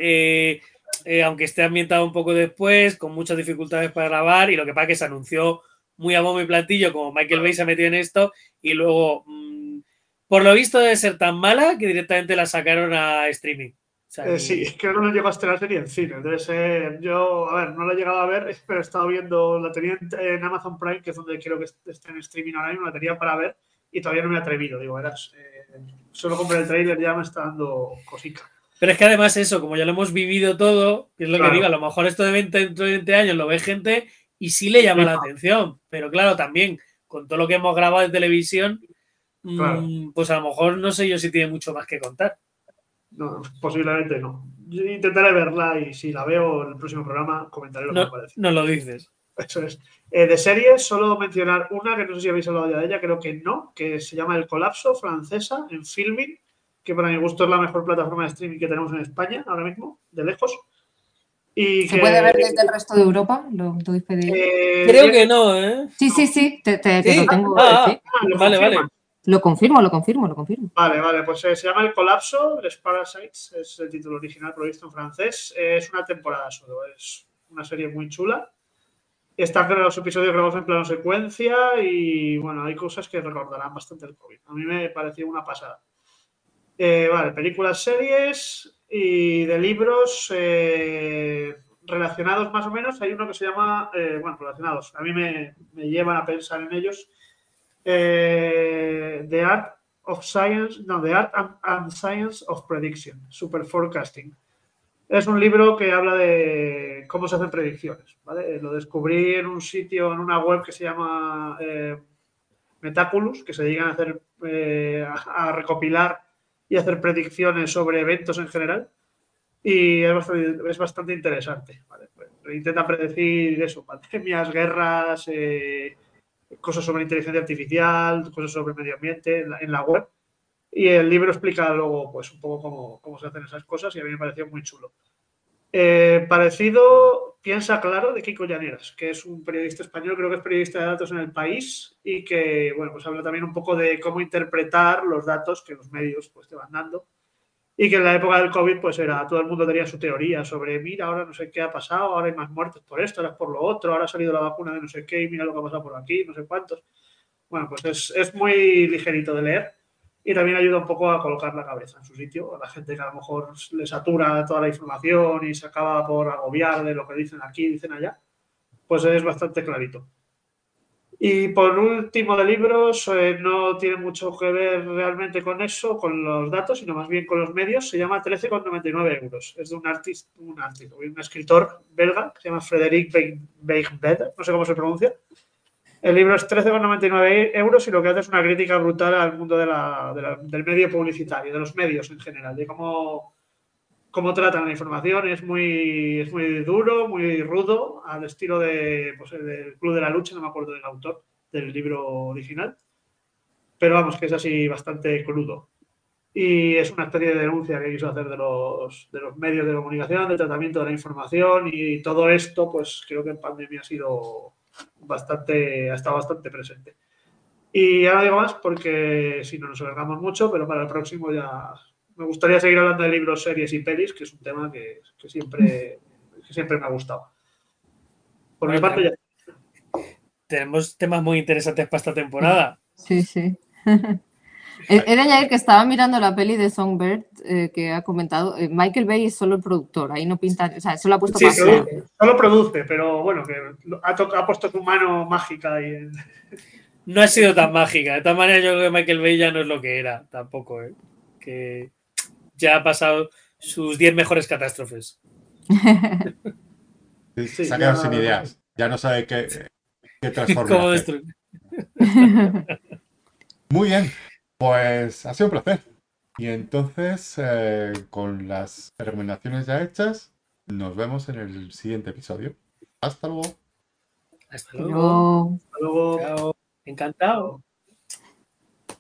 Speaker 4: aunque esté ambientada un poco después, con muchas dificultades para grabar, y lo que pasa es que se anunció muy a bombo y platillo como Michael Bay se ha metido en esto, y luego, por lo visto, debe ser tan mala que directamente la sacaron a streaming. O sea,
Speaker 2: Sí, es que no lo llego a estrenar ni en cine. Entonces, yo, a ver, no lo he llegado a ver, pero he estado viendo, la tenía en Amazon Prime, que es donde quiero que esté en streaming ahora mismo, la tenía para ver y todavía no me he atrevido. Digo, verás, solo compré el trailer, ya me está dando cosica.
Speaker 4: Pero es que además eso, como ya lo hemos vivido todo, que es lo que
Speaker 2: Claro.
Speaker 4: digo, a lo mejor esto de dentro de 20 años lo ve gente y sí le llama la atención. Pero claro, también con todo lo que hemos grabado de televisión,
Speaker 2: Claro.
Speaker 4: pues a lo mejor no sé yo si tiene mucho más que contar.
Speaker 2: No, posiblemente no. Yo intentaré verla y si la veo en el próximo programa comentaré lo que me parece.
Speaker 4: No lo dices.
Speaker 2: Eso es. De series, solo mencionar una que no sé si habéis hablado ya de ella, creo que no, que se llama El Colapso, francesa, en Filmin, que para mi gusto es la mejor plataforma de streaming que tenemos en España ahora mismo, de lejos. Y
Speaker 3: ¿Se puede ver desde el resto de Europa? ¿Lo doy fe de ello?
Speaker 4: Creo que no, ¿eh?
Speaker 3: Sí, te
Speaker 4: ¿Sí?
Speaker 3: lo tengo.
Speaker 4: Ah,
Speaker 3: sí.
Speaker 4: vale.
Speaker 3: Lo confirmo.
Speaker 2: Vale, pues se llama El Colapso, Les Parasites, es el título original, pero visto en francés. Es una temporada solo, es una serie muy chula. Están los episodios grabados en plano secuencia y, bueno, hay cosas que recordarán bastante el COVID. A mí me pareció una pasada. Vale, películas, series y de libros relacionados más o menos. Hay uno que se llama, bueno, relacionados. A mí me llevan a pensar en ellos. The Art of Science, no, The Art and Science of Prediction, Super Forecasting. Es un libro que habla de cómo se hacen predicciones, ¿vale? Lo descubrí en un sitio, en una web que se llama Metaculus, que se dedican a hacer, a recopilar y hacer predicciones sobre eventos en general. Y es bastante interesante, ¿vale? Pues intenta predecir eso, pandemias, guerras, cosas sobre inteligencia artificial, cosas sobre medio ambiente en la web. Y el libro explica luego, pues, un poco cómo se hacen esas cosas y a mí me pareció muy chulo. Parecido, Piensa claro de Kiko Llaneras, que es un periodista español, creo que es periodista de datos en El País y que, bueno, pues habla también un poco de cómo interpretar los datos que los medios pues te van dando. Y que en la época del COVID, pues era, todo el mundo tenía su teoría sobre, mira, ahora no sé qué ha pasado, ahora hay más muertes por esto, ahora es por lo otro, ahora ha salido la vacuna de no sé qué y mira lo que ha pasado por aquí, no sé cuántos. Bueno, pues es muy ligerito de leer y también ayuda un poco a colocar la cabeza en su sitio. A la gente que a lo mejor le satura toda la información y se acaba por agobiar de lo que dicen aquí, dicen allá, pues es bastante clarito. Y por último de libros, no tiene mucho que ver realmente con eso, con los datos, sino más bien con los medios. Se llama 13,99 euros. Es de un escritor belga que se llama Frédéric Beigbeder, no sé cómo se pronuncia. El libro es 13,99 euros y lo que hace es una crítica brutal al mundo del medio publicitario, de los medios en general, de cómo tratan la información. Es muy duro, muy rudo, al estilo de, pues, del Club de la Lucha, no me acuerdo del autor del libro original, pero vamos, que es así bastante crudo. Y es una especie de denuncia que quiso hacer de los medios de comunicación, del tratamiento de la información y todo esto, pues creo que en pandemia ha estado bastante presente. Y ahora digo más porque si no nos alargamos mucho, pero para el próximo ya me gustaría seguir hablando de libros, series y pelis, que es un tema que siempre me ha gustado. Por mi
Speaker 4: Bueno,
Speaker 2: parte ya.
Speaker 4: tenemos temas muy interesantes para esta temporada.
Speaker 3: Sí, sí. He de añadir que estaba mirando la peli de Songbird que ha comentado. Michael Bay es solo el productor, ahí no pinta, o sea, solo ha puesto
Speaker 2: Sí,
Speaker 3: para
Speaker 2: solo produce, pero bueno, que ha puesto su mano mágica ahí en...
Speaker 4: No ha sido tan mágica. De todas maneras, yo creo que Michael Bay ya no es lo que era, tampoco, ¿eh? Que ya ha pasado sus 10 mejores catástrofes.
Speaker 2: Sí,
Speaker 1: Se ha quedado
Speaker 2: ya,
Speaker 1: sin ideas. Ya no sabe qué Transformer
Speaker 4: ¿Cómo
Speaker 1: hacer.
Speaker 4: destruir?
Speaker 1: Muy bien, pues ha sido un placer. Y entonces, con las recomendaciones ya hechas, nos vemos en el siguiente episodio. Hasta luego.
Speaker 4: Hasta luego.
Speaker 3: Pero
Speaker 2: Hasta luego.
Speaker 4: Chao. Encantado.